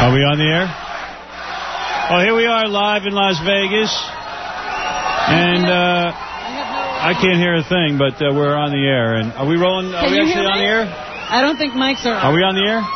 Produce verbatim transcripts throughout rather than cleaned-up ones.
Are we on the air? Oh, here we are live in Las Vegas. And uh, I can't hear a thing, but uh, we're on the air. And are we rolling? Are Can we you actually hear on me? the air? I don't think mics are on. Are we on the air?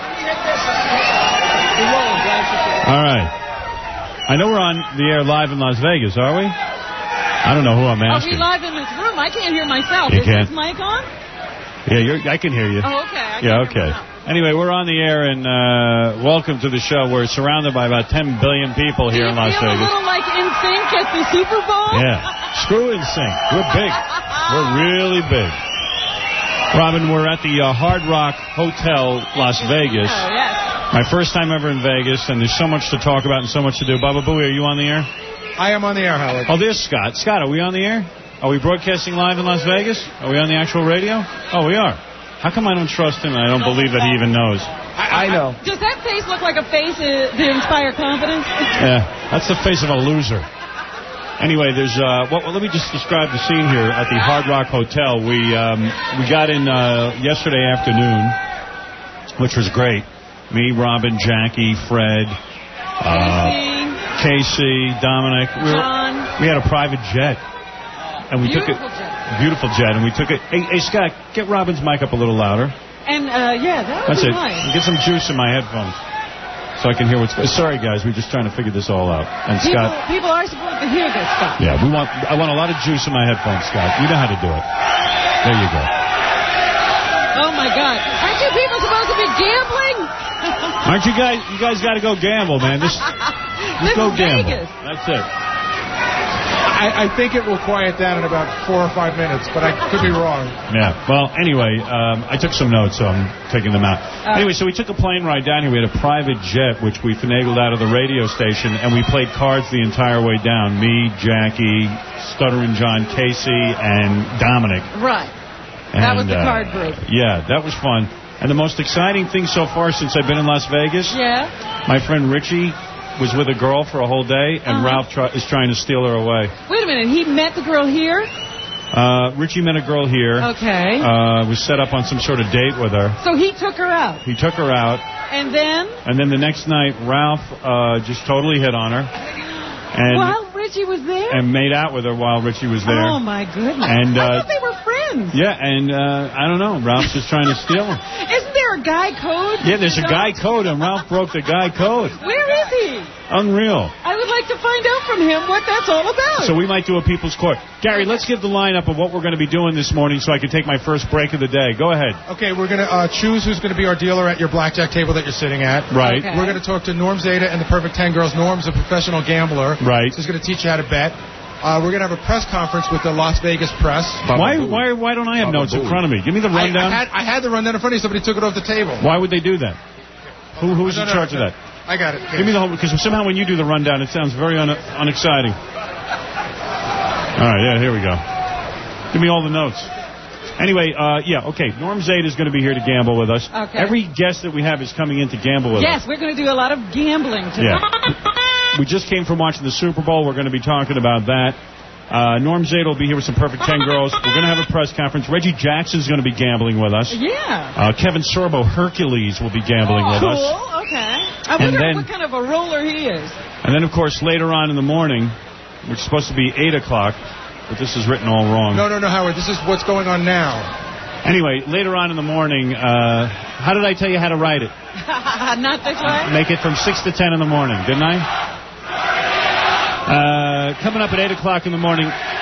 All right. I know we're on the air live in Las Vegas, are we? I don't know who I'm Are asking. we live in this room? I can't hear myself. You Is can't. this mic on? Yeah, you're, I can hear you. Oh, okay. I Yeah, can hear okay. Anyway, we're on the air, and uh, welcome to the show. We're surrounded by about ten billion people here in Las Do you feel Vegas. a little like N Sync at the Super Bowl? Yeah. Screw N Sync. We're big. We're really big. Robin, we're at the uh, Hard Rock Hotel, Las Vegas. Oh, yes. My first time ever in Vegas, and there's so much to talk about and so much to do. Baba Booey, are you on the air? I am on the air, Howard. Oh, there's Scott. Scott, are we on the air? Are we broadcasting live in Las Vegas? Are we on the actual radio? Oh, we are. How come I don't trust him and I don't believe that he even knows? I, I know. Does that face look like a face uh, to inspire confidence? Yeah, that's the face of a loser. Anyway, there's, uh, well, well, let me just describe the scene here at the Hard Rock Hotel. We, um, we got in, uh, yesterday afternoon, which was great. Me, Robin, Jackie, Fred, uh, Casey, Dominic. We, were, John. we had a private jet. And we Beautiful took it, jet. Beautiful jet. And we took it. Hey, hey, Scott, get Robin's mic up a little louder. And, uh, yeah, that would That's be it. nice. And get some juice in my headphones so I can hear what's going on. Sorry, guys. We're just trying to figure this all out. And People, Scott. people are supposed to hear this stuff. Yeah, we want. I want a lot of juice in my headphones, Scott. You know how to do it. There you go. Oh, my God. Aren't you people supposed to be gambling? Aren't you guys? You guys got to go gamble, man. This, just This go is gamble. Vegas. That's it. I, I think it will quiet down in about four or five minutes, but I could be wrong. Yeah. Well, anyway, um, I took some notes, so I'm taking them out. Uh, anyway, so we took a plane ride down here. We had a private jet, which we finagled out of the radio station, and we played cards the entire way down. Me, Jackie, Stuttering John, Casey, and Dominic. Right. And, That was the uh, card group. Yeah, that was fun. And the most exciting thing so far since I've been in Las Vegas, Yeah. my friend Richie was with a girl for a whole day, and Uh-huh. Ralph try, is trying to steal her away. Wait a minute. He met the girl here? Uh, Richie met a girl here. Okay. Uh, was set up on some sort of date with her. So he took her out. He took her out, And then? and then the next night, Ralph uh, just totally hit on her. And, While Richie was there? and made out with her while Richie was there. Oh, my goodness. And, I uh, thought they were friends. Yeah, and uh, I don't know. Ralph's just trying to steal her. Isn't there a guy code? Yeah, there's a guy code, and Ralph broke the guy code. Where is he? Unreal. I would like to find out from him what that's all about. So we might do a people's court. Gary, let's give the lineup of what we're going to be doing this morning so I can take my first break of the day. Go ahead. Okay, we're going to uh, choose who's going to be our dealer at your blackjack table that you're sitting at. Right. Okay. We're going to talk to Norm Zeta and the Perfect Ten Girls. Norm's a professional gambler. Right. So he's going to teach you how to bet. Uh, we're going to have a press conference with the Las Vegas press. Why, why, why don't I have notes in front of me? Give me the I, I, rundown. had, I had the rundown in front of you. Somebody took it off the table. Why would they do that? Who, who's No, in no, charge no. of that? I got it. Give me the whole, because somehow when you do the rundown, it sounds very un, unexciting. All right, yeah, here we go. Give me all the notes. Anyway, uh, yeah, okay. Norm Zeta is going to be here to gamble with us. Okay. Every guest that we have is coming in to gamble with Yes, us. we're going to do a lot of gambling tonight. Yeah. We just came from watching the Super Bowl. We're going to be talking about that. Uh, Norm Zeta will be here with some Perfect Ten Girls. We're going to have a press conference. Reggie Jackson's going to be gambling with us. Yeah. Uh, Kevin Sorbo, Hercules, will be gambling with Cool. us. Okay. I And wonder then- what kind of a roller he is. And then, of course, later on in the morning, which is supposed to be eight o'clock, but this is written all wrong. No, no, no, Howard. This is what's going on now. Anyway, later on in the morning, uh, how did I tell you how to write it? Not this way? Make it from six to ten in the morning, didn't I? Uh, coming up at eight o'clock in the morning,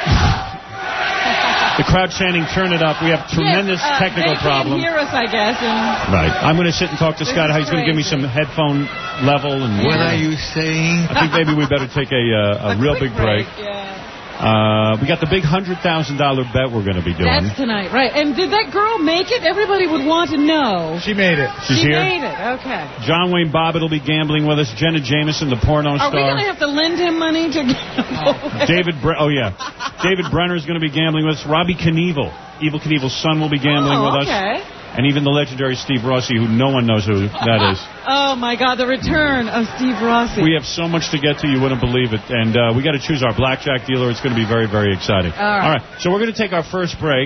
the crowd chanting, turn it up. We have tremendous yes, uh, technical they problems. Can't hear us, I guess. And Right. I'm going to sit and talk to This Scott is how he's going to give me crazy. some headphone level. And What are you saying? I think maybe we better take a, uh, a, a real quick big break. Yeah. Uh, we got the big one hundred thousand dollars bet we're going to be doing. That's tonight, right. And did that girl make it? Everybody would want to know. She made it. She's she here. made it, okay. John Wayne Bobbitt will be gambling with us. Jenna Jameson, the porno Are we star. going to have to lend him money to gamble? David, Bre- oh yeah, David Brenner is going to be gambling with us. Robbie Knievel, Evil Knievel's son, will be gambling oh, with us. okay. And even the legendary Steve Rossi, who no one knows who that is. Oh, my God, the return of Steve Rossi. We have so much to get to, you wouldn't believe it. And uh, we got to choose our blackjack dealer. It's going to be very, very exciting. All right. All right. So we're going to take our first break.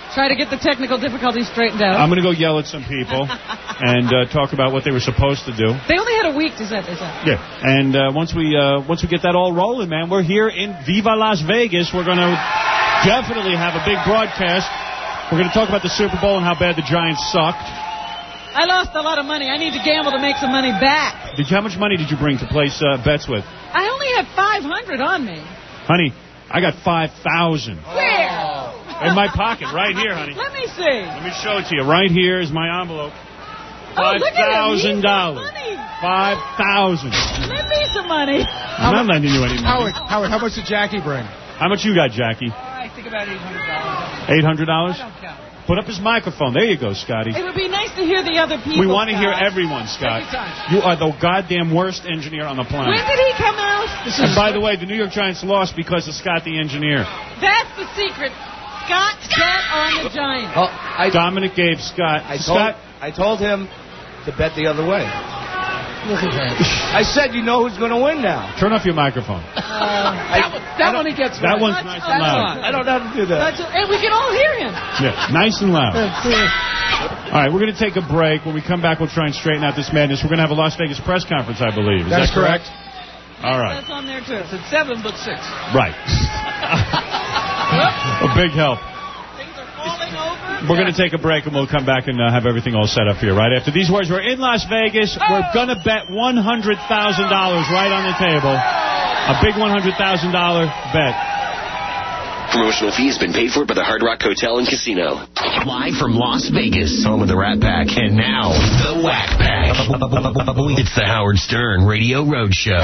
Try to get the technical difficulties straightened out. I'm going to go yell at some people and uh, talk about what they were supposed to do. They only had a week to set this up. Yeah, and uh, once we uh, once we get that all rolling, man, we're here in Viva Las Vegas. We're going to definitely have a big broadcast. We're going to talk about the Super Bowl and how bad the Giants sucked. I lost a lot of money. I need to gamble to make some money back. Did you, how much money did you bring to place uh, bets with? I only had five hundred on me. Honey, I got five thousand. Where? In my pocket, right here, honey. Let me see. Let me show it to you. Right here is my envelope. Five thousand dollars. Five thousand. Lend me some money. I'm not lending you any money. Howard, Howard, how much did Jackie bring? How much you got, Jackie? Oh, I think about eight hundred dollars. Eight hundred dollars? I don't count. Put up his microphone. There you go, Scotty. It would be nice to hear the other people. We want to hear Scott. everyone, Scott. Take your time. You are the goddamn worst engineer on the planet. When did he come out? And by the way, the New York Giants lost because of Scott the engineer. That's the secret. Scott, get on the Giants. Oh, I, Dominic gave Scott. I told, Scott. I told him to bet the other way. Look at that. I said, you know who's going to win now. Turn off your microphone. Uh, that one, that one he gets That right. one's That's nice a and loud. lot. I don't know how to do that. That's a, and we can all hear him. Yeah, nice and loud. All right, we're going to take a break. When we come back, we'll try and straighten out this madness. We're going to have a Las Vegas press conference, I believe. Is That's that correct? correct. All right. That's on there, too. It's at seven, but six. Right. A big help. Things are falling over. We're going to take a break, and we'll come back and uh, have everything all set up here. Right after these words, we're in Las Vegas. We're going to bet one hundred thousand dollars right on the table. A big one hundred thousand dollars bet. Promotional fee has been paid for by the Hard Rock Hotel and Casino. Live from Las Vegas, home of the Rat Pack, and now the Whack Pack. It's the Howard Stern Radio Roadshow.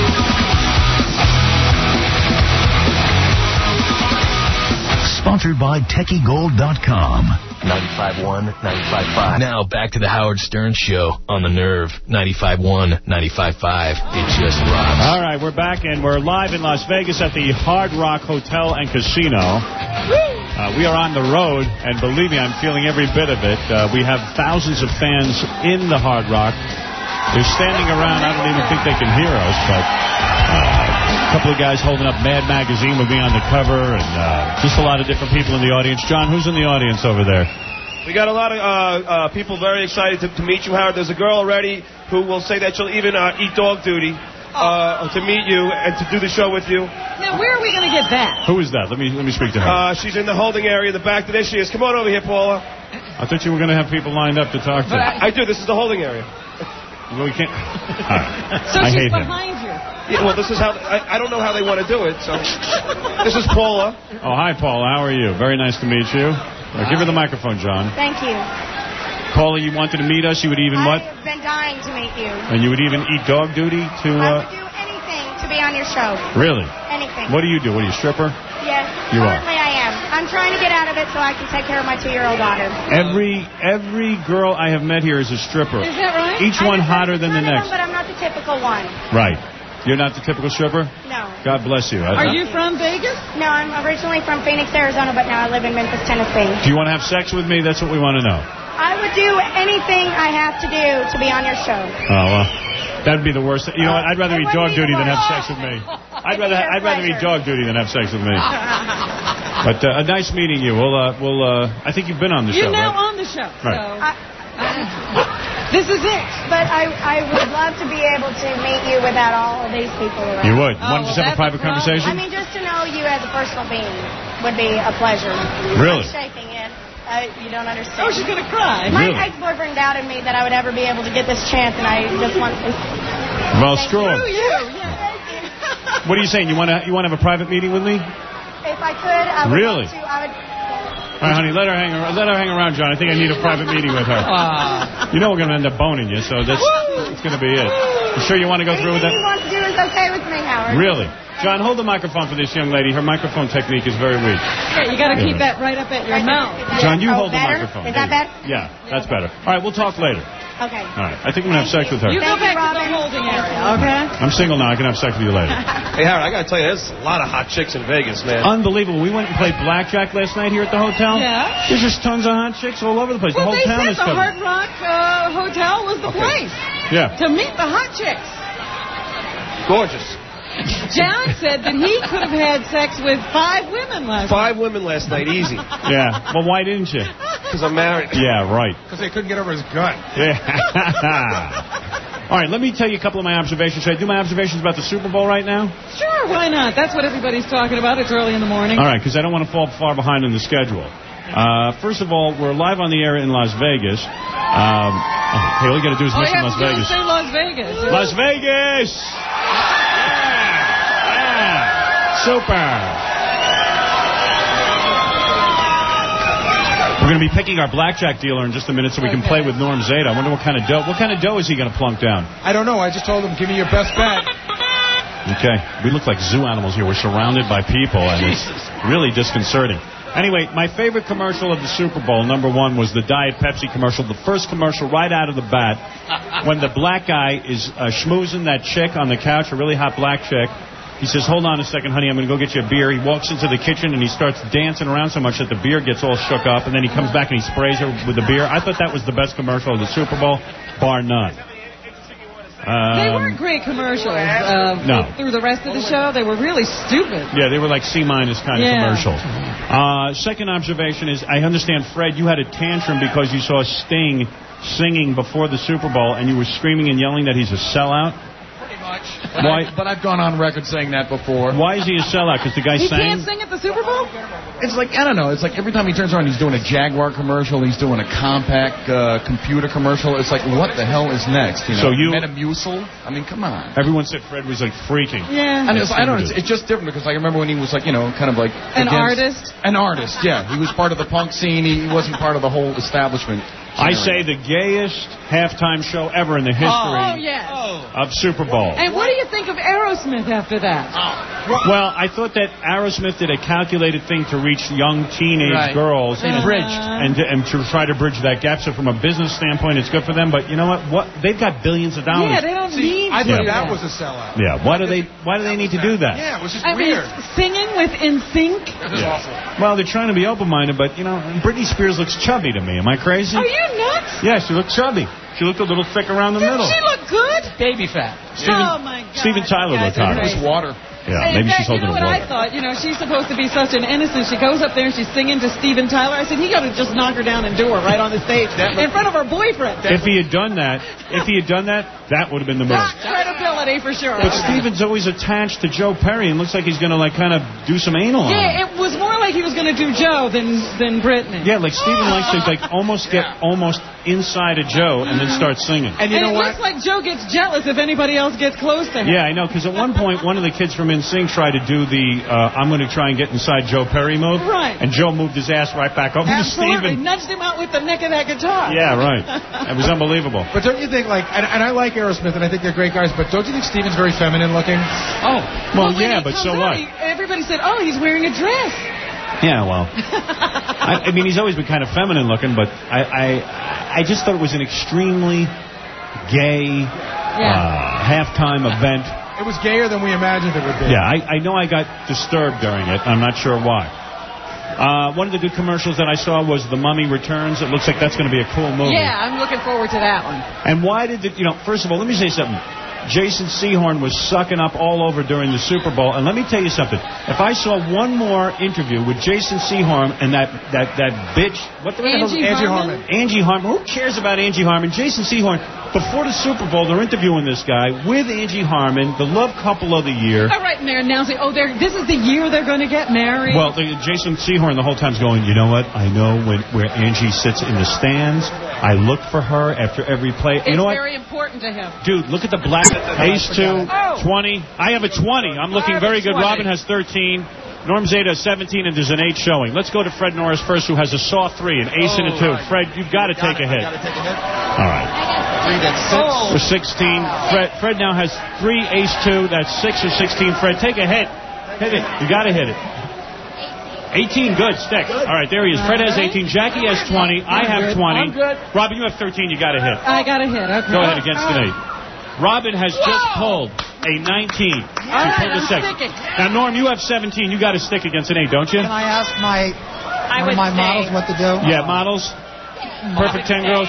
Sponsored by Techie Gold dot com. ninety-five point one, ninety-five point five. Now back to the Howard Stern Show on the Nerve. ninety-five point one, ninety-five point five. It just rocks. All right, we're back, and we're live in Las Vegas at the Hard Rock Hotel and Casino. Uh, we are on the road, and believe me, I'm feeling every bit of it. Uh, we have thousands of fans in the Hard Rock. They're standing around. I don't even think they can hear us, but uh, a couple of guys holding up Mad Magazine with me on the cover, and uh, just a lot of different people in the audience. John, who's in the audience over there? We got a lot of uh, uh, people very excited to, to meet you, Howard. There's a girl already who will say that she'll even uh, eat dog duty uh, to meet you and to do the show with you. Now, where are we going to get that? Who is that? Let me let me speak to her. Uh, she's in the holding area in the back. There she is. Come on over here, Paula. I thought you were going to have people lined up to talk to. I do. This is the holding area. Well, we can't. All right. So I she's hate him. behind you. Yeah, well, this is how. I, I don't know how they want to do it. So, this is Paula. Oh, hi, Paul. How are you? Very nice to meet you. Uh, give her the microphone, John. Thank you. Paula, you wanted to meet us. You would even what? I've been dying to meet you. And you would even eat dog duty to. I Uh, would do anything to be on your show. really? Anything. What do you do? What are you, a stripper? Yes. You are. Currently I am. I'm trying to get out of it so I can take care of my two-year-old daughter. Every every girl I have met here is a stripper. Is that right? Each one hotter than the One of next. them, but I'm not the typical one. Right. You're not the typical stripper? No. God bless you. I- Are you from Vegas? No, I'm originally from Phoenix, Arizona, but now I live in Memphis, Tennessee. Do you want to have sex with me? That's what we want to know. I would do anything I have to do to be on your show. Oh, well, that'd be the worst. You know what? I'd rather It eat dog wouldn't be duty the than have worst. sex with me. I'd It'd rather be your I'd rather eat pleasure. dog duty than have sex with me. But uh, a nice meeting you. We'll uh, we'll uh, I think you've been on the You're show, now right? on the show. Right. So I, this is it. but I, I would love to be able to meet you without all of these people around. You would. Oh, Want to just well, have a that's private a problem. conversation? I mean, just to know you as a personal being would be a pleasure. Really? I'm shaking it. Uh, you don't understand. Oh, she's going to cry. My Really? ex-boyfriend doubted me that I would ever be able to get this chance, and I just want to... Well, Thank screw you. him. Screw you. Yeah. What are you saying? You want to you want to have a private meeting with me? If I could, I would Really? love to. I would... All right, honey, let her hang around, let her hang around, John. I think I need a private meeting with her. Ah. You know we're going to end up boning you, so that's that's going to be it. You sure you want to go through with Anything that? you want to do is okay with me, Howard. Really? John, hold the microphone for this young lady. Her microphone technique is very weak. Yeah, you got to keep that right up at your mouth. John, you Oh, hold the better? microphone. Is that There you better? go. Yeah, that's better. All right, we'll talk later. Okay. All right, I think I'm going to have sex with her. You go Thank you, back to the Robin. holding area, okay? I'm single now. I can have sex with you later. Hey, Howard, I got to tell you, there's a lot of hot chicks in Vegas, man. Unbelievable. We went and played blackjack last night here at the hotel. Yeah. There's just tons of hot chicks all over the place. Well, the whole they town said is the covered. Hard Rock uh, Hotel was the Okay. place Yeah. to meet the hot chicks. Gorgeous. John said that he could have had sex with five women last Five women last night, easy. Yeah. Well, why didn't you? Because I'm married. Yeah, right. Because they couldn't get over his gut. Yeah. All right, let me tell you a couple of my observations. Should I do my observations about the Super Bowl right now? Sure, why not? That's what everybody's talking about. It's early in the morning. All right, because I don't want to fall far behind in the schedule. Uh, first of all, we're live on the air in Las Vegas. Um, hey, all you got to do is all listen you to have Las to do Vegas. is say Las Vegas. Las Vegas! Yeah! Yeah! Super! We're going to be picking our blackjack dealer in just a minute so we can play with Norm Zeta. I wonder what kind of dough. What kind of dough is he going to plunk down? I don't know. I just told him, give me your best bet. Okay. We look like zoo animals here. We're surrounded by people, and it's really disconcerting. Anyway, my favorite commercial of the Super Bowl, number one, was the Diet Pepsi commercial. The first commercial right out of the bat, when the black guy is uh, schmoozing that chick on the couch, a really hot black chick. He says, hold on a second, honey, I'm going to go get you a beer. He walks into the kitchen and he starts dancing around so much that the beer gets all shook up, and then he comes back and he sprays her with the beer. I thought that was the best commercial of the Super Bowl, bar none. Um, they weren't great commercials uh, no. through the rest of the show. They were really stupid. Yeah, they were like C-minus kind of yeah. commercials. Uh, second observation is, I understand, Fred, you had a tantrum because you saw Sting singing before the Super Bowl and you were screaming and yelling that he's a sellout. Much. But, Why? I, but I've gone on record saying that before. Why is he a sellout? Because the guy he sang? He can't sing at the Super Bowl? It's like, I don't know, it's like every time he turns around, he's doing a Jaguar commercial, he's doing a compact uh, computer commercial. It's like, what the hell is next? You know, so you, Metamucil? I mean, come on. Everyone said Fred was like freaking. Yeah. And it's, I don't know, it's, it's just different because I remember when he was like, you know, kind of like... An against, artist? An artist, yeah. He was part of the punk scene, he wasn't part of the whole establishment. I say the gayest halftime show ever in the history oh, yes. of Super Bowl. And what do you think of Aerosmith after that? Oh. Well, I thought that Aerosmith did a calculated thing to reach young teenage right. girls. They and, bridged. And to, and to try to bridge that gap. So from a business standpoint, it's good for them. But you know what? What they've got billions of dollars. Yeah, they don't See, need I thought yeah. that was a sellout. Yeah, why do they Why do they need to do that? Yeah, it was just I weird. mean, singing with N Sync? It was yeah. awful. Well, they're trying to be open-minded, but, you know, Britney Spears looks chubby to me. Am I crazy? Are you nuts? Yeah, she looked chubby. She looked a little thick around the Didn't middle. she look good? Baby fat. Steven, oh, my God. Steven Tyler looked hot. It was water. Yeah, in maybe fact, she's holding you know a what water. I thought? You know, she's supposed to be such an innocent. She goes up there and she's singing to Steven Tyler. I said, he got to just knock her down and do her right on the stage in front of her boyfriend. If he had done that, if he had done that, that would have been the move. Not credibility for sure. But Steven's always attached to Joe Perry and looks like he's going to, like, kind of do some anal on him. Yeah, it was more like he was going to do Joe than than Britney. Yeah, like Steven likes to, like, almost get almost inside of Joe and then start singing. And you and know it what? looks like Joe gets jealous if anybody else gets close to him. Yeah, I know, because at one point, one of the kids from N Sync tried to do the uh, I'm going to try and get inside Joe Perry move. Right. And Joe moved his ass right back over Absolutely. to Steven. Nudged him out with the neck of that guitar. Yeah, right. It was unbelievable. But don't you think, like, and, and I like Aerosmith, and I think they're great guys, but don't you think Steven's very feminine looking? Oh. Well, Well, when yeah, he but comes so out, what? he- everybody said, oh, he's wearing a dress. Yeah, well. I, I mean, he's always been kind of feminine looking, but I, I, I just thought it was an extremely gay Yeah. uh, halftime event. It was gayer than we imagined it would be. Yeah, I, I know I got disturbed during it. I'm not sure why. Uh, one of the good commercials that I saw was The Mummy Returns. It looks like that's going to be a cool movie. Yeah, I'm looking forward to that one. And why did it, you know, first of all, let me say something. Jason Sehorn was sucking up all over during the Super Bowl. And let me tell you something. If I saw one more interview with Jason Sehorn and that, that, that bitch, what the hell is Angie Angie Harmon? Harmon. Angie Harmon. Who cares about Angie Harmon? Jason Sehorn, before the Super Bowl, they're interviewing this guy with Angie Harmon, the love couple of the year. All right, and they're announcing, oh, they're, this is the year they're going to get married. Well, the, Jason Sehorn the whole time's going, you know what? I know when where Angie sits in the stands. I look for her after every play. it's You know what? very important to him. Dude, look at the black ace two, Oh. twenty. I have a twenty. I'm looking I have a very good. twenty. Robin has thirteen. Norm Zeta has seventeen, and there's an eight showing. Let's go to Fred Norris first, who has a saw three, an ace and a two. Fred, you've got to take a hit. Got to take a hit. All right. Three, that's six. Oh. For sixteen. Fred, Fred now has three ace two. That's six or sixteen. Fred, take a hit. Hit it. You got to hit it. eighteen, good, stick. All right, there he is. Fred has eighteen. Jackie has twenty. I have twenty. I'm good. Robin, you have thirteen. You got to hit. I got a hit. Okay. Go ahead against an eight. Robin has Whoa. just pulled a nineteen. All She right, pulled a I'm six. sticking. Now, Norm, you have seventeen. You got to stick against an eight, don't you? Can I ask my I one would of my say- models what to do? Yeah, models. Perfect ten girls.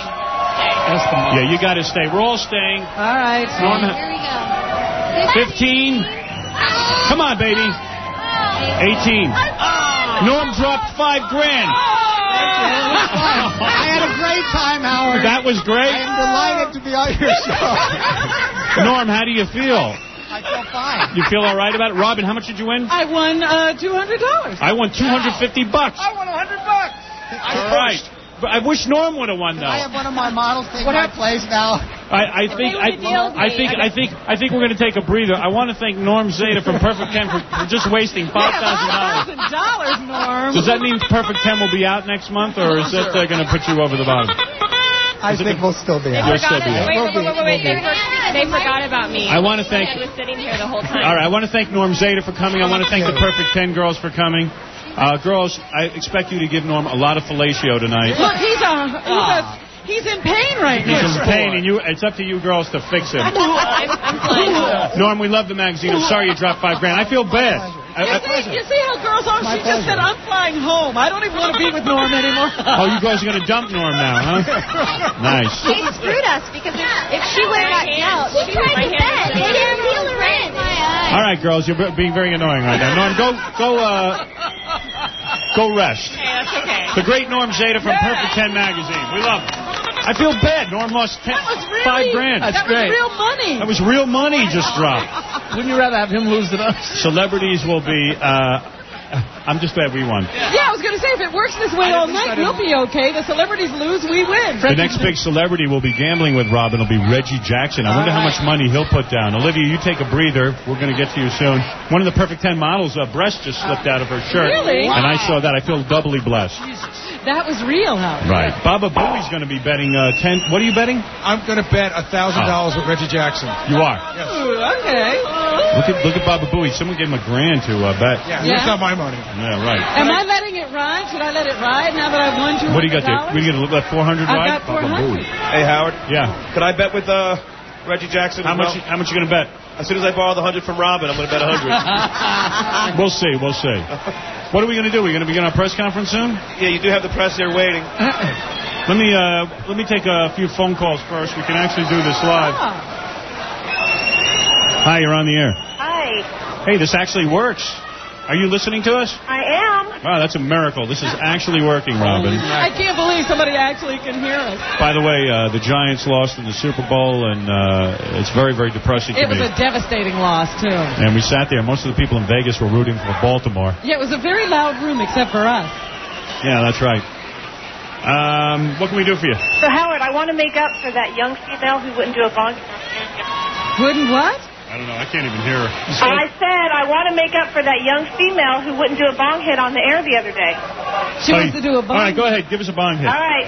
Yeah, you got to stay. We're all staying. All right. Norm, Here we go. fifteen. Come on, baby. eighteen. Norm dropped five grand. I had a great time, Howard. That was great. I am delighted to be on your show. Norm, how do you feel? I feel fine. You feel all right about it? Robin, how much did you win? I won uh, two hundred dollars. I won two hundred fifty bucks. I won one hundred bucks. All right. But I wish Norm would have won, though. I have one of my models take my place now. I, I think I, I think I think I think we're going to take a breather. I want to thank Norm Zeta from Perfect ten for, for just wasting five thousand dollars. five thousand dollars, Norm. Does that mean Perfect ten will be out next month, or is that uh, going to put you over the bottom? I think we'll still be out. You'll still be out. Wait, wait, wait, wait, wait. They, for, they forgot about me. I want to thank. I was sitting here the whole time. All right, I want to thank Norm Zeta for coming. I want to thank the Perfect ten girls for coming. Uh, girls, I expect you to give Norm a lot of fellatio tonight. Look, he's a, he's a, he's in pain right now. He's in pain, and you, it's up to you girls to fix him. I'm, I'm fine. Norm, we love the magazine. I'm sorry you dropped five grand. I feel bad. I, You I, see, you see how girls are? My She just pleasure. said, I'm flying home. I don't even want to be with Norm anymore. oh, you guys are going to dump Norm now, huh? Nice. They screwed us because if, if she would have gotten out, she would have bed. They didn't reel her in. All right, girls, you're being very annoying right now. Norm, go, go, uh, go rest. Hey, that's okay. The great Norm Zeta from Perfect ten magazine. We love him. I feel bad. Norm lost ten, That was really, five grand. That was real money. That was real money just dropped. Wouldn't you rather have him lose than us? Celebrities will be. Uh, I'm just glad we won. Yeah, I was going to say, if it works this way all night, we'll be okay. The celebrities lose, we win. The next big celebrity will be gambling with Robin. Will be Reggie Jackson. I wonder how much money he'll put down. Olivia, you take a breather. We're going to get to you soon. One of the Perfect ten models' uh, breast just slipped out of her shirt. Really? And I saw that. I feel doubly blessed. That was real, Howard. Right. Baba Booey's going to be betting uh, ten. What are you betting? I'm going to bet one thousand dollars with Reggie Jackson. You are. Yes. Ooh, okay. Look at look at Baba Booey. Someone gave him a grand to uh, bet. Yeah, Yeah. that's not my money. Yeah, right. Am I letting it ride? Should I let it ride now that I've won two hundred dollars? What do you got there? What do you got? Let four hundred I've ride? got four hundred. Hey, Howard. Yeah. Can I bet with uh, Reggie Jackson? How as much? well? How much you going to bet? As soon as I borrow the hundred from Robin, I'm going to bet a hundred. We'll see. We'll see. What are we going to do? We're going to begin our press conference soon. Yeah, you do have the press here waiting. Let me uh, let me take a few phone calls first. We can actually do this live. Hi, you're on the air. Hi. Hey, this actually works. Are you listening to us? I am. Wow, that's a miracle. This is actually working, Robin. I can't believe somebody actually can hear us. By the way, uh, the Giants lost in the Super Bowl, and uh, it's very, very depressing It to was me. a devastating loss, too. And we sat there. Most of the people in Vegas were rooting for Baltimore. Yeah, it was a very loud room except for us. Yeah, that's right. Um, what can we do for you? So, Howard, I want to make up for that young female who wouldn't do a bong. Wouldn't what? I don't know. I can't even hear her. I said I want to make up for that young female who wouldn't do a bong hit on the air the other day. She Oh, wants to do a bong. All right, go ahead. Give us a bong hit. All right.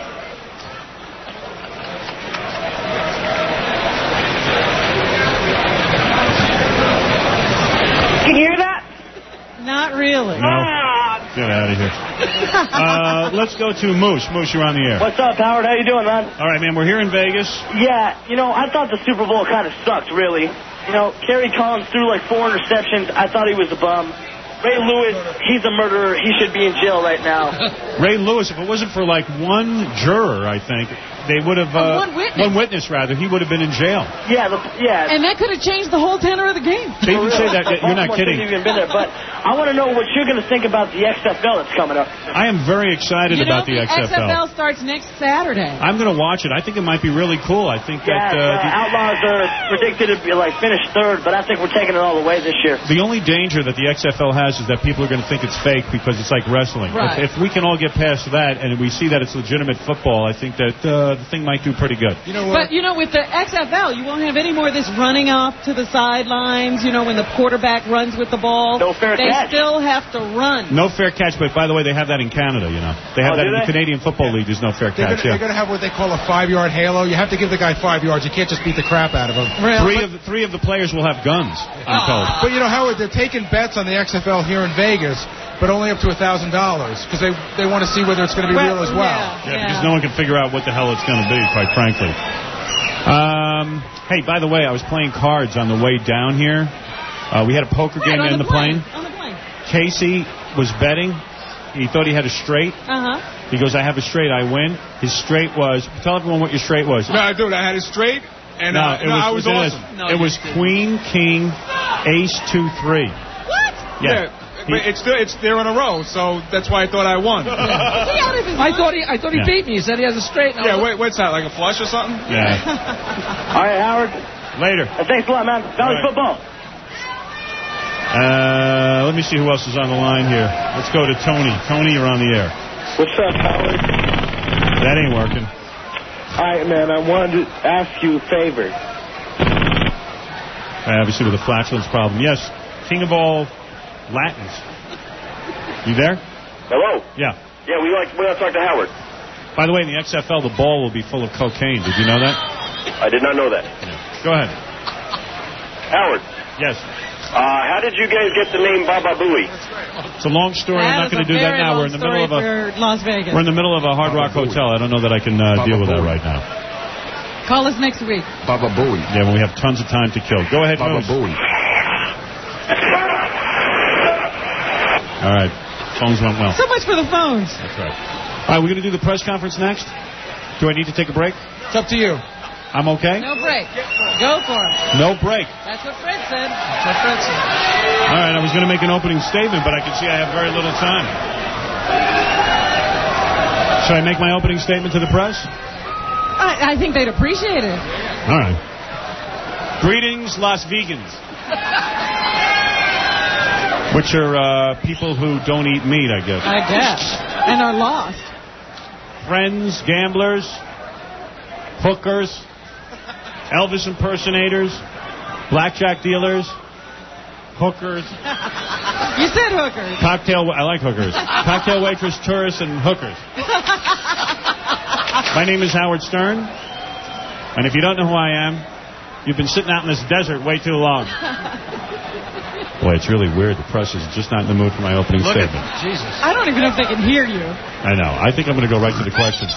Can you hear that? Not really. No. Get out of here. Uh, let's go to Moose. Moose, you're on the air. What's up, Howard? How you doing, man? All right, man. We're here in Vegas. Yeah, you know, I thought the Super Bowl kind of sucked, really. You know, Kerry Collins threw like four interceptions. I thought he was a bum. Ray Lewis, he's a murderer. He should be in jail right now. Ray Lewis, if it wasn't for like one juror, I think, they would have... Uh, one witness. One witness, rather. He would have been in jail. Yeah, the, yeah. And that could have changed the whole tenor of the game. They didn't say that. You're not Baltimore kidding. shouldn't even been there, but I want to know what you're going to think about the X F L that's coming up. I am very excited You know, about the X F L. X F L starts next Saturday. I'm going to watch it. I think it might be really cool. I think Yeah, that... Uh, uh, the, Outlaws are predicted to be like finish third, but I think we're taking it all the way this year. The only danger that the X F L has is that people are going to think it's fake because it's like wrestling. Right. If, if we can all get past that and we see that it's legitimate football, I think that uh, the thing might do pretty good. You know But, you know, with the X F L, you won't have any more of this running off to the sidelines, you know, when the quarterback runs with the ball. No fair they catch. still have to run. No fair catch, but by the way, they have that in Canada, you know. They have Oh, that do in the they? Canadian Football League. There's no fair They're catch, gonna, yeah. they're going to have what they call a five-yard halo. You have to give the guy five yards. You can't just beat the crap out of him. Three of, the, three of the players will have guns, I'm told. But, you know, Howard, they're taking bets on the X F L here in Vegas, but only up to one thousand dollars because they, they want to see whether it's going to be real as well. Yeah, because no one can figure out what the hell it's going to be, quite frankly. Um, hey, by the way, I was playing cards on the way down here. Uh, we had a poker Right, game on in the the plane. On the plane. Casey was betting. He thought he had a straight. Uh-huh. He goes, I have a straight, I win. His straight was, tell everyone what your straight was. No, dude, I had it straight, and no, uh, it no, was, I was it awesome. is. It was queen, king, ace, two, three. Yeah. But it's still, it's there in a row, so that's why I thought I won. I thought he, I thought he Yeah. beat me. He said he has a straight. Yeah, wait, what's that, like a flush or something? Yeah. All right, Howard. Later. Uh, thanks a lot, man. Valley All right. football. Uh, let me see who else is on the line here. Let's go to Tony. Tony, you're on the air. What's up, Howard? That ain't working. All right, man. I wanted to ask you a favor. Uh, obviously with a flatulence problem. Yes, king of all Latins. You there? Hello? Yeah. Yeah, we like we want to talk to Howard. By the way, in the X F L, the ball will be full of cocaine. Did you know that? I did not know that. Go ahead. Howard. Yes. Uh, how did you guys get the name Baba Booey? It's a long story. I'm not going to do that now. We're in the middle of a Las Vegas. we're in the middle of a Hard Rock hotel. I don't know that I can uh, deal with that right now. Call us next week. Baba Booey. Yeah, when we have tons of time to kill. Go ahead, Baba Moose. Booey. All right. Phones went well. So much for the phones. That's right. All right, we're going to do the press conference next. Do I need to take a break? It's up to you. I'm okay? No break. Go for it. No break. That's what Fred said. That's what Fred said. All right, I was going to make an opening statement, but I can see I have very little time. Should I make my opening statement to the press? I, I think they'd appreciate it. All right. Greetings, Las Vegans. Which are uh, people who don't eat meat, I guess. I guess. And are lost. Friends, gamblers, hookers, Elvis impersonators, blackjack dealers, hookers. You said hookers. Cocktail, I like hookers. Cocktail waitress, tourists, and hookers. My name is Howard Stern, and if you don't know who I am, you've been sitting out in this desert way too long. Boy, it's really weird. The press is just not in the mood for my opening Look at statement. Jesus. I don't even know if they can hear you. I know. I think I'm going to go right to the questions.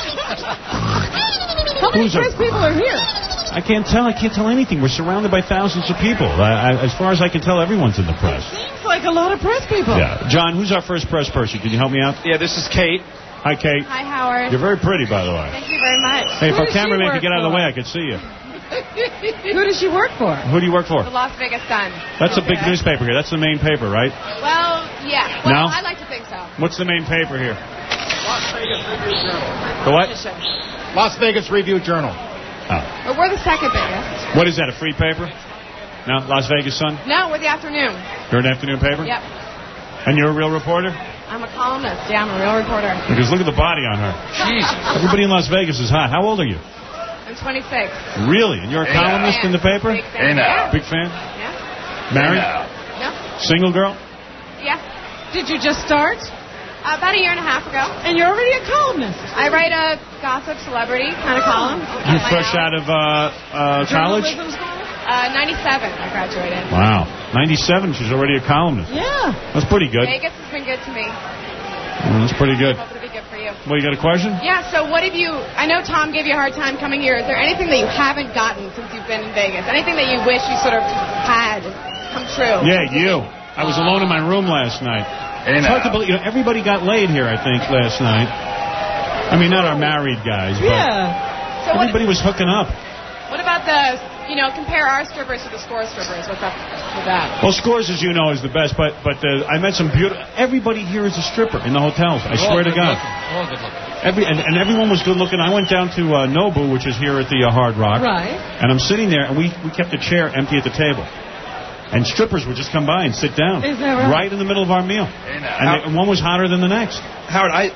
How many Who's a- press people are here? I can't tell. I can't tell anything. We're surrounded by thousands of people. I, I, as far as I can tell, everyone's in the press. Seems like a lot of press people. Yeah. John, who's our first press person? Can you help me out? Yeah, this is Kate. Hi, Kate. Hi, Howard. You're very pretty, by the way. Thank you very much. Hey, if Who our does she cameraman work could get out of the for? way, I could see you. Who does she work for? Who do you work for? The Las Vegas Sun. That's a big Okay. newspaper here. That's the main paper, right? Well, yeah. Well, No? I like to think so. What's the main paper here? Las Vegas Review Journal. The what? Las Vegas Review Journal. Oh. But we're the second biggest. What is that, a free paper? No? Las Vegas Sun? No, we're the afternoon. You're an afternoon paper? Yep. And you're a real reporter? I'm a columnist. Yeah, I'm a real reporter. Because look at the body on her. Jesus. Everybody in Las Vegas is hot. How old are you? I'm twenty-six. Really? And you're a Hey, columnist fan. in the paper? Big fan. Yeah. Big fan? Yeah. Married? No. Single girl? Yeah. Did you just start? Uh, about a year and a half ago. And you're already a columnist. I write a gossip celebrity kind of column. You fresh out of uh, uh, college? Journalism school? Uh, ninety-seven, I graduated. Wow. ninety-seven, she's already a columnist. Yeah. That's pretty good. Vegas has been good to me. Mm, that's pretty good. Hope it'll be good for you. Well, you got a question? Yeah, so what have you... I know Tom gave you a hard time coming here. Is there anything that you haven't gotten since you've been in Vegas? Anything that you wish you sort of had come true? Yeah, you. I was alone in my room last night. It's hard to believe. You know, everybody got laid here, I think, last night. I mean, not our married guys, but Yeah. So what, everybody was hooking up. what about the... You know, compare our strippers to the score strippers. What's up with that? Well, Scores, as you know, is the best, but but uh, I met some beautiful... Everybody here is a stripper in the hotels. I swear to God. All good looking. Every and, and everyone was good looking. I went down to uh, Nobu, which is here at the uh, Hard Rock. Right. And I'm sitting there, and we, we kept a chair empty at the table. And strippers would just come by and sit down. Is that right? Right in the middle of our meal. And, they, and one was hotter than the next. Howard, I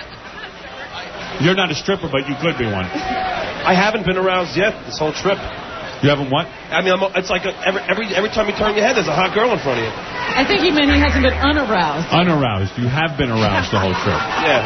You're not a stripper, but you could be one. I haven't been aroused yet this whole trip. You haven't what? I mean, I'm, it's like a, every every every time you turn your head, there's a hot girl in front of you. I think he meant he hasn't been unaroused. Unaroused. You have been aroused the whole trip. Yes.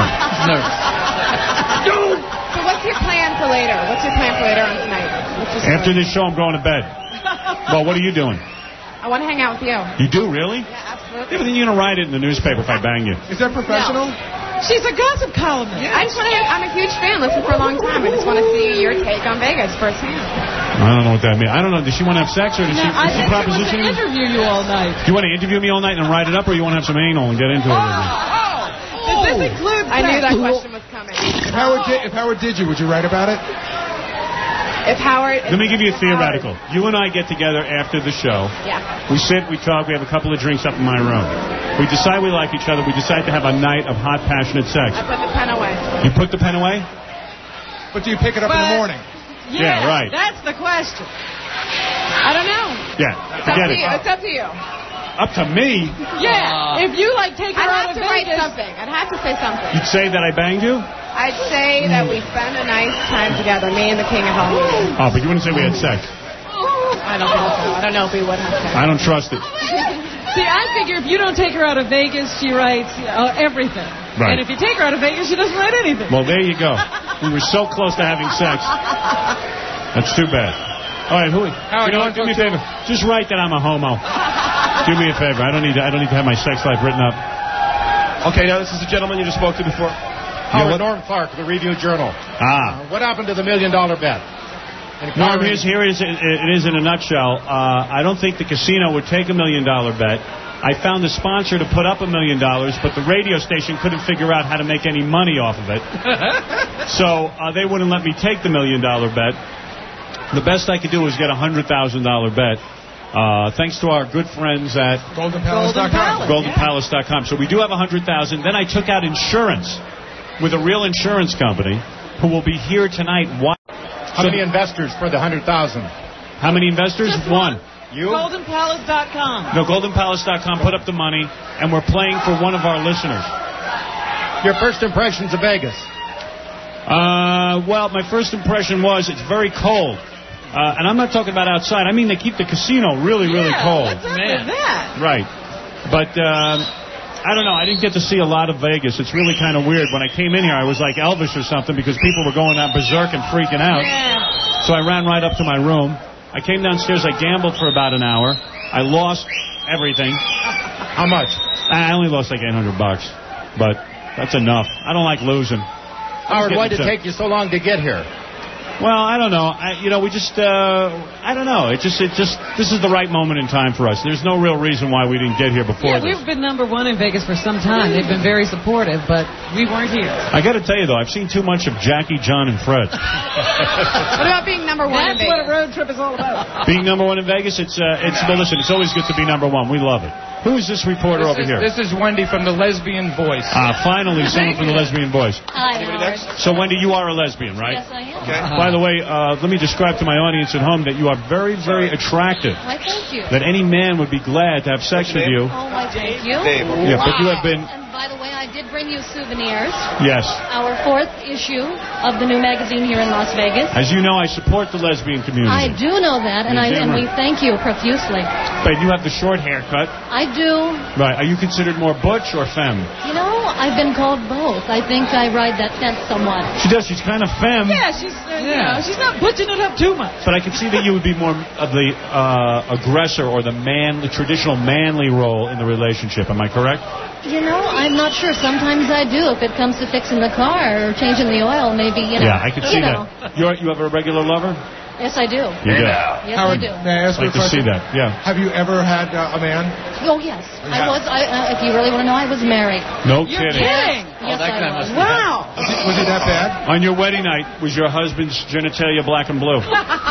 So what's your plan for later? What's your plan for later on tonight? What's your After story? this show, I'm going to bed. Well, what are you doing? I want to hang out with you. You do, really? Yeah, absolutely. Yeah, but then you're going to write it in the newspaper if I bang you. Is that professional? She's a gossip columnist. I just want to. I'm a huge fan. Listened for a long time. I just want to see your take on Vegas firsthand. I don't know what that means. I don't know. Does she want to have sex or does No, she, I does she think she wants proposition to you? interview you all night. Do you want to interview me all night and write it up, or you want to have some anal and get into it with me? Does this include I knew sex? that question was coming. If Howard did, if Howard did you, would you write about it? if Howard... Let me give you a theoretical. You and I get together after the show. Yeah. We sit, we talk, we have a couple of drinks up in my room. We decide we like each other. We decide to have a night of hot, passionate sex. I put the pen away. You put the pen away? But do you pick it up But, in the morning? Yeah, Yeah, right. That's the question. I don't know. Yeah, It's up, forget to it. you. it's up to you. Up to me? Yeah. if you, like, take her I'd out have of to write Vegas... something. I'd have to say something. You'd say that I banged you? I'd say that we spent a nice time together, me and the King of Halloween. Oh, but you wouldn't say we had sex. I don't think so. I don't know if we would have sex. I don't trust it. See, I figure if you don't take her out of Vegas, she writes uh, everything. Right. And if you take her out of Vegas, she doesn't write anything. Well, there you go. We were so close to having sex. That's too bad. All right, who? Howard, you know you what? Do me a want to- favor. Just write that I'm a homo. Do me a favor. I don't need. To, I don't need to have my sex life written up. Okay, now this is the gentleman you just spoke to before. Howard Norm Clark, the Review Journal. Ah. Uh, what happened to the million dollar bet? Norm, here's, here it is, it is in a nutshell. Uh, I don't think the casino would take a million dollar bet. I found the sponsor to put up a million dollars, but the radio station couldn't figure out how to make any money off of it. So uh, they wouldn't let me take the million dollar bet. The best I could do was get a one hundred thousand dollar bet. Uh, thanks to our good friends at Golden Palace dot com. Golden Palace dot com. So we do have one hundred thousand dollars. Then I took out insurance with a real insurance company who will be here tonight. Why? How many investors for the one hundred thousand? How many investors? Just one. You? Golden Palace dot com. No, Golden Palace dot com put up the money, and we're playing for one of our listeners. Your first impressions of Vegas? Uh, well, my first impression was it's very cold. Uh, and I'm not talking about outside. I mean, they keep the casino really, really Yeah, cold. what's up with that? Right. But, um, I don't know. I didn't get to see a lot of Vegas. It's really kind of weird. When I came in here, I was like Elvis or something because people were going out berserk and freaking out. Yeah. So I ran right up to my room. I came downstairs. I gambled for about an hour. I lost everything. How much? I only lost like eight hundred bucks. But that's enough. I don't like losing. Howard, why did it take you so long to get here? Well, I don't know. I, you know, we just, uh, I don't know. It just, it just, this is the right moment in time for us. There's no real reason why we didn't get here before Yeah, this. we've been number one in Vegas for some time. They've been very supportive, but we weren't here. I got to tell you, though, I've seen too much of Jackie, John, and Fred. What about being number one That's in what a Vegas? road trip is all about. Being number one in Vegas, it's, uh, it's, well, listen, it's always good to be number one. We love it. Who is this reporter This over is, here? this is Wendy from the Lesbian Voice. Ah, finally, someone from the Lesbian Voice. Hi, Howard. So, Wendy, you are a lesbian, right? Yes, I am. Okay. By the way, uh, let me describe to my audience at home that you are very, very attractive. Why, thank you. That any man would be glad to have sex with you. Oh, why, thank you. Yeah, but you have been... And by the way, I did bring you souvenirs. Yes. Our fourth issue of the new magazine here in Las Vegas. As you know, I support the lesbian community. I do know that, and, I, and we thank you profusely. But you have the short haircut. I do. Right. Are you considered more butch or femme? You know, I've been called both. I think I ride that fence somewhat. She does. She's kind of femme. Yeah, she's, uh, you know, she's not butching it up too much. But I can see that you would be more of the uh, aggressor or the man, the traditional manly role in the relationship. Am I correct? You know, I'm not sure. Sometimes I do. If it comes to fixing the car or changing the oil, maybe, you know. Yeah, I can see you know. that. You're, you have a regular lover? Yes, I do. You do. Yes, Howard, I do. may I ask I'd you like a to see question? that. Yeah. Have you ever had uh, a man? Oh, yes. I was, I, uh, if you really want to know, I was married. No You're kidding. kidding. Yes, I was. Wow. Was he, was he that bad? On your wedding night, was your husband's genitalia black and blue?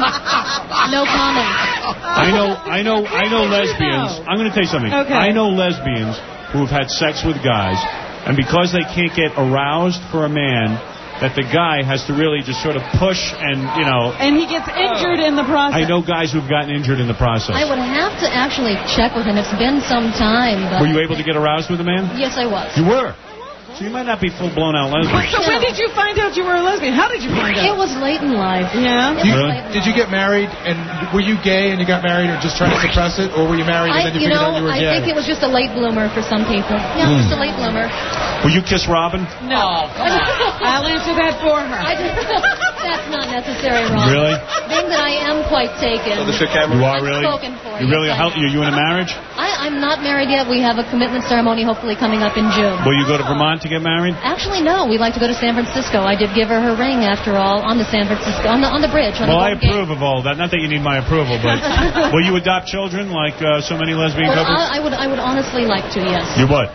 No comment. I know, I know, I know lesbians. I'm going to tell you something. Okay. I know lesbians who have had sex with guys, and because they can't get aroused for a man, that the guy has to really just sort of push and, you know... And he gets injured in the process. I know guys who've gotten injured in the process. I would have to actually check with him. It's been some time. But Were you able to get aroused with a man? Yes, I was. You were? So you might not be full-blown out lesbian. So when did you find out you were a lesbian? How did you find It out? was late in life. Yeah? It was You, late in did you life. get married, and were you gay and you got married or just trying to suppress it, or were you married and I, then you, you figured know, out you were I gay? think it was just a late bloomer for some people. Yeah, just a late bloomer. Will you kiss Robin? No. I'll answer that for her. I just, that's not necessary, Ron. Really? Being that I am quite taken. You are really? Spoken for. You really? Yes, How, I am. are you in a marriage? I, I'm not married yet. We have a commitment ceremony hopefully coming up in June. Will you go to Vermont to get married? Actually, no. We like to go to San Francisco. I did give her her ring, after all, on the San Francisco, on the on the bridge. On Well, the I Golden Gate. approve of all that. Not that you need my approval, but will you adopt children like uh, so many lesbian Well, couples? I, I would I would honestly like to, yes. You would? Yes.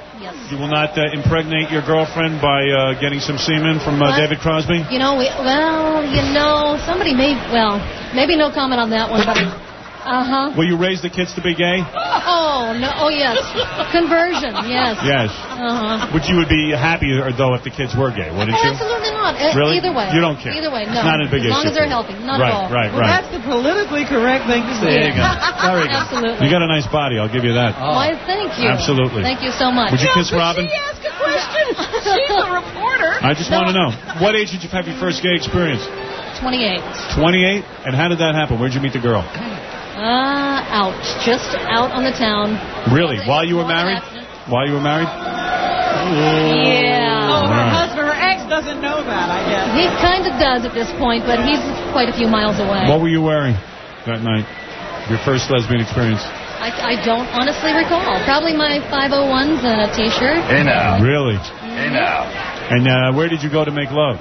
You will not uh, impregnate your girlfriend by uh, getting some semen from uh, What? David Crosby? You know, we, well, you know, somebody may, well, maybe no comment on that one, but, uh-huh. Will you raise the kids to be gay? Oh, no, oh, yes. Conversion, yes. Yes. Uh-huh. Would you would be happy, though, if the kids were gay, wouldn't Oh, you? absolutely not. E- Really? Either way. You don't care? Either way, no. It's not a big as long issue as they're for you. healthy, not Right, at all. right, Well, right. that's the politically correct thing to say. There you go. Very good. Absolutely. You got a nice body, I'll give you that. Why, thank you. Absolutely. Thank you so much. Would you kiss Robin? She asked a question. She's a reporter. I just want to know, what age did you have your first gay experience? twenty-eight. twenty-eight? And how did that happen? Where'd you meet the girl? Uh, out. Just out on the town. Really? While you were married? While you were married? Yeah. Oh, her Right. husband, her ex doesn't know that, I guess. He kind of does at this point, but he's quite a few miles away. What were you wearing that night? Your first lesbian experience? I, I don't honestly recall. Probably my five oh ones and a T-shirt. Hey now. Really? Hey now. And uh, where did you go to make love?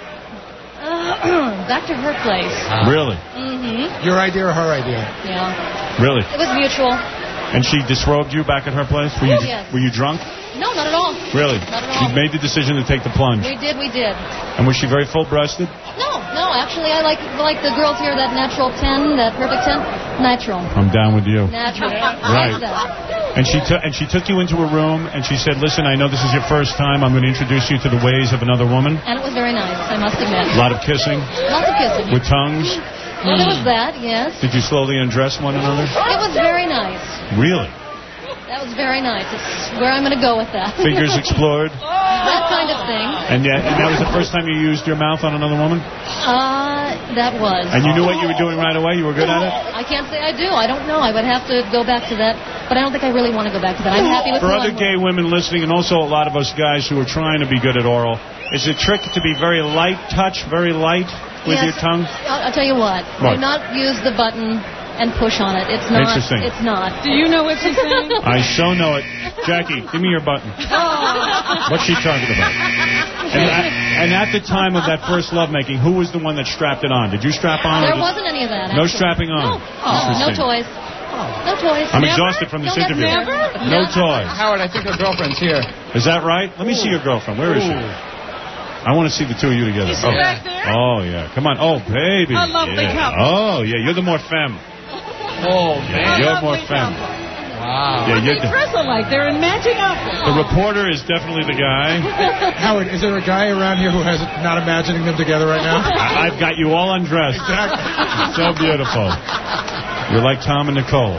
Uh, back to her place. Really? Mm-hmm. Your idea or her idea? Yeah. Really? It was mutual. And she disrobed you back at her place? Were you, Oh, yes. were you drunk? No, not at all. Really? Not at She all. made the decision to take the plunge. We did, we did. And was she very full-breasted? No, no, actually, I like like the girls here, that natural ten, that perfect ten. Natural. I'm down with you. Natural. Right. Like that. And she took and she took you into a room and she said, "Listen, I know this is your first time. I'm going to introduce you to the ways of another woman." And it was very nice, I must admit. A lot of kissing Lots of kissing. with tongues. Well, there was that, yes. Did you slowly undress one another? It was very nice. Really? That was very nice. It's where I'm going to go with that. Fingers explored. That kind of thing. And yeah, and that was the first time you used your mouth on another woman? Uh, that was. And you knew what you were doing right away? You were good at it? I can't say I do. I don't know. I would have to go back to that. But I don't think I really want to go back to that. I'm happy with For who other I'm gay women listening, and also a lot of us guys who are trying to be good at oral, is it tricky to be very light touch, very light with Yes. your tongue? I'll, I'll tell you what. What? Do not use the button and push on it. It's not. Interesting. It's not. Do you know what she's saying? I so know it. Jackie, give me your button. What's she talking about? And at, and at the time of that first lovemaking, who was the one that strapped it on? Did you strap on? There or did- wasn't any of that. No actually. strapping on? No. No, no Interesting. toys. No toys. I'm Never? exhausted from this No, that's interview. never? No toys. Howard, I think her girlfriend's here. Is that right? Let me see your girlfriend. Where is she? I want to see the two of you together. Is she oh. back there? Oh, yeah. Come on. Oh, baby. A lovely yeah. couple. Oh, yeah. You're the more femme. Oh, Yeah, A you're lovely more femme. Wow. Yeah, They you're the, dress alike. They're in matching outfits. the reporter is definitely the guy. Howard, is there a guy around here who has not imagining them together right now? I- I've got you all undressed. Exactly. So beautiful. You're like Tom and Nicole.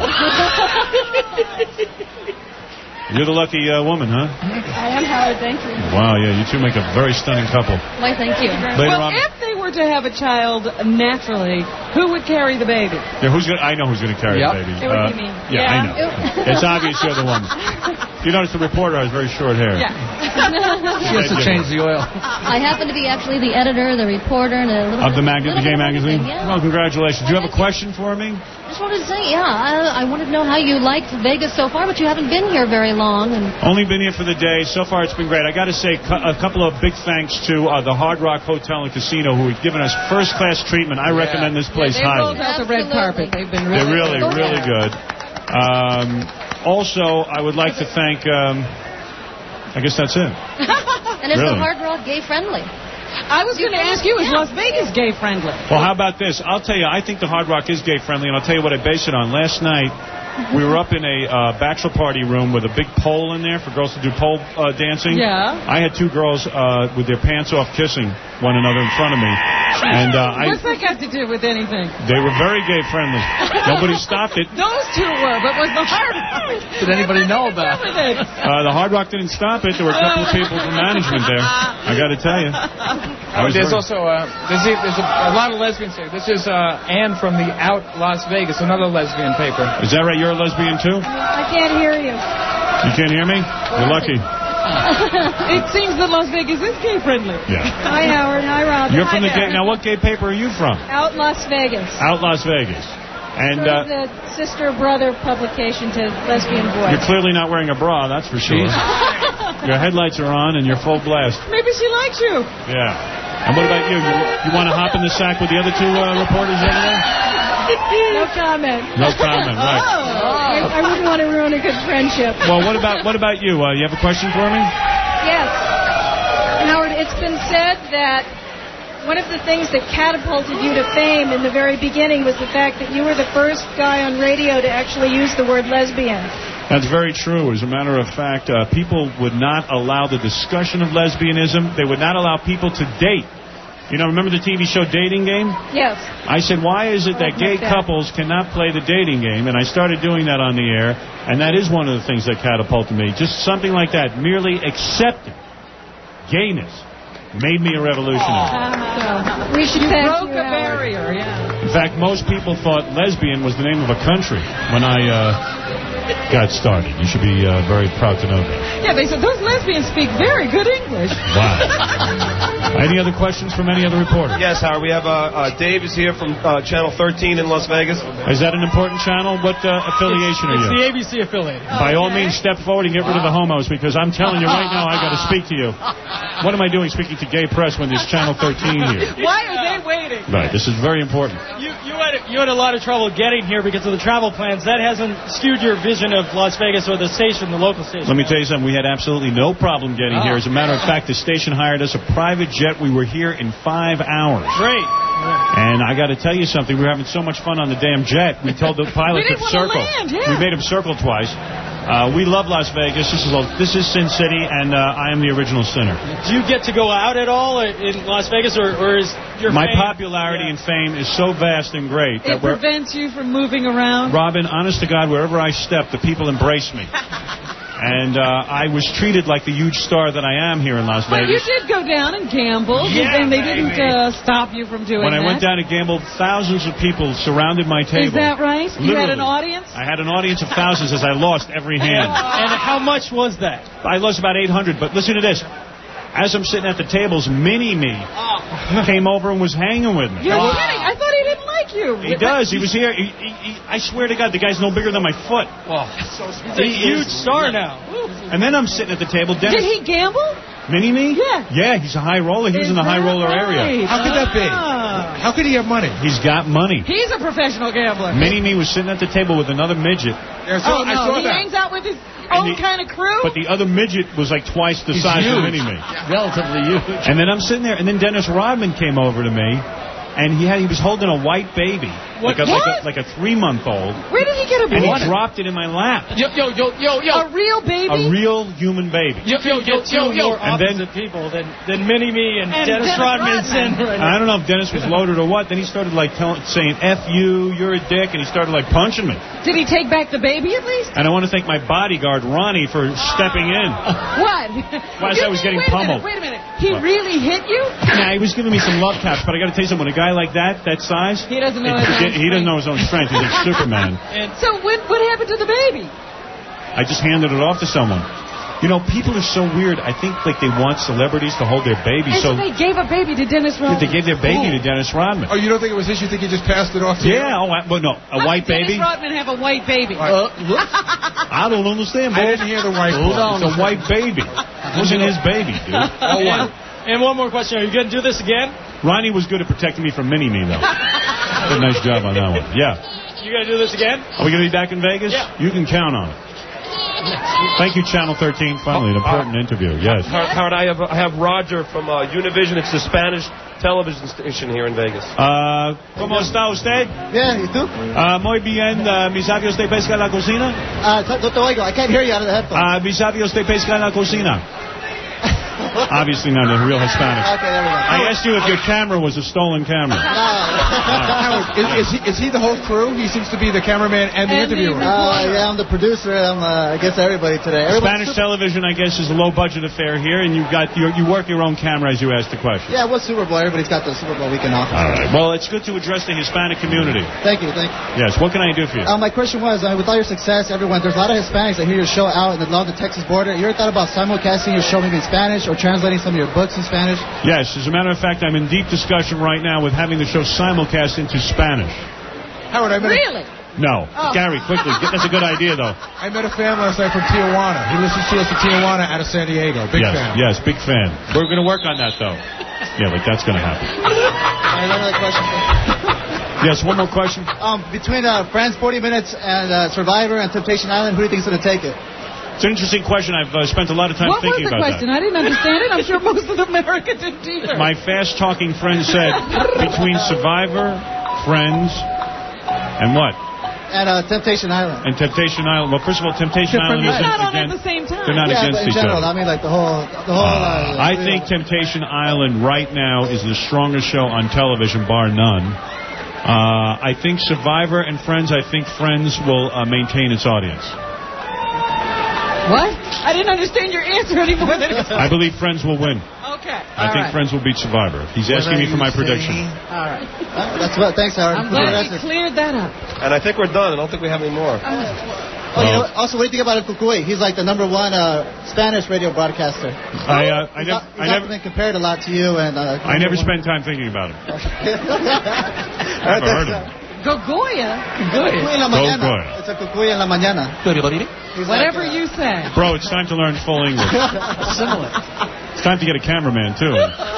You're the lucky uh, woman, huh? I am Howard. Thank you. Wow, yeah, you two make a very stunning couple. Why, thank you. Later Well, on, if they were to have a child naturally, who would carry the baby? yeah, who's gonna, I know who's going to carry Yep. the baby. It would be me. Yeah, Yeah. I know. It's obvious you're the one. You notice the reporter has very short hair. Yeah. She has to change the oil. I happen to be actually the editor, the reporter, and a little Of the, bit- mag- the little gay bit of magazine? everything, Yeah. Well, congratulations. Do you have a question for me? I just wanted to say, yeah, I, I wanted to know how you liked Vegas so far, but you haven't been here very long. And Only been here for the day. So far, it's been great. I got to say cu- a couple of big thanks to uh, the Hard Rock Hotel and Casino, who have given us first-class treatment. I recommend this place They rolled highly. out the red carpet. They've been They're really, really, really good. Um, also, I would like to thank. Um, I guess that's it. and is Really? the Hard Rock gay friendly? I was going to ask you, is Las Vegas gay friendly? Well, how about this? I'll tell you, I think the Hard Rock is gay friendly, and I'll tell you what I base it on. Last night, we were up in a uh, bachelor party room with a big pole in there for girls to do pole uh, dancing. Yeah. I had two girls uh, with their pants off kissing one another in front of me, and uh, I, What's that got to do with anything? they were very gay friendly. Nobody stopped it. Those two were, but was the Hard Rock? Did anybody know about it? Everything. Uh, the Hard Rock didn't stop it. There were a couple of people from management there. I got to tell you. I was There's very- also uh, there's, a, there's a, a lot of lesbians here. This is uh, Anne from the Out Las Vegas, another lesbian paper. Is that right? You're a lesbian too? I can't hear you. You can't hear me? You're lucky. It seems that Las Vegas is gay friendly. Yeah. Hi, Howard. Hi, Rob. You're Hi, from the gay. Barry. Now, what gay paper are you from? Out Las Vegas. Out Las Vegas. And We're uh, the sister-brother publication to Lesbian Voice. you're clearly not wearing a bra, that's for sure. Your headlights are on and you're full blast. Maybe she likes you. Yeah. And what about you? You, you want to hop in the sack with the other two uh, reporters over there? No comment. No comment, right. I, I wouldn't want to ruin a good friendship. Well, what about what about you? Uh, you have a question for me? Yes. Howard, it's been said that one of the things that catapulted you to fame in the very beginning was the fact that you were the first guy on radio to actually use the word lesbian. That's very true. As a matter of fact, uh, people would not allow the discussion of lesbianism. They would not allow people to date. You know, remember the T V show Dating Game? Yes. I said, why is it that gay couples cannot play the dating game? And I started doing that on the air, and that is one of the things that catapulted me. Just something like that, merely accepting gayness made me a revolutionary. Uh, we should you thank broke you, a Howard. barrier, yeah. In fact, most people thought lesbian was the name of a country when I uh, got started. You should be uh, very proud to know that. Yeah, they said those lesbians speak very good English. Wow. Any other questions from any other reporter? Yes, Howard. We have uh, uh, Dave is here from uh, Channel thirteen in Las Vegas. Is that an important channel? What uh, affiliation it's, are you? It's the A B C affiliate. By all means, step forward and get rid of the homos, because I'm telling you right now, I got to speak to you. What am I doing speaking to gay press when there's Channel thirteen here? Why are they waiting? Right, this is very important. You, you, had, you had a lot of trouble getting here because of the travel plans. That hasn't skewed your vision of Las Vegas or the station, the local station. Let me tell you something. We had absolutely no problem getting Oh. here. As a matter of fact, the station hired us a private jet. We were here in five hours. Great. And I got to tell you something. We were having so much fun on the damn jet. We told the pilot We to didn't wanna circle. land, yeah. We made him circle twice. Uh, we love Las Vegas. This is a, this is Sin City, and uh, I am the original sinner. Do you get to go out at all in Las Vegas, or, or is your My fame... popularity and fame is so vast and great It that we're... prevents you from moving around. Robin, honest to God, wherever I step, the people embrace me. And uh, I was treated like the huge star that I am here in Las But you Vegas. did go down and gamble, Yeah, and they baby. didn't uh, stop you from doing When I that. went down and gambled, thousands of people surrounded my table. Is that right? You had an Literally. audience? I had an audience of thousands as I lost every hand. And how much was that? I lost about eight hundred, but listen to this. As I'm sitting at the tables, Mini-Me came over and was hanging with me. You're kidding. I thought he didn't like you. He does. He was here. He, he, he, I swear to God, the guy's no bigger than my foot. He's a huge star now. And then I'm sitting at the table. Dennis, Did he gamble? Mini-Me? Yeah. Yeah, he's a high roller. He was Is in the high that roller right? area. How could that be? Ah. How could he have money? He's got money. He's a professional gambler. Mini-Me was sitting at the table with another midget. Yeah, I saw, Oh, no. I saw he that. hangs out with his own the- kind of crew? But the other midget was like twice the He's size of huge. Mini-Me. Relatively huge. And then I'm sitting there, and then Dennis Rodman came over to me, and he had he was holding a white baby, What? like a, like a What? like a three month old, Where did he get a and he baby? dropped it in my lap. Yo, yo, yo, yo, yo. A real baby? A real human baby. Yo, yo, yo, yo, yo. More And then- opposite people than, than Mini-Me and, And Dennis, Dennis Rodman. Rodman. and- And I don't know if Dennis was loaded or what. Then he started like telling, saying "F you, you're a dick," and he started like punching me. Did he take back the baby at least? And I want to thank my bodyguard Ronnie for stepping in. What? Well, as You I was mean- getting wait a pummeled. minute, wait a minute. He What? really hit you? Nah, he was giving me some love taps, but I got to tell you something. When a guy like that, that size, He doesn't know he, his own he doesn't know his own strength. He's like Superman. And So what, what happened to the baby? I just handed it off to someone. You know, people are so weird. I think like they want celebrities to hold their baby, And so so they gave a baby to Dennis Rodman. they gave their baby to Dennis Rodman. Oh, you don't think it was his? You think he just passed it off to you? Yeah, oh, I, well, no, a How white did baby. Dennis Rodman have a white baby? Uh, I don't understand, I boy. didn't hear the white Hold part. on, it's a white baby. It wasn't his baby, dude. All white. And one more question. Are you going to do this again? Ronnie was good at protecting me from Mini-Me, though. Did a nice job on that one. Yeah. You going to do this again? Are we going to be back in Vegas? Yeah. You can count on it. Thank you, Channel thirteen. Finally, an important interview. Yes. Howard, Howard, I have I have Roger from uh, Univision. It's the Spanish television station here in Vegas. Uh, ¿Cómo está usted? Bien, ¿y tú? Uh, muy bien. Uh, mis sabios de pesca en la cocina. Ah, no te oigo. I can't hear you out of the headphones. Uh, mis sabios de pesca en la cocina. Obviously not a real Hispanic. Okay, there we go. I asked you if your camera was a stolen camera. Howard, is, is, he, is he the whole crew? He seems to be the cameraman and the And the interviewer. Uh, yeah, I'm the producer. I'm, uh, I guess, everybody today. Everybody's Spanish television, I guess, is a low-budget affair here, and you've got your, you work your own camera as you ask the question. Yeah, what's Super Bowl? Everybody's got the Super Bowl weekend off. All right. Well, it's good to address the Hispanic community. Thank you, thank you. Yes. What can I do for you? Uh, my question was, uh, with all your success, everyone, there's a lot of Hispanics that hear your show out and along the Texas border. You ever thought about simulcasting your show maybe in Spanish or translating some of your books in Spanish? Yes. As a matter of fact, I'm in deep discussion right now with having the show simulcast into Spanish. Howard, I met, Really? No. Oh. Gary, quickly. Get, that's a good idea, though. a, I met a fan last night from Tijuana. He listens to us in Tijuana out of San Diego. Big yes. fan. Yes. Big fan. We're going to work on that, though. Yeah, like that's going to happen. All right, another question. Yes, one more question. Um, between uh, Friends, forty minutes, and uh, Survivor and Temptation Island, who do you think is going to take it? It's an interesting question. I've uh, spent a lot of time What was thinking the about question? that. I didn't understand it. I'm sure most of America didn't either. My fast-talking friend said between Survivor, Friends, and what? And uh, Temptation Island. And Temptation Island. Well, first of all, Temptation Island They're isn't not on against. at the same time. They're not yeah, against but in each general, other. I mean, like the whole, the whole. Uh, I think Temptation Island right now is the strongest show on television, bar none. Uh, I think Survivor and Friends, I think Friends will uh, maintain its audience. What? I didn't understand your answer anymore. Than I believe Friends will win. Okay. I All think right. Friends will beat Survivor. He's asking me for my prediction. All right. Uh, that's what. Thanks, Howard. I'm glad we cleared that up. And I think we're done. I don't think we have any more. Oh, you know, what? Also, what do you think about El Cucuy? He's like the number one uh, Spanish radio broadcaster. I, uh, I, He's, nev- not, I he's never, often been compared a lot to you. And uh, I never spend time thinking about him. Never heard of him. Gogoya. Cucuy en la mañana. Gogoya. It's a Cucuy en la mañana. He's Whatever like, uh, you say. Bro, it's time to learn full English. Similar. It's time to get a cameraman, too.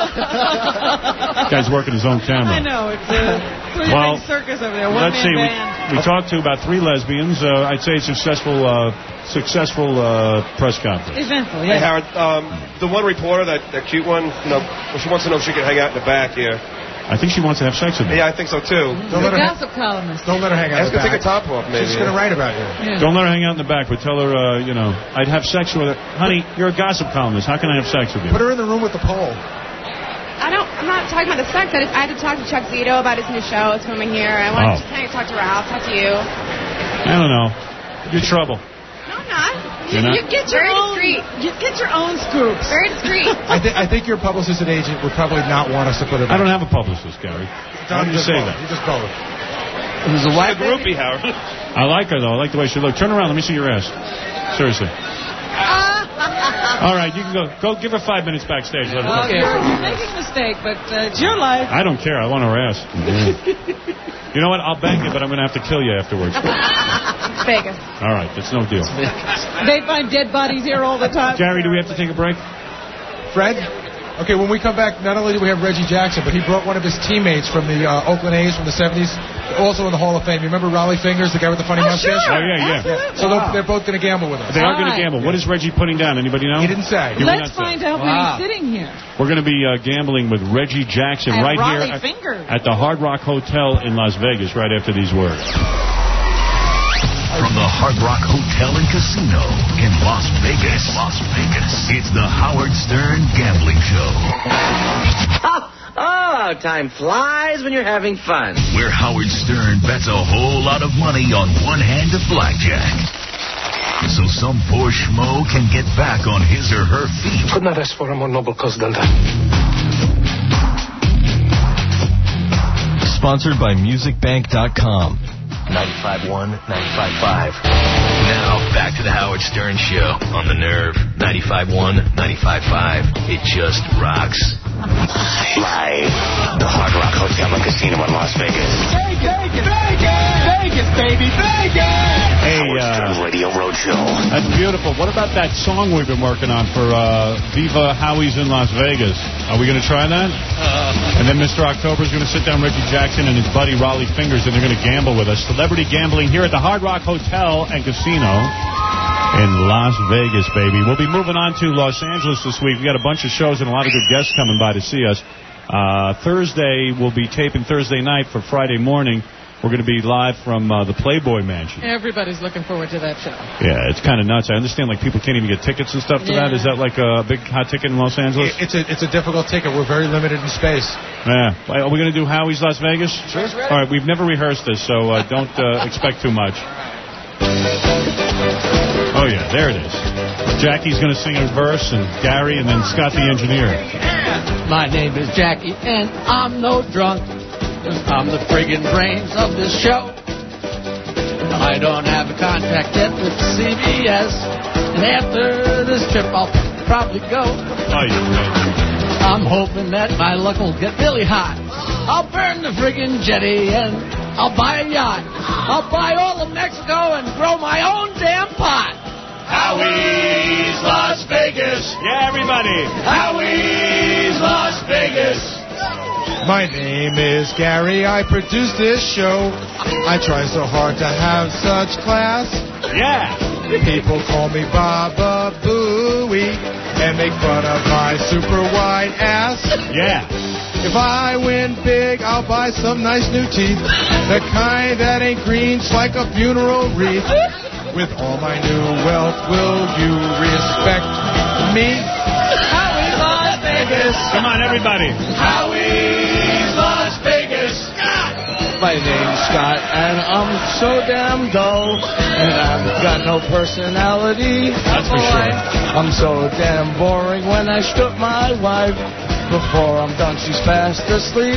This guy's working his own camera. I know. It's a, it's a Well, big circus over there. One Let's man see. We, band. we talked to about three lesbians. Uh, I'd say a successful, uh, successful uh, press conference. Eventful, Hey, yeah. Howard, um, the one reporter, that, that cute one, you know, well, she wants to know if she can hang out in the back here. I think she wants to have sex with me. Yeah, I think so, too. Don't The let her, gossip columnist. don't let her hang out. Ask in her the to take her back. top off, maybe. She's going to write about you. Yeah. Don't let her hang out in the back, but tell her, uh, you know, I'd have sex with her. Honey, you're a gossip columnist. How can I have sex with you? Put her in the room with the pole. I don't. I'm not talking about the sex. I, just, I had to talk to Chuck Zito about his new show. It's filming here. I Oh. wanted to kind of talk to Ralph, talk to you. I don't know. You're trouble. No, I'm not. You're not? You get your Very own. discreet. You get your own scoops. Very discreet. I, th- I think your publicist and agent would probably not want us to put her I back. don't have a publicist, Gary. How Don't do you just say both. that? You just both. Who's a She's a white groupie, Howard. I like her, though. I like the way she looks. Turn around. Let me see your ass. Seriously. All right, you can go. Go give her five minutes backstage. Let her Well, talk. you're, you're making a mistake, but uh, it's your life. I don't care. I want her ass. You know what? I'll bang you, but I'm going to have to kill you afterwards. Vegas. All right, that's no deal. They find dead bodies here all the time. Gary, do we have to take a break? Fred? Okay, when we come back, not only do we have Reggie Jackson, but he brought one of his teammates from the uh, Oakland A's from the seventies, also in the Hall of Fame. You remember Raleigh Fingers, the guy with the funny Oh, mustache? sure. Oh, yeah, yeah. Absolutely. So they're, they're both going to gamble with us. They are going to All right. gamble. What is Reggie putting down? Anybody know? He didn't say. He will Let's not say. find out Wow. when he's sitting here. We're going to be uh, gambling with Reggie Jackson And right Raleigh here at, Fingers. at the Hard Rock Hotel in Las Vegas right after these words. From the Hard Rock Hotel and Casino in Las Vegas. Las Vegas. It's the Howard Stern Gambling Show. Oh, time flies when you're having fun. Where Howard Stern bets a whole lot of money on one hand of blackjack. So some poor schmo can get back on his or her feet. Could not ask for a more noble cause than that. Sponsored by Music Bank dot com. ninety-five point one, ninety-five point five. Now, back to the Howard Stern Show on the Nerve. ninety-five point one, ninety-five point five. It just rocks. Live. The Hard Rock Hotel and Casino in Las Vegas. Vegas, Vegas, Vegas, baby, Vegas. Hey, Howard uh, Stern Radio Roadshow. that's beautiful. What about that song we've been working on for uh, Viva Howie's in Las Vegas? Are we going to try that? Uh, And then Mister October's going to sit down Reggie Jackson and his buddy Raleigh Fingers, and they're going to gamble with us. Celebrity gambling here at the Hard Rock Hotel and Casino in Las Vegas, baby. We'll be moving on to Los Angeles this week. We got a bunch of shows and a lot of good guests coming by to see us. Uh, Thursday, we'll be taping Thursday night for Friday morning. We're going to be live from uh, the Playboy Mansion. Everybody's looking forward to that show. Yeah, it's kind of nuts. I understand like people can't even get tickets and stuff to Yeah. that. Is that like a big hot ticket in Los Angeles? It's a, it's a difficult ticket. We're very limited in space. Yeah. Are we going to do Howie's Las Vegas? Sure. All right, we've never rehearsed this, so uh, don't uh, expect too much. Oh, yeah, there it is. Jackie's going to sing a verse, and Gary, and then Scott the engineer. My name is Jackie, and I'm no drunk. I'm the friggin' brains of this show. I don't have a contract yet with C B S, and after this trip I'll probably go. Oh, yeah. I'm hoping that my luck will get really hot. I'll burn the friggin' jetty, and I'll buy a yacht. I'll buy all of Mexico and grow my own damn pot. Howie's Las Vegas. Yeah, everybody. Howie's Las Vegas. My name is Gary. I produce this show. I try so hard to have such class. Yeah. People call me Baba Booey and make fun of my super wide ass. Yeah. If I win big, I'll buy some nice new teeth. The kind that ain't green, just like a funeral wreath. With all my new wealth, will you respect me? Howie's Las Vegas. Come on, everybody. Howie's Las Vegas. My name's Scott, and I'm so damn dull, and I've got no personality. That's for sure. I'm so damn boring when I strip my wife. Before I'm done, she's fast asleep.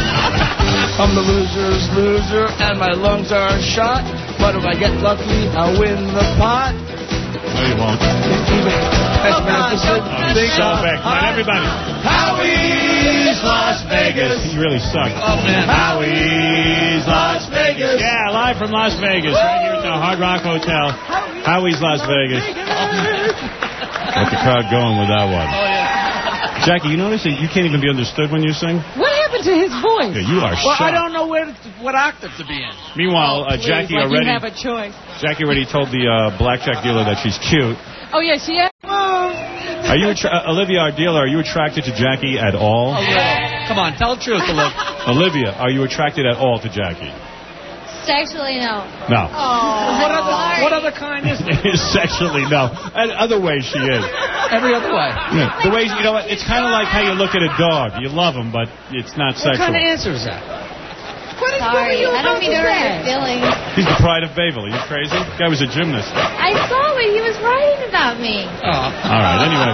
I'm the loser's loser, and my lungs are shot. But if I get lucky, I'll win the pot. No, you won't. That's magnificent. Oh, he's so big. Come on, everybody. Howie's Las Vegas. You really suck. Oh, man. Howie's Las Vegas. Yeah, live from Las Vegas, right here at the Hard Rock Hotel. Howie's Las Vegas. Got the crowd going with that one. Oh, yeah. Jackie, you notice that you can't even be understood when you sing? What happened to his voice? Yeah, you are Well, shocked. I don't know where to, what octave to be in. Meanwhile, uh, Please, Jackie like already you have a choice. Jackie already told the uh, blackjack dealer that she's cute. Oh, yeah, she has Are you attra- uh, Olivia, our dealer? Are you attracted to Jackie at all? A little. Come on, tell the truth, Olivia. Olivia, are you attracted at all to Jackie? Sexually, no. No. Oh, What other, what other kind is it? Sexually, no. And other ways, she is. Every other way. Yeah. The way, you know what? It's kind of like how you look at a dog. You love him, but it's not What sexual. kind of answer is that? What is Sorry, I don't mean to hurt your feelings. He's the pride of Bayville. Are you crazy? The guy was a gymnast. I saw it. He was writing about me. All right, anyway.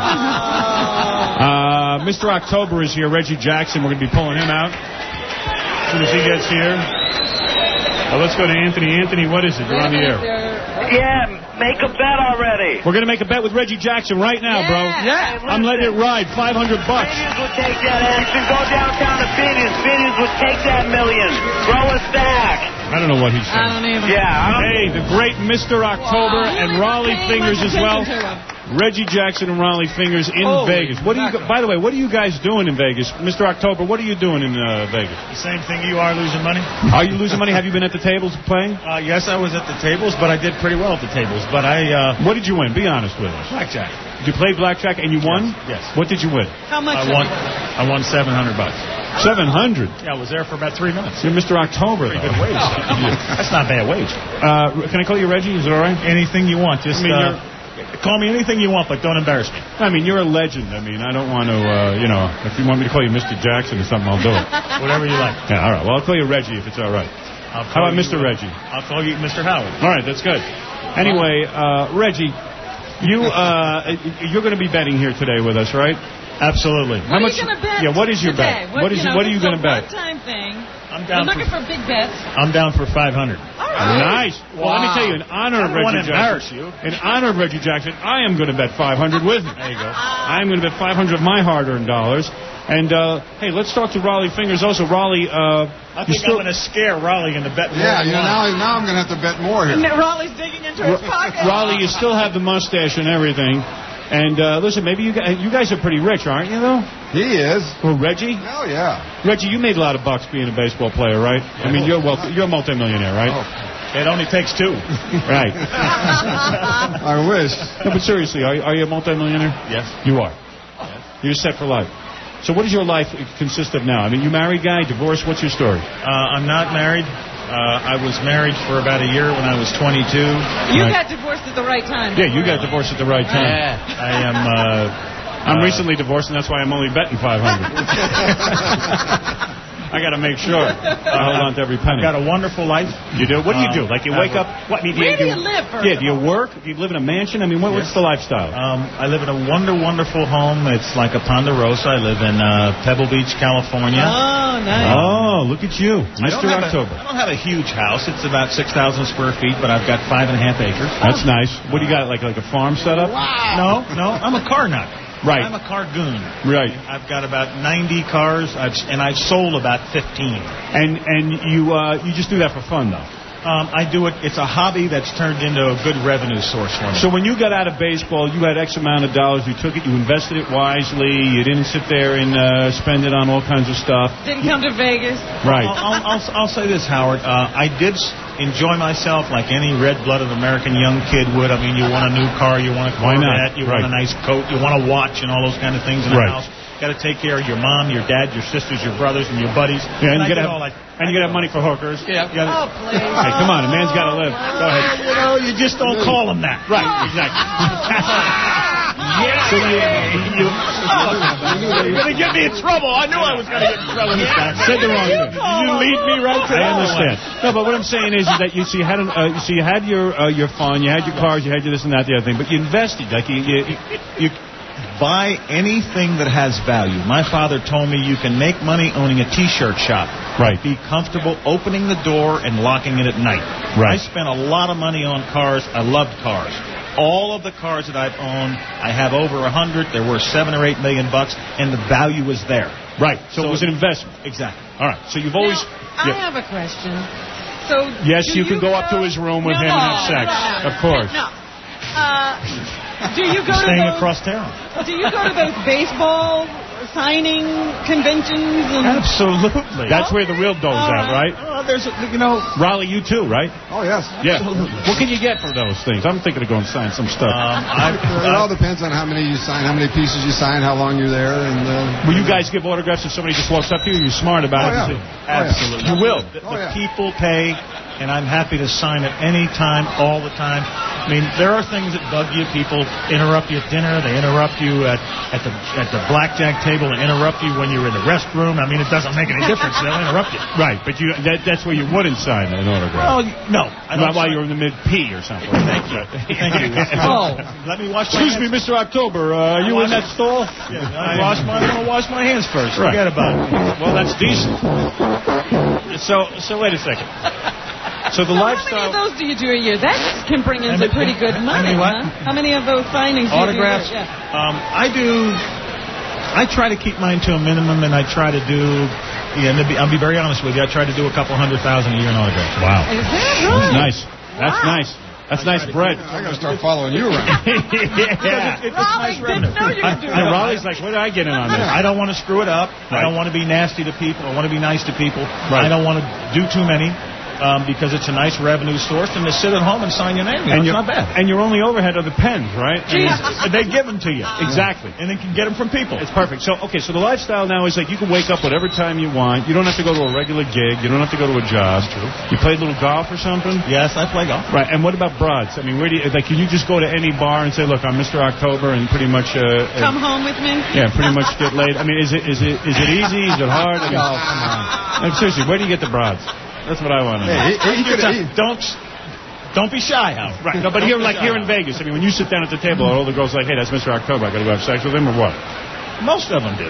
Uh, Mister October is here. Reggie Jackson. We're going to be pulling him out as soon as he gets here. Uh, let's go to Anthony. Anthony, what is it? You're on the air. Yeah, make a bet already. We're going to make a bet with Reggie Jackson right now, bro. Yeah. I'm letting it ride. five hundred bucks. Phineas would take that action. Go downtown to Phineas. Phineas would take that million. Throw a stack. I don't know what he's saying. I don't even. Yeah. I don't Hey, the great Mister October Wow. and Raleigh Really Fingers paying as well. much attention to him. Reggie Jackson and Raleigh Fingers in Holy Vegas. What do you? By the way, what are you guys doing in Vegas, Mister October? What are you doing in uh, Vegas? The same thing you are, losing money. Are you losing money? Have you been at the tables playing? Uh, yes, I was at the tables, but I did pretty well at the tables. But I, uh, What did you win? Be honest with us. blackjack. Did you play blackjack and you won? Yes. What did you win? How much? I won. I won seven hundred bucks. Seven hundred. Yeah, I was there for about three minutes. You're Mister October. Pretty though. good wage. That's not bad wage. Uh, can I call you Reggie? Is it all right? Anything you want. Just I mean, uh, call me anything you want, but don't embarrass me. I mean, you're a legend. I mean, I don't want to, uh, you know, if you want me to call you Mister Jackson or something, I'll do it. Whatever you like. Yeah, all right. Well, I'll call you Reggie if it's all right. I'll How call about you, Mister uh, Reggie? I'll call you Mister Howard. All right, that's good. Anyway, uh, Reggie, you, uh, you're going to be betting here today with us, right? Absolutely. How What much? are you going to bet? Yeah, what is your today? bet? What is? you know, What are you this going to is a bet? one-time thing. I'm We're down looking for, for big bets. I'm down for five hundred. All right. Nice. Well, let me tell you, in honor I of don't want Reggie to embarrass Jackson, you. in honor of Reggie Jackson, I am going to bet five hundred with him. There you go. I'm going to bet five hundred of my hard-earned dollars. And uh, hey, let's talk to Raleigh Fingers also. Raleigh, uh, I you think still... I'm going to scare Raleigh into betting more Yeah, than you know, one. now, now I'm going to have to bet more here. And then Raleigh's digging into his pocket. Raleigh, you still have the mustache and everything. And uh, listen, maybe you guys, you guys are pretty rich, aren't you, though? He is. Well, Reggie? Oh, yeah. Reggie, you made a lot of bucks being a baseball player, right? I mean, you're well, you're a multimillionaire, right? Oh. It only takes two. Right. I wish. No, but seriously, are, are you a multimillionaire? Yes. You are. You're set for life. So what does your life consist of now? I mean, you married guy, divorced, what's your story? Uh, I'm not married. Uh, I was married for about a year when I was twenty-two. You Right. got divorced at the right time. Yeah, you got divorced at the right time. Yeah. I am. Uh, I'm uh, recently divorced, and that's why I'm only betting five hundred. I got to make sure I hold on to every penny. I've got a wonderful life. You do? What do you do? Um, Like you I wake have up? What, do you, Where do you live, first Yeah, do you of all? work? Do you live in a mansion? I mean, what, what's the lifestyle? Um, I live in a wonder, wonderful home. It's like a Ponderosa. I live in uh, Pebble Beach, California. Oh, nice. Oh, look at you, I don't Mister have a- October. I don't have a huge house. It's about six thousand square feet, but I've got five and a half acres. That's nice. What do you got? Like like a farm setup? No, no, I'm a car nut. Right. I'm a car goon. Right. I've got about ninety cars, I've, and I've sold about fifteen. And and you uh, you just do that for fun though. Um, I do it. It's a hobby that's turned into a good revenue source for me. So when you got out of baseball, you had X amount of dollars. You took it. You invested it wisely. You didn't sit there and uh, spend it on all kinds of stuff. Didn't come to Vegas. Right. I'll, I'll, I'll, I'll say this, Howard. Uh, I did enjoy myself like any red-blooded American young kid would. I mean, you want a new car, you want a Corvette, you right. want a nice coat, you want a watch and all those kind of things in the right. house. Got to take care of your mom, your dad, your sisters, your brothers, and your buddies. Yeah, and, and you got to have, like, and you got to have money for hookers. Yeah. You gotta, oh, please. Hey, come on, a man's got to live. Go ahead. You know, you just don't call them that. Right, exactly. Yeah. So you, you, oh, you're going to get me in trouble. I knew I was going to get in trouble this time. Said the wrong thing. You lead me right to I understand. No, but what I'm saying is, is that you see, you had an, uh, so you had your uh, your fun, you had your cars, you had your this and that, the other thing, but you invested. Like you, you, you buy anything that has value. My father told me you can make money owning a T-shirt shop. Right. Be comfortable opening the door and locking it at night. Right. I spent a lot of money on cars. I loved cars. All of the cars that I've owned, I have over a hundred. They're worth seven or eight million bucks, and the value was there. Right. So, so it was an investment. Exactly. All right. So you've always. Now, yeah. I have a question. So. Yes, you, you can go, go up to his room with no, him and have sex. No, of course. No. Uh, do you go to Staying those, across town. Do you go to those baseball signing conventions? And Absolutely. That's where the real dough's uh, at, right? Uh, there's, a, you know, Raleigh, you too, right? Oh yes. Yeah. Absolutely. What can you get for those things? I'm thinking of going to sign some stuff. Um, I've, it all depends on how many you sign, how many pieces you sign, how long you're there, and. Uh, will you guys give autographs if somebody just walks up to you? You're smart about oh, it. Yeah. Absolutely. You will. The, oh, the yeah. people pay, and I'm happy to sign at any time, all the time. I mean, there are things that bug you. People interrupt you at dinner. They interrupt you at, at the at the blackjack table. They interrupt you when you're in the restroom. I mean, it doesn't make any difference. They'll interrupt you. Right, but you that, that's where you wouldn't sign an autograph. Well, no. I Not while you're in the mid-P or something. Thank you. Thank you. Oh. Let me wash my Excuse me, Mister October. Uh, are you in that stall? Yeah, I wash my, I'm going to wash my hands first. Right. Forget about it. Well, that's decent. So, so wait a second. So the so lifestyle. How many of those do you do a year? That can bring in some pretty good money. How many what? Huh? How many of those signings Autographs? do you do? Yeah. Um, I do. I try to keep mine to a minimum, and I try to do. Yeah, and to be, I'll be very honest with you. I try to do a couple hundred thousand a year in autographs. Wow. Is that right? That's nice. That's wow. nice. That's nice bread. I got to start following you around. yeah. It, it's Raleigh nice revenue. didn't know you were doing And that. Raleigh's like, what did I get in on this? I don't want to screw it up. Right. I don't want to be nasty to people. I want to be nice to people. Right. I don't want to do too many. Um, because it's a nice revenue source, and to sit at home and sign your name, you know, and it's not bad. And your only overhead are the pens, right? Jesus. They give them to you. Exactly. And then you can get them from people. It's perfect. So, okay, so the lifestyle now is like you can wake up whatever time you want. You don't have to go to a regular gig. You don't have to go to a job. That's true. You play a little golf or something? Yes, I play golf. Right, and what about broads? I mean, where do you, like, can you just go to any bar and say, look, I'm Mister October, and pretty much... Uh, Come home with me? Yeah, pretty much get laid. I mean, is it is it is it easy? Is it hard? I mean, Oh, come on. like, seriously, where do you get the broads? That's what I want to know. Hey, he, he could, he, Don't don't be shy, Howard. Right. No, but here, like here in Vegas, I mean, when you sit down at the table, all the girls are like, hey, that's Mister October. I got to go have sex with him, or what? Most of them do.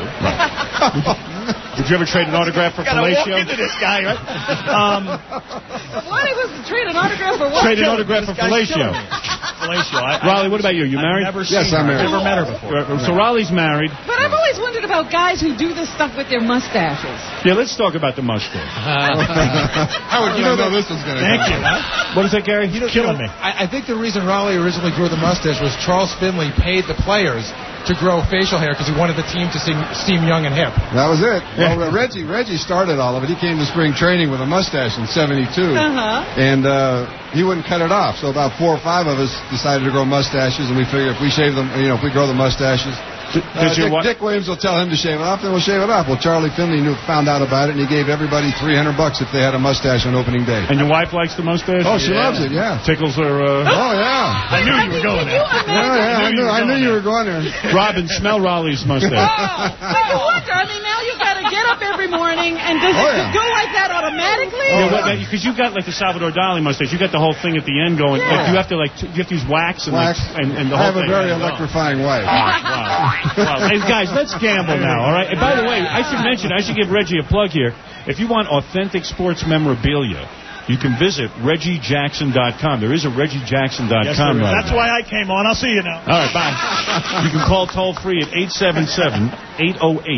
Would you ever trade an autograph for Fellatio? Walk into this guy, right? Um, What? He was to trade an autograph for what? Trade an autograph for Fellatio. Fellatio. I, Raleigh, what about you? You I've married? Never Yes, seen I'm her. married. Never met her before. So Raleigh's married. But I've always wondered about guys who do this stuff with their mustaches. Yeah, let's talk about the mustache. Howard, you know that this was going to Thank you. What is that, Gary? You know, Killing you know, me. I, I think the reason Raleigh originally grew the mustache was Charles Finley paid the players to grow facial hair because he wanted the team to seem, seem young and hip. That was it. Well, Reggie Reggie started all of it. He came to spring training with a mustache in seventy-two. Uh-huh. And uh, he wouldn't cut it off. So about four or five of us decided to grow mustaches, and we figured if we shave them, you know, if we grow the mustaches, Did, uh, did your Dick, wa- Dick Williams will tell him to shave it off, then we'll shave it off. Well, Charlie Finley knew, found out about it, and he gave everybody three hundred bucks if they had a mustache on opening day. And your wife likes the mustache? Oh, she Yeah. loves it, yeah. Tickles her. Uh... Oh, yeah. I knew you were going there. Yeah, yeah, I knew, I knew you were going there. Robin, smell Raleigh's mustache. Oh, but you wonder. I mean, now you've got to get up every morning, and does Oh, it yeah. go like that automatically? Because you got like the Salvador Dali mustache, you got the whole thing at the end going. Yeah. Like, you have to like t- you have to use wax and Wax. like and, and the I whole have a thing. very Oh. electrifying wife. Wow. Wow. Hey, guys, let's gamble now, all right? And by the way, I should mention, I should give Reggie a plug here. If you want authentic sports memorabilia, you can visit Reggie Jackson dot com. There is a Reggie Jackson dot com Yes, right That's now. why I came on. I'll see you now. All right, bye. You can call toll-free at eight seven seven, eight oh eight,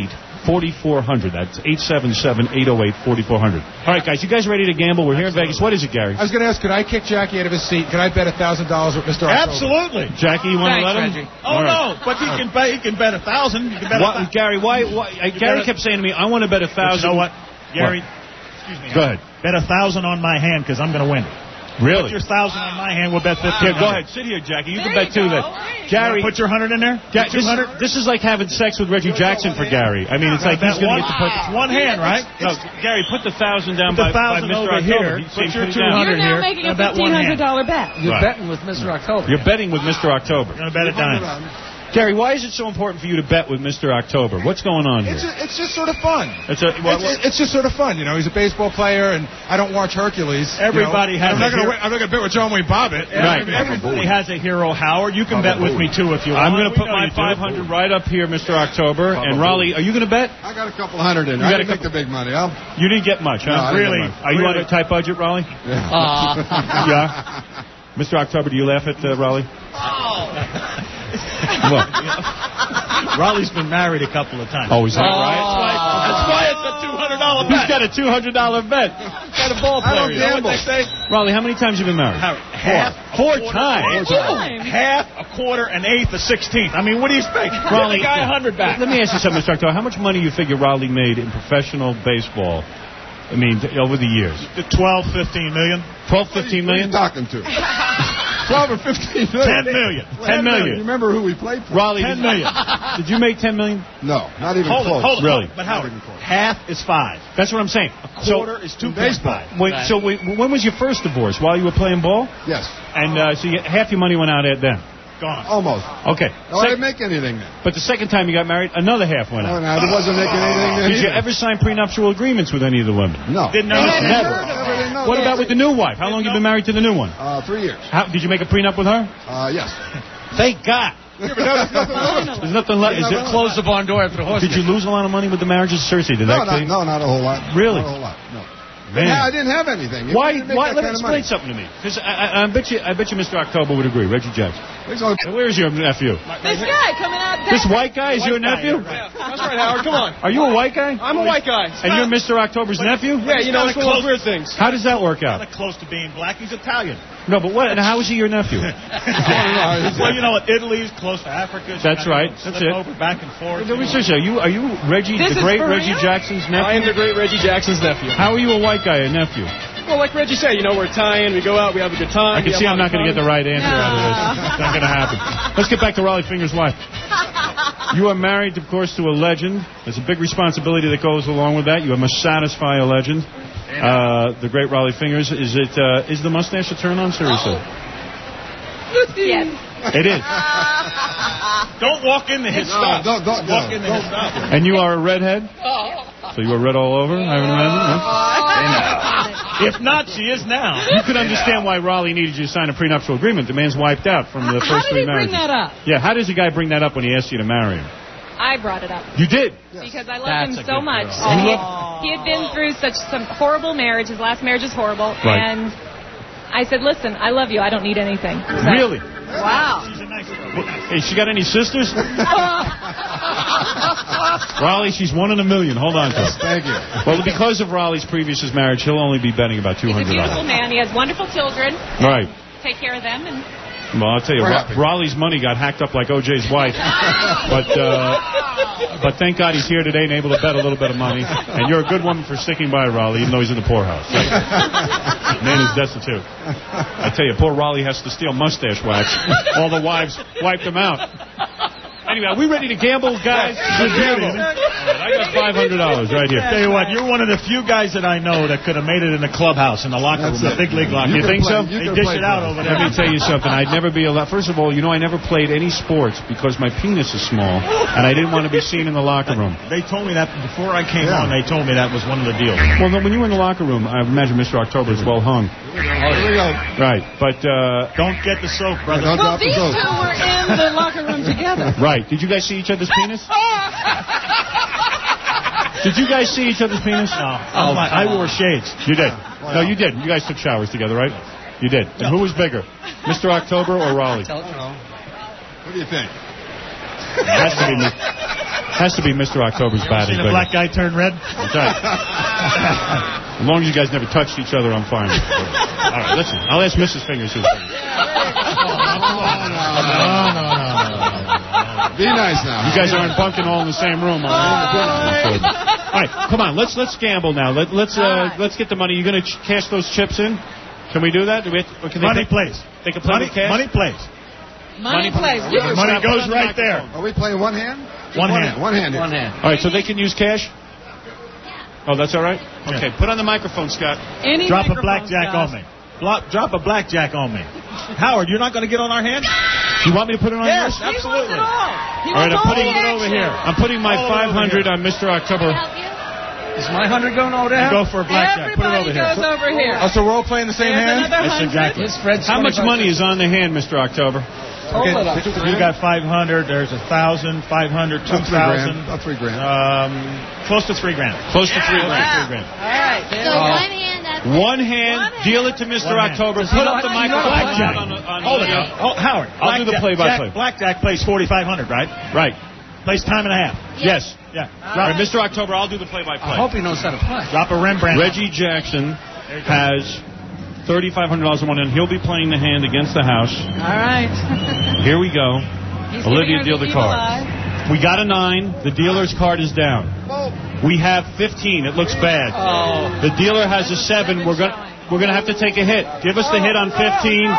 forty-four hundred. That's eight seven seven, eight oh eight, forty-four hundred. All right, guys, you guys ready to gamble? We're here in Vegas. What is it, Gary? I was going to ask, could I kick Jackie out of his seat? Could I bet one thousand dollars with Mister October? Absolutely. Jackie, you want to let him? Reggie. Oh, right. no, but he can bet, he can bet one thousand. You can bet What, Gary, why? why uh, Gary kept saying to me, I want to bet one thousand. You know what? Gary, what? excuse me. Go ahead. Bet one thousand on my hand because I'm going to win. Really? Put your one thousand on my hand, we'll bet fifteen. Yeah, go ahead. Sit here, Jackie. You there can bet two then. Gary, put your one hundred in there? Ga- this, this is like having sex with Reggie Jackson for Gary. I mean, it's like he's going to get to put... It's one hand, right? No, Gary, put the one thousand down put the by, by thousand Mister over October. Here. Put your two hundred You're now here. making a fifteen hundred dollars bet. You're Right. betting with Mister October. You're betting with Mister October. You're going to bet a dime. Gary, why is it so important for you to bet with Mister October? What's going on here? It's just, it's just sort of fun. It's, a, well, it's, it's just sort of fun, you know. He's a baseball player, and I don't watch Hercules. Everybody you know. has I'm not a going hero- to. I'm not going to bet with John Wayne Bobbitt. Right. Everybody has a hero, Howard. You can bet with me too if you want. I'm going to put We my know you do. five hundred right up here, Mister October. And Raleigh, are you going to bet? I got a couple hundred in. You I got didn't a make the big money. I'll... You didn't get much, huh? No, I didn't really? get much. Are you Really? on a tight budget, Raleigh? Yeah. Uh, Yeah. Mister October, do you laugh at uh, Raleigh? What? Raleigh's been married a couple of times. Oh, is that That's right? why, that's why it's a two hundred dollars bet. He's got a two hundred dollars bet. Got a ball I player. don't You know what gamble. they say? Raleigh, how many times have you been married? Half. Four a quarter, times. Four times. Half, a quarter, an eighth, a sixteenth. I mean, what do you expect? Raleigh, Give the guy a hundred back. Let me ask you something, Mister October. How much money you figure Raleigh made in professional baseball? I mean, t- over the years. twelve, fifteen million. twelve, fifteen million? Who are you talking to? twelve or fifteen million? ten million. ten million. You remember who we played for? Raleigh, ten did, million. did you make ten million? No, not even Hold close. it, hold it. Really? But Howard, half is five. That's what I'm saying. A quarter is two baseball. Wait, so wait, when was your first divorce? While you were playing ball? Yes, And uh, so you, half your money went out at then? Gone. almost. Okay. No, Sec- I didn't make anything then. but the second time you got married, another half went No, out. no, I wasn't making anything then. Did you either. ever sign prenuptial agreements with any of the women? No. Didn't know. Never. Never. Never did know What that. about with the new wife? How long you been married to the new one? Uh, three years. How, did you make a prenup with her? Uh, yes. Thank God. Yeah, but there's nothing left. There's nothing left. Is There's it nothing close? Close the barn door after the horse. Did you lose a lot of money with the marriages? Seriously, did No, that not, clean? no, not a whole lot. Really? Not a whole lot. No. Man. Yeah, I didn't have anything. You Why? didn't make Why? that Let me kind of explain money. something to me. Because I, I, I bet you, I bet you, Mister October would agree. Reggie Jackson. He's only- Where's your nephew? This guy coming out. This white guy is your nephew? That's right, Howard. Come on. Are you a white guy? I'm a white guy. And you're Mister October's nephew? Yeah, you know, it's one of those weird things. How does that work out? Not close to being black. He's Italian. No, but what? And how is he your nephew? Well, you know what? Italy's close to Africa. So That's you right. know, That's slip it. over back and forth. Let me say, are you are you Reggie, This the is great for Reggie real? Jackson's nephew? I am the great Reggie Jackson's nephew. How are you a white guy, a nephew? Well, like Reggie said, you know, we're Italian. We go out, we have a good time. I can we see have I'm a not lot of going to get fun. the right answer out of this. It's not going to happen. Let's get back to Raleigh Finger's wife. You are married, of course, to a legend. There's a big responsibility that goes along with that. You must satisfy a legend. Uh, the great Raleigh Fingers. Is it? Uh, is the mustache a turn on? Seriously? Yes. It is. Don't walk into his No, stuff. don't- don't- walk no, into don't. his stuff. And you are a redhead? So you are red all over, I would imagine? Huh? If not, she is now. You could understand why Raleigh needed you to sign a prenuptial agreement. The man's wiped out from the How first did three he bring marriages. that up? Yeah, how does a guy bring that up when he asks you to marry him? I brought it up. You did? Because I love That's him a so good much. girl. And You he, love- he had been through such some horrible marriage. His last marriage is horrible. Right. And I said, listen, I love you. I don't need anything. So- Really? Wow. Hey, she got any sisters? Raleigh, she's one in a million. Hold on to her. Thank you. Well, because of Raleigh's previous marriage, he'll only be betting about two He's a hundred beautiful dollars. man. He has wonderful children. Right. Take care of them. And Well, I'll tell you, We're Ra- happy. Raleigh's money got hacked up like O J's wife. But uh, but thank God he's here today and able to bet a little bit of money. And you're a good woman for sticking by Raleigh, even though he's in the poorhouse. Man is destitute. I tell you, poor Raleigh has to steal mustache wax. All the wives wiped him out. Anyway, are we ready to gamble, guys? Let's gamble. All right, I got five hundred dollars right here. Tell you what, you're one of the few guys that I know that could have made it in the clubhouse, in the locker room, the big league locker room. You think so? They dish it out over there. Let me tell you something. I'd never be allowed. First of all, you know, I never played any sports because my penis is small, and I didn't want to be seen in the locker room. They told me that before I came on. They told me that was one of the deals. Well, no, when you were in the locker room, I imagine Mister October is well hung. Here we go. Right, but uh, don't get the soap, brother. Don't Well, drop the these soap. two were in the locker room together. right. Did you guys see each other's penis? Did you guys see each other's penis? No. Oh, my, I wore shades. You did. No, you did. You guys took showers together, right? You did. And who was bigger, Mister October or Raleigh? What do you think? It has to be me. Has to be Mister October's bat. Seen a black guy turn red? That's right. As long as you guys never touched each other, I'm fine. All right, listen. I'll ask Missus Fingers who's. No, no, no, no. Be nice now. You guys aren't bunking all in the same room, are you? All right, come on. Let's let's gamble now. Let, let's uh, let's get the money. You going to ch- cash those chips in? Can we do that? Do we have to, can money they play? plays. They can play money, with cash? Money plays. Money, money plays. Yeah, money goes right there. Are we playing one hand? One, one hand. hand. One hand. One hand. All right, so they can use cash? Oh, that's all right? Okay, put on the microphone, Scott. Any Drop a blackjack on me. Blo- drop a blackjack on me. Howard, you're not going to get on our hand? You want me to put it on yes, yours? Yes, absolutely. All, all right, I'm putting it over here. I'm putting my all five hundred on Mister October. Is my hundred going over there? You go for a blackjack. Everybody Put it over goes here. over here. Oh, so we're all playing the same There's hand? Yes, exactly. How much money is on the hand, Mister October? Okay, you got five hundred. There's a thousand, five hundred, two thousand. About three grand. Um, close to three grand. Close to three grand. Three grand. All right. So Uh, one hand, that's it. One hand, One hand. deal it to Mister One October. hand. Put up the microphone. Blackjack. On, on, Hold it. uh, Oh, Howard. I'll do the play-by-play. Blackjack plays forty-five hundred, right? Right. Plays time and a half. Yes. Yeah. All right, Mister October, I'll do the play-by-play. I hope he knows how to play. Drop a Rembrandt. Reggie Jackson has thirty-five hundred dollars in one hand. He'll be playing the hand against the house. All right. Here we go. He's Olivia, giving deal her the evil card. eye. We got a nine. The dealer's card is down. We have fifteen. It looks bad. Oh. The dealer has a seven. We're going we're gonna have to take a hit. Give us the hit on fifteen.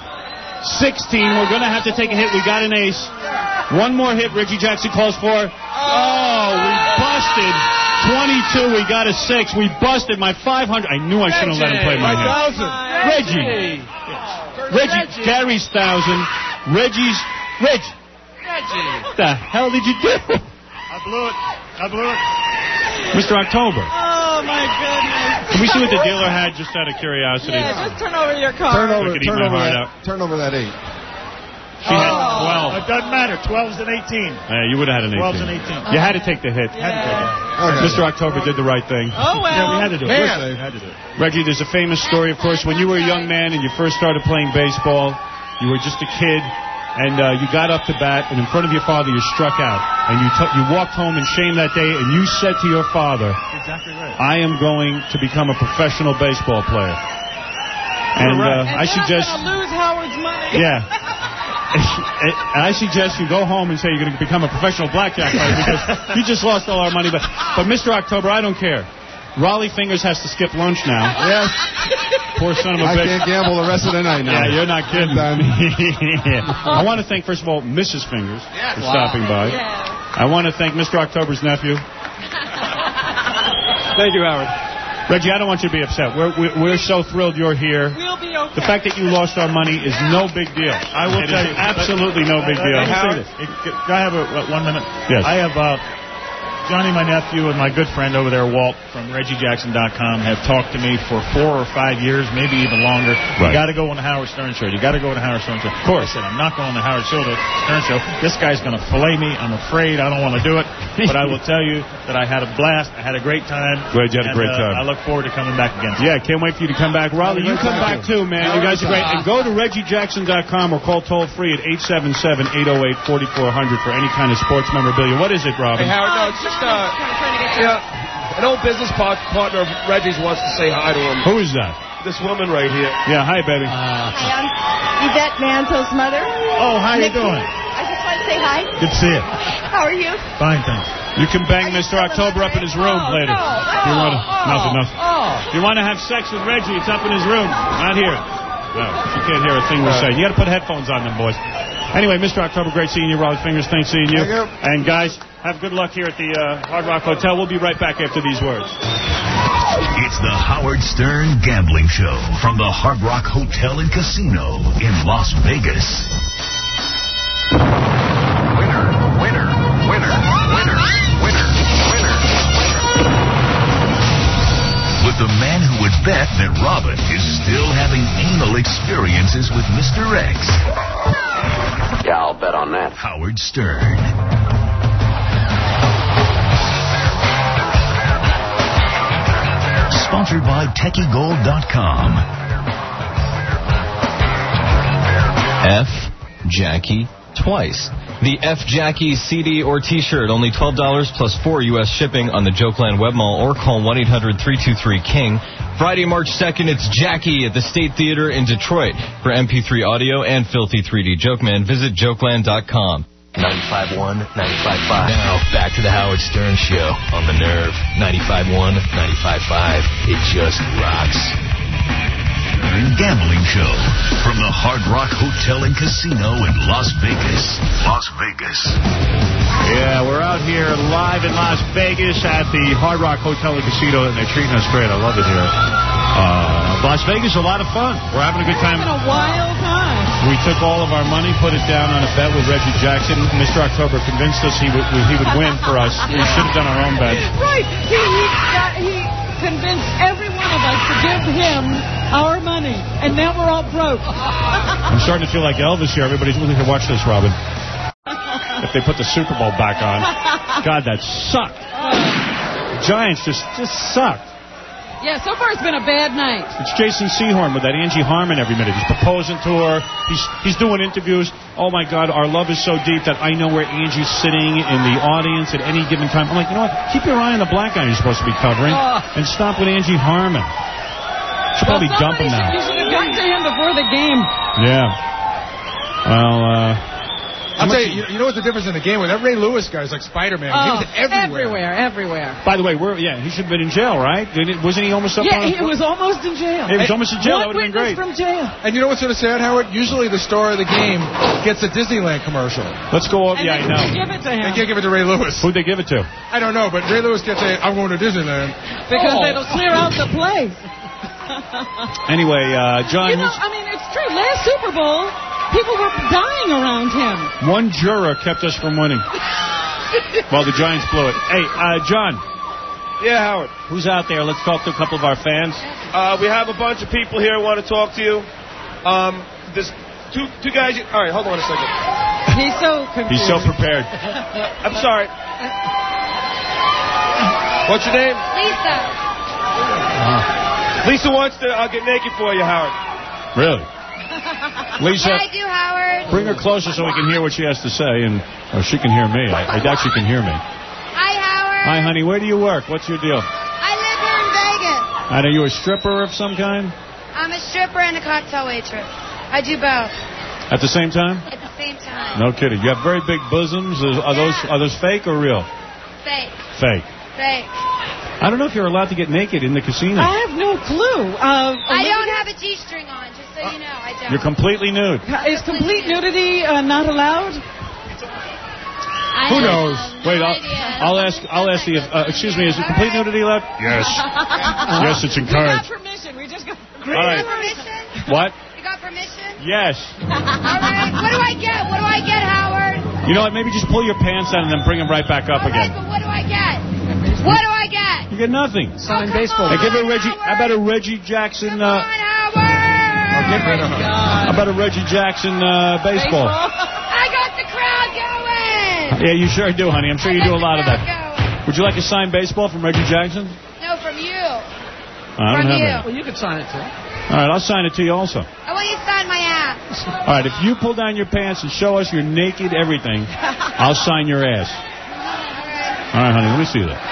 sixteen. We're going to have to take a hit. We got an ace. One more hit Reggie Jackson calls for. Oh, we busted. twenty-two. We got a six. We busted my five hundred. I knew I shouldn't have let him play my hand. Reggie. Reggie. Gary's thousand. Reggie's. Reggie. Reggie. What the hell did you do? I blew it. I blew it. Mister October. Oh, my goodness. Can we see what the dealer had just out of curiosity? Yeah, just turn over your card. Turn over, I could eat turn my over heart that, out. turn over that eight. She had twelve. It doesn't matter. twelve's and eighteen. Yeah, you would have had an eighteen. twelve's and eighteen. You had to take the hit. Had to take it. Okay. Mister October did the right thing. Oh, well. Yeah, we had to do it. Man. We had to do it. Reggie, there's a famous story, of course, when you were a young man and you first started playing baseball, you were just a kid, and uh, you got up to bat, and in front of your father you struck out, and you t- you walked home in shame that day, and you said to your father, Exactly right. I am going to become a professional baseball player. And uh, And I suggest... I'm going to lose Howard's money. Yeah. And I suggest you go home and say you're going to become a professional blackjack player because you just lost all our money. But, but Mister October, I don't care. Raleigh Fingers has to skip lunch now. Yes. Poor son of a I bitch. can't gamble the rest of the night now. Yeah, you're not kidding. Done. Yeah. I want to thank, first of all, Missus Fingers for stopping by. Yeah. I want to thank Mister October's nephew. Thank you, Howard. Reggie, I don't want you to be upset. We're, we're, we're so thrilled you're here. We'll be okay. The fact that you lost our money is no big deal. I will it tell is you. absolutely no big deal. Let me say this. Can I have a, uh, one minute? Yes. I have uh, Johnny, my nephew, and my good friend over there, Walt, from Reggie Jackson dot com, have talked to me for four or five years, maybe even longer. Right. You got to go on the Howard Stern Show. You got to go on the Howard Stern Show. Of course. I said, I'm not going on the Howard Stern Show. This guy's going to fillet me. I'm afraid. I don't want to do it. But I will tell you that I had a blast. I had a great time. Glad you had a and, great uh, time. I look forward to coming back again. Yeah, can't wait for you to come back. Raleigh, you come back too, man. You guys are great. And go to Reggie Jackson dot com or call toll free at eight seven seven, eight oh eight, four four zero zero for any kind of sports memorabilia. What is it, Robin? Hey, Howard, no, it's just, uh, yeah, an old business par- partner of Reggie's wants to say hi to him. Who is that? This woman right here. Yeah, hi, baby. Hi, I'm Yvette Mantel's mother. Oh, how you Nikki. doing? I just want to say hi. Good to see you. How are you? Fine, thanks. You can bang Mister October up in his room Oh, later. no, If you want to, oh, nothing, nothing. oh. If you want to have sex with Reggie, it's up in his room, not here. No, you can't hear a thing we're saying. You got to put headphones on them, boys. Anyway, Mister October, great seeing you. Raleigh Fingers, thanks seeing you. Thank you. And guys, have good luck here at the uh, Hard Rock Hotel. We'll be right back after these words. It's the Howard Stern Gambling Show from the Hard Rock Hotel and Casino in Las Vegas. Winner, winner, winner, winner, winner, winner, winner. With the man who would bet that Robin is still having anal experiences with Mister X. Yeah, I'll bet on that. Howard Stern. Sponsored by Techie Gold dot com. F. Jackie twice. The F. Jackie C D or T-shirt, only twelve dollars plus four U S shipping on the Jokeland Web Mall or call one eight hundred three two three King. Friday, March second, it's Jackie at the State Theater in Detroit. For M P three audio and Filthy three D Jokeman, visit Jokeland dot com. ninety-five point one, ninety-five point five. Now, back to the Howard Stern Show on The Nerve. ninety-five point one, ninety-five point five. It just rocks. Gambling show from the Hard Rock Hotel and Casino in Las Vegas. Las Vegas. Yeah, we're out here live in Las Vegas at the Hard Rock Hotel and Casino, and they're treating us great. I love it here. Uh, Las Vegas is a lot of fun. We're having a good time. It's been a wild time. We took all of our money, put it down on a bet with Reggie Jackson. Mister October convinced us he would he would win for us. We should have done our own bet. Right. He, he, got, he convinced every one of us to give him our money, and now we're all broke. I'm starting to feel like Elvis here. Everybody's willing to watch this, Robin. If they put the Super Bowl back on. God, that sucked. The Giants just, just sucked. Yeah, so far it's been a bad night. It's Jason Sehorn with that Angie Harmon every minute. He's proposing to her. He's he's doing interviews. Oh, my God, our love is so deep that I know where Angie's sitting in the audience at any given time. I'm like, you know what? Keep your eye on the black guy you're supposed to be covering and stop with Angie Harmon. Should well, probably dump him should, now. You should have gotten to him before the game. Yeah. Well, uh... I'll tell you, you know what the difference in the game was? That Ray Lewis guy is like Spider-Man. Oh, he was everywhere. Everywhere, everywhere. By the way, we're, yeah, he should have been in jail, right? Didn't, wasn't he almost up yeah, on he was almost in jail. He was almost in jail. One That would have been great. from jail. And you know what's sort of sad, Howard? Usually the star of the game gets a Disneyland commercial. Let's go over. Yeah, I know. Give it to him. They can't give it to Ray Lewis. Who'd they give it to? I don't know, but Ray Lewis gets a, I'm going to Disneyland. Because oh. it'll clear out the place. Anyway, uh, John... You know, I mean, it's true. Last Super Bowl, people were dying around him. One juror kept us from winning. Well, the Giants blew it. Hey, uh, John. Yeah, Howard. Who's out there? Let's talk to a couple of our fans. Uh, we have a bunch of people here who want to talk to you. Um, there's two two guys... All right, hold on a second. He's so confused. He's so prepared. I'm sorry. What's your name? Lisa. Uh, Lisa wants to uh, get naked for you, Howard. Really? Lisa, Yeah, I do, Howard. bring her closer so we can hear what she has to say, and or she can hear me. I, I doubt she can hear me. Hi, Howard. Hi, honey. Where do you work? What's your deal? I live here in Vegas. And are you a stripper of some kind? I'm a stripper and a cocktail waitress. I do both At the same time? at the same time. No kidding. You have very big bosoms. Are, are those are those fake or real? Fake. Fake. Fake. I don't know if you're allowed to get naked in the casino. I have no clue. Uh, I don't have a G-string on, just so you know. I don't. You're completely nude. Is complete nudity uh, not allowed? I Who have knows? no Wait, I'll, idea. I'll ask. I'll ask the. Uh, excuse me. Is it complete nudity allowed? Yes. Yes, it's We got encouraged. permission. We just got All right. Permission? What? You got permission? Yes. All right. What do I get? What do I get, Howard? You know what? Maybe just pull your pants down and then bring them right back up All right, again. but what do I get? What do I get? You get nothing. Signed baseball. Hey, give her Reggie. How about a Reggie Jackson? Uh, how about a Reggie Jackson uh, baseball? I got the crowd going. Yeah, you sure do, honey. I'm sure you do a lot of that. Would you like a signed baseball from Reggie Jackson? No, from you. I don't From have you. that. Well, you could sign it, too. All right, I'll sign it to you also. I want you to sign my ass. All right, if you pull down your pants and show us your naked everything, I'll sign your ass. All right, honey, let me see that.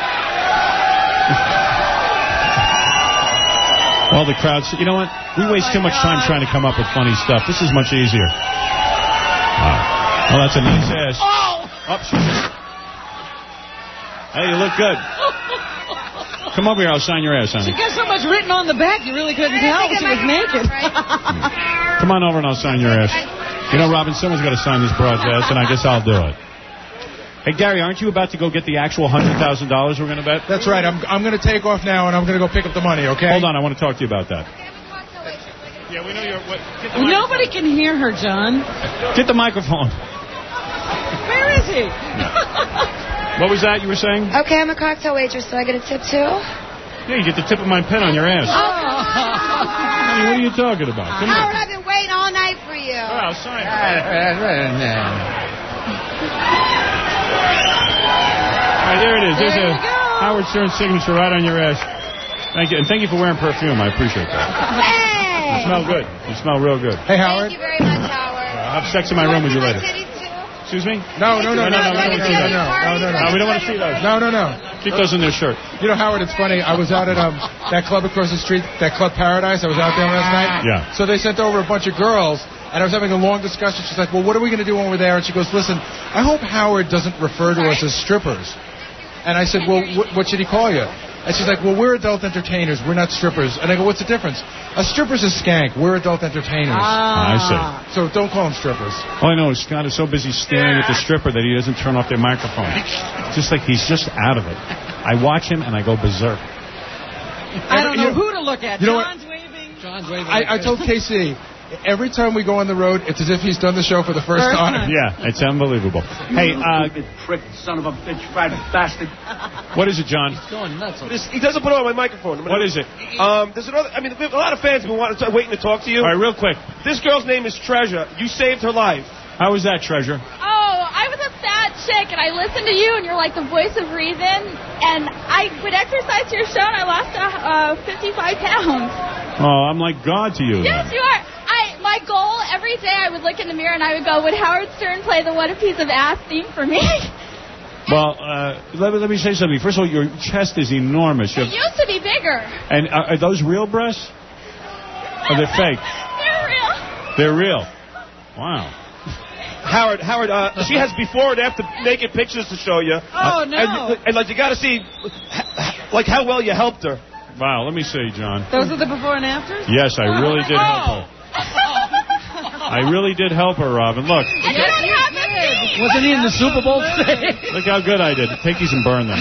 All the crowds, you know what? We waste too much time trying to come up with funny stuff. This is much easier. Wow. Oh, that's a nice ass. Oh! Oh, she just... Hey, you look good. Come over here, I'll sign your ass, honey. She got so much written on the back, you really couldn't tell she was naked. Come on over and I'll sign your ass. You know, Robin, someone's got to sign this broad's ass, and I guess I'll do it. Hey, Gary, aren't you about to go get the actual one hundred thousand dollars we're going to bet? That's right. I'm I'm going to take off now, and I'm going to go pick up the money, okay? Hold on, I want to talk to you about that. Yeah, we know you're... What, get the Nobody can hear her, John. Get the microphone. Where is he? What was that you were saying? Okay, I'm a cocktail waitress, so I get a tip too? Yeah, you get the tip of my pen on your ass. Oh, Honey, what are you talking about? Come Howard, on. I've been waiting all night for you. Oh, sign it. All right, there it is. There's There a you go. Howard Stern signature right on your ass. Thank you. And thank you for wearing perfume. I appreciate that. Hey! You smell good. You smell real good. Hey, Howard. Thank you very much, Howard. I'll have sex in my room with you later. Titties too? Excuse me? No, no, no, no, no, no, no, no, no, no, no, no, No, we don't want to see those. no, no, no. Keep those in their shirt. You know, Howard, it's funny. I was out at um that club across the street, that Club Paradise. I was out there last night. Yeah. So they sent over a bunch of girls, and I was having a long discussion. She's like, well, what are we going to do when we're there? And she goes, listen, I hope Howard doesn't refer to us as strippers. And I said, well, wh- what should he call you? And she's like, well, we're adult entertainers. We're not strippers. And I go, what's the difference? A stripper's a skank. We're adult entertainers. Ah. I see. So don't call them strippers. All I know is Scott is so busy staring at the stripper that he doesn't turn off their microphone. Just like he's just out of it. I watch him and I go berserk. I don't know who to look at. You know what? John's waving. John's waving. I, I told K C, every time we go on the road, it's as if he's done the show for the first, First time. time. Yeah, it's unbelievable. Hey, uh, prick, son of a bitch, fat bastard. what is it, John? Going nuts. This, he doesn't put it on my microphone. What is it? Um, there's another. I mean, we have a lot of fans have been wanting to, waiting to talk to you. All right, real quick. This girl's name is Treasure. You saved her life. How was that, Treasure? Oh, I was a fat chick, and I listened to you, and you're like the voice of reason. And I would exercise to your show, and I lost uh, fifty-five pounds. Oh, I'm like God to you. Yes, you are. I my goal every day, I would look in the mirror, and I would go, would Howard Stern play the What a Piece of Ass theme for me? Well, uh, let me let me say something. First of all, your chest is enormous. You It have, used to be bigger. and are, are those real breasts? Or they're fake? They're real. They're real. Wow. Howard, Howard, uh, she has before and after naked pictures to show you. Oh, no. And, and like, you got to see, like, how well you helped her. Wow, let me see, John. Those are the before and afters? Yes, I really did help her. Oh. I really did help her, Robin. Look. And you don't have the theme. Wasn't he in the Super Bowl today? Look how good I did. Take these and burn them.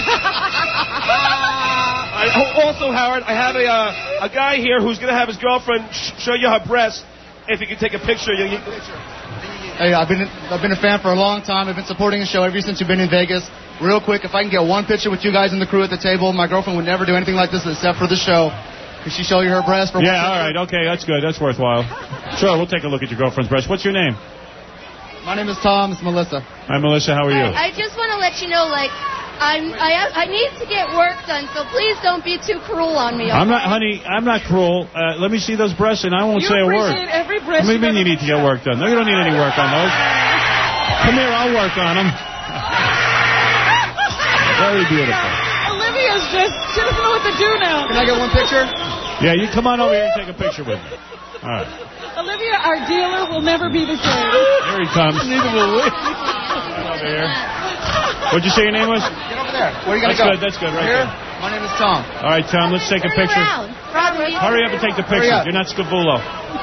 I, also, Howard, I have a uh, a guy here who's going to have his girlfriend sh- show you her breast. If you can take a picture. You, you, Hey, I've been I've been a fan for a long time. I've been supporting the show ever since you've been in Vegas. Real quick, if I can get one picture with you guys and the crew at the table, my girlfriend would never do anything like this except for the show. Could she show you her breast? For Yeah, one all right. Okay, that's good. That's worthwhile. Sure, we'll take a look at your girlfriend's breast. What's your name? My name is Tom. It's Melissa. Hi, Melissa. How are you? I just want to let you know, like, I'm, I I need to get work done, so please don't be too cruel on me. I'm okay? not, honey, I'm not cruel. Uh, let me see those breasts, and I won't You say a word. appreciate every What breast do you you've mean you ever need to get work done? No, you don't need any work on those. Come here, I'll work on them. Very beautiful. Olivia's just, she doesn't know what to do now. Can I get one picture? Yeah, you come on over here and take a picture with me. All right. Olivia, our dealer, will never be the same. Here he comes. Neither will we. Come over here. What'd you say your name was? Get over there. Where are you going That's to go? good, that's good, right Here? there. My name is Tom. All right, Tom, let's take a picture. Hurry up and take the picture. up. You're not Scavullo.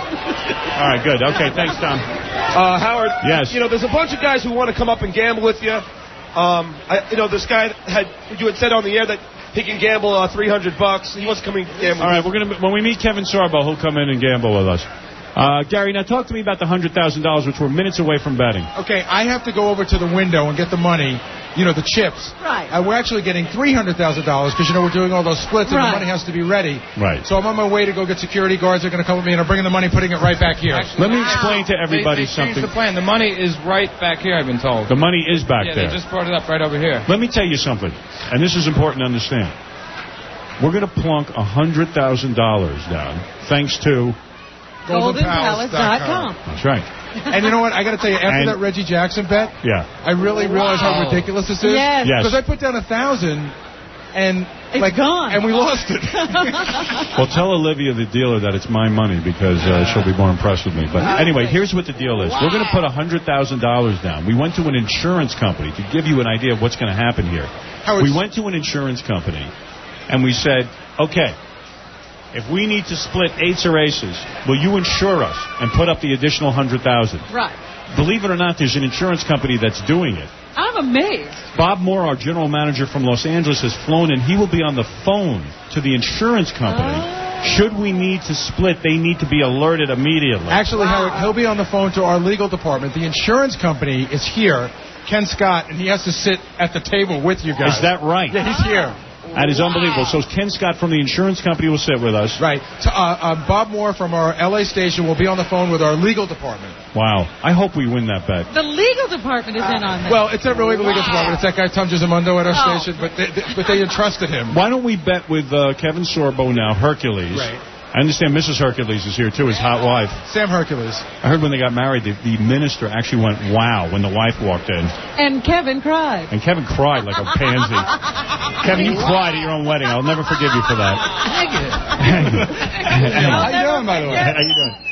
All right, good. Okay, thanks, Tom. Uh, Howard. Yes. You know, there's a bunch of guys who want to come up and gamble with you. Um, I, you know, this guy had you had said on the air that he can gamble uh, three hundred bucks. He wants to come and gamble. All right, we're gonna when we meet Kevin Sorbo, he'll come in and gamble with us. Uh, Gary, now talk to me about the one hundred thousand dollars, which we're minutes away from betting. Okay, I have to go over to the window and get the money, you know, the chips. Right. Uh, we're actually getting three hundred thousand dollars because, you know, we're doing all those splits and Right. the money has to be ready. Right. So I'm on my way to go get security guards. They're going to come with me and I'm bringing the money, putting it right back here. Let me explain to everybody they, they changed something. the plan. The money is right back here, I've been told. The money is back yeah, there. they just brought it up right over here. Let me tell you something, and this is important to understand. We're going to plunk one hundred thousand dollars down, thanks to golden palace dot com. That's right. And you know what? I got to tell you, after And- that Reggie Jackson bet, Yeah. I really realized how Wow. ridiculous this is. Yes. Yes. Because I put down a thousand, and It's like gone. and we lost it. Well, tell Olivia, the dealer, that it's my money because uh, she'll be more impressed with me. But anyway, here's what the deal is. We're going to put one hundred thousand dollars down. We went to an insurance company to give you an idea of what's going to happen here. We went to an insurance company, and we said, okay, if we need to split eights or aces, will you insure us and put up the additional one hundred thousand dollars? Right. Believe it or not, there's an insurance company that's doing it. I'm amazed. Bob Moore, our general manager from Los Angeles, has flown in. He will be on the phone to the insurance company. Should we need to split, they need to be alerted immediately. Actually, Howard, he'll be on the phone to our legal department. The insurance company is here, Ken Scott, and he has to sit at the table with you guys. Is that right? Yeah, he's here. That is unbelievable. So Ken Scott from the insurance company will sit with us. Right. So, uh, uh, Bob Moore from our L A station will be on the phone with our legal department. Wow. I hope we win that bet. The legal department is in on this. Well, it's not really the legal department. It's that guy Tom Gisamundo at our Oh. station, but they, they, but they entrusted him. Why don't we bet with uh, Kevin Sorbo now, Hercules? Right. I understand Missus Hercules is here, too, his hot wife. Sam Hercules. I heard when they got married, the, the minister actually went, wow, when the wife walked in. And Kevin cried. And Kevin cried like a pansy. Kevin, you cried at your own wedding. I'll never forgive you for that. Thank you. How you doing, by the way? How you doing?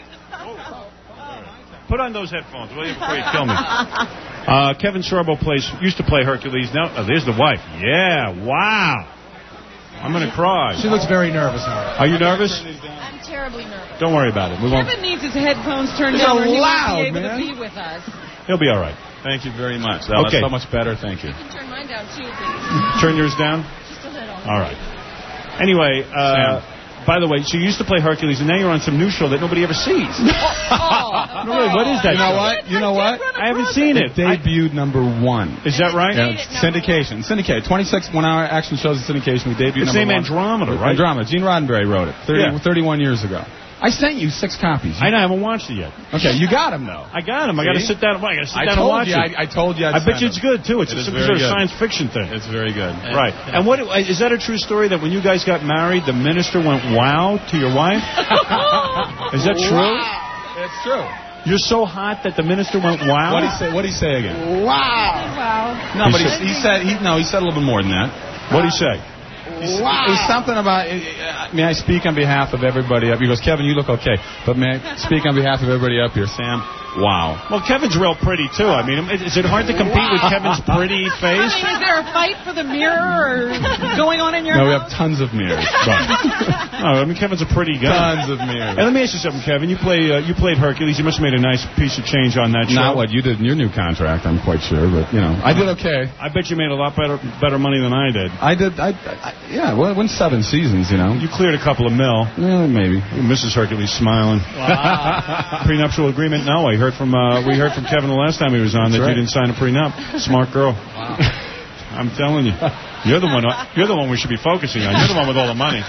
Put on those headphones, will you, before you kill me. Uh, Kevin Sorbo plays, used to play Hercules. Now, oh, there's the wife. Yeah, wow. I'm going to cry. She looks very nervous now. Are you nervous? I'm terribly nervous. Don't worry about it. We won't. Kevin needs his headphones turned They're down or he loud, won't be able man. to be with us. He'll be all right. Thank you very much. That Okay. was so much better. Thank you. You can turn mine down, too, please. Turn yours down? Just a little. All right. Anyway, uh, by the way, so you used to play Hercules, and now you're on some new show that nobody ever sees. Oh, No, really, what is that You know show? what? You know what? I haven't seen it. Debuted number one. Is that right? Yeah, it's syndication. Syndicated. twenty-six one-hour action shows in syndication. We debuted It's number named one. Andromeda, right? Andromeda. Gene Roddenberry wrote it thirty, Yeah. thirty-one years ago. I sent you six copies. I know, I haven't watched it yet. Okay, you got them, though. I got him. I got to See? sit down. I got to sit I down and told watch you. it. I, I told you. I'd I bet you send it's them. good, too. It's It is some very sort of good. science fiction thing. It's very good. Right. And what is that a true story that when you guys got married, the minister went wow to your wife? Is that true? Wow. It's true. You're so hot that the minister went wow? What did he say? What did he say again? Wow. Wow. No, but he, he said he no. He said a little bit more than that. What did he say? Wow. It was something about, uh, may I speak on behalf of everybody up? He goes, Kevin, you look okay, but may I speak on behalf of everybody up here? Sam, wow. Well, Kevin's real pretty, too. I mean, is it hard to compete with Kevin's pretty I face? mean, is there a fight for the mirror or going on in your No, we house? have tons of mirrors. No, I mean, Kevin's a pretty guy. Tons of mirrors. And let me ask you something, Kevin. You play, uh, you played Hercules. You must have made a nice piece of change on that show. Not what you did in your new contract, I'm quite sure, but, you know, I did okay. I bet you made a lot better better money than I did. I did, I, I yeah, well, it went seven seasons, you know. You cleared a couple of mil. Yeah, maybe. Missus Hercules smiling. Wow. Prenuptial agreement? No, I heard from uh, we heard from Kevin the last time he was on That's that right. you didn't sign a prenup. Smart girl. Wow. I'm telling you, you're the one. You're the one we should be focusing on. You're the one with all the money.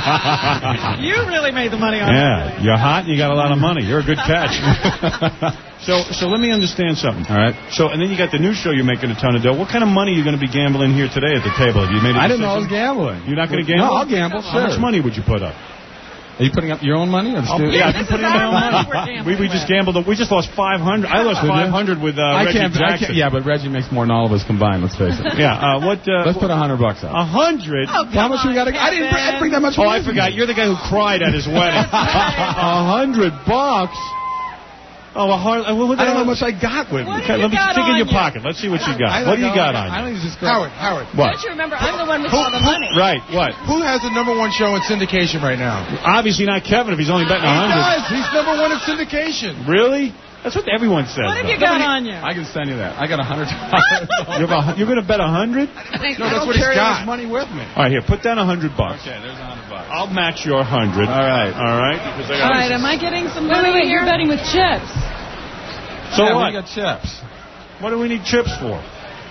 You really made the money on Yeah, you're hot and you got a lot of money. You're a good catch. so, so let me understand something. All right. So, and then you got the new show. You're making a ton of dough. What kind of money are you going to be gambling here today at the table? Have you made a I didn't know I was decision? gambling. You're not going to gamble? No, I'll gamble, How sure. much money would you put up? Are you putting up your own money? Or the Oh, studio? yeah, I've been putting in my own money. We, we just gambled. We just lost five hundred. I lost Did you? five hundred with uh, I Reggie can't, I Jackson. can't, yeah, but Reggie makes more than all of us combined, let's face it. Yeah, uh, what? Uh, Let's put a hundred bucks up. A hundred? Oh, How much we got to I didn't, I didn't bring that much Oh, money. I forgot. You're the guy who cried at his wedding. A hundred bucks? Oh, a hundred. Uh, what I don't know how much I got with me. What Okay, do let you me got stick in on your you? pocket. Let's see what you got. I What do don't you know. got on I you? don't just Howard, Howard. What? Don't you remember, I'm the one with all the money. Right, what? Who has the number one show in syndication right now? Obviously not Kevin if he's only betting a He hundred. does. He's number one in syndication. Really? That's what everyone says. What have though. you got on you? I can send you that. I got a hundred You're, about, you're going to bet a hundred? No, that's what he's got. money with me. All right, here, put down a hundred bucks. Okay, there's a hundred bucks. I'll match your hundred. All right. All right. Because I All got right, am I getting some Wait, money wait, wait, here? you're betting with chips. So yeah, what? We got chips. What do we need chips for?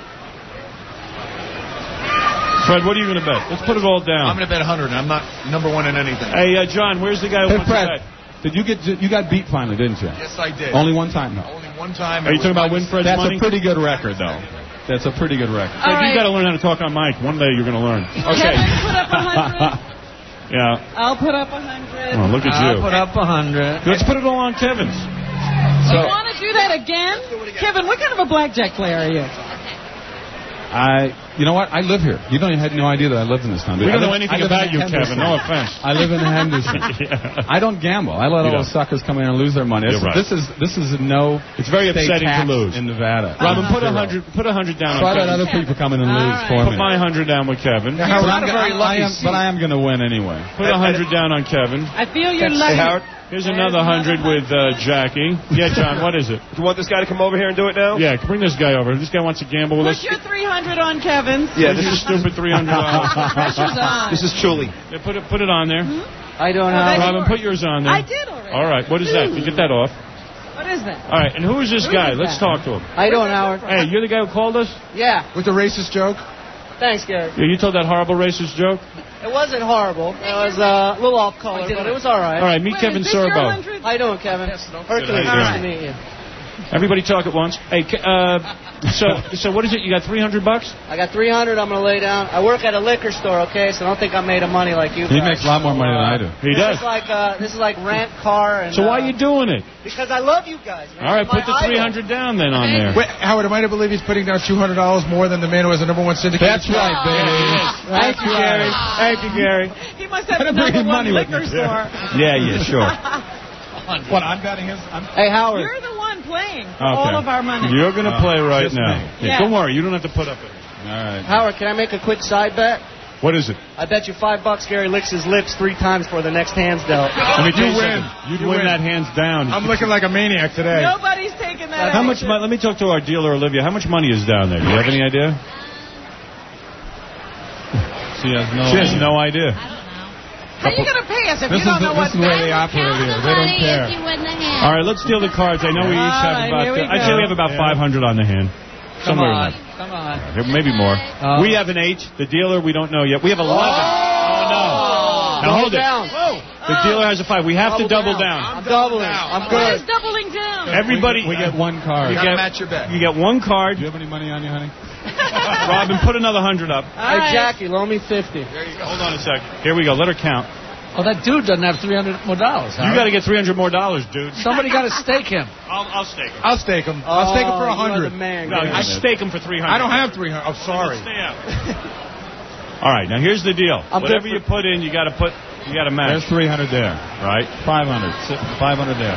Fred, what are you going to bet? Let's put it all down. I'm going to bet a hundred, and I'm not number one in anything. Hey, uh, John, where's the guy who Hey, wants to Fred, bet? did you get you got beat finally, didn't you? Yes, I did. Only one time, though. Only one time. Are you talking about Winfred's That's money? a pretty good record, though. That's a pretty good record. Fred, All you right. got to learn how to talk on mic. One day you're going to learn. Okay. Kevin, put up a hundred. Yeah. I'll put up a hundred. Oh, look at I'll you. put up a hundred. Let's put it all on Kevin's. You want to do that again? Kevin, what kind of a blackjack player are you? I, you know what? I live here. You don't even had no idea that I lived in this town. We I don't know live- anything I live about in you, Henderson. Kevin. No offense. I live in Henderson. Yeah. I don't gamble. I let all You those don't. suckers come in and lose their money. You're This, right. this is this is no. It's very state upsetting to tax lose. in Nevada. Robin, put a Zero. hundred. Put a hundred down. So I on let Kevin. other people come in and lose right. for Put me. my hundred down with Kevin. Now, But Howard, I'm, not a very gonna- lucky I am, but I am going to win anyway. Put a hundred down on Kevin. I feel you're lucky. Hey, Howard, Here's another hundred with uh, Jackie. Yeah, John, what is it? do you want this guy to come over here and do it now? Yeah, bring this guy over. This guy wants to gamble with us. Put your three hundred on Kevin's. Yeah, This this is is stupid three hundred dollars. Pressure's on. this is Chuli. Yeah, put it put it on there. I don't Oh, know. that's Robin, yours. put yours on there. I did already. All right, what is that? You get that off. What is that? All right, and who is this Who guy? is Let's that? talk to him. I don't, Howard. Hey, you're the guy who called us? Yeah. With the racist joke? Thanks, Gary. Yeah, you told that horrible racist joke? It wasn't horrible. It was uh, a little off color, but it was all right. All right, meet Wait, Kevin is this your Sorbo. hundred? How you doing, Kevin? Hercules, Good, how you nice to doing? meet you. Everybody talk at once. Hey, uh, so so what is it? You got three hundred bucks? I got three hundred. I'm gonna lay down. I work at a liquor store, okay? So don't think I'm made of money like you. He guys. makes a lot more money than I do. He this does. Is like uh, this is like rent car and. So why are uh, you doing it? Because I love you guys. Man. All right, You're put the my three idol. hundred down then on there. Wait, Howard, am I to believe he's putting down two hundred dollars more than the man who has the number one syndicate? That's right, baby. Thank you, Gary. Thank you, Gary. He must have the number one liquor store. Yeah, yeah, sure. What, I'm betting his... I'm... Hey, Howard. You're the one playing for Okay. all of our money. You're going to Oh, play right just now. me. Yeah, Yeah. Don't worry, you don't have to put up it. All right. Howard, can I make a quick side bet? What is it? I bet you five bucks Gary licks his lips three times for the next hands dealt. Let me tell You you win. something. You'd You win, win. that hands down. I'm looking like a maniac today. Nobody's taking that. How much? Mo- let me talk to our dealer, Olivia. How much money is down there? Do you have any idea? She has no... She has no idea. How are you going to pay us if This you is don't the, know this what's is the way they there? operate here. They don't care. All right, let's deal the cards. I know we each have All right, about. here we I'd say we have about Yeah. five hundred on the hand. Come Somewhere on. in there. Come on. Maybe more. Oh. We have an eight. The dealer, we don't know yet. We have eleven. Oh, no. Now hold it. down. The dealer has a five. We have to double down. I'm doubling. I'm Who's good. doubling down? Everybody, We get one card. you Do get, match your bet. you get one card. you have any money on you, honey? Robin, put another hundred up. All Hey, right. Jackie, loan me fifty. Hold on a sec. Here we go. Let her count. Oh, that dude doesn't have three hundred more dollars. You got to get three hundred more dollars, dude. Somebody got to stake him. I'll, I'll stake him. I'll stake him. I'll stake him for a hundred. No, I stake him for three hundred. I don't have three hundred. Oh, sorry. Stay out. All right, now here's the deal. I'm Whatever good you put in, you got to put, you got to match. There's three hundred there. Right? five hundred. five hundred there.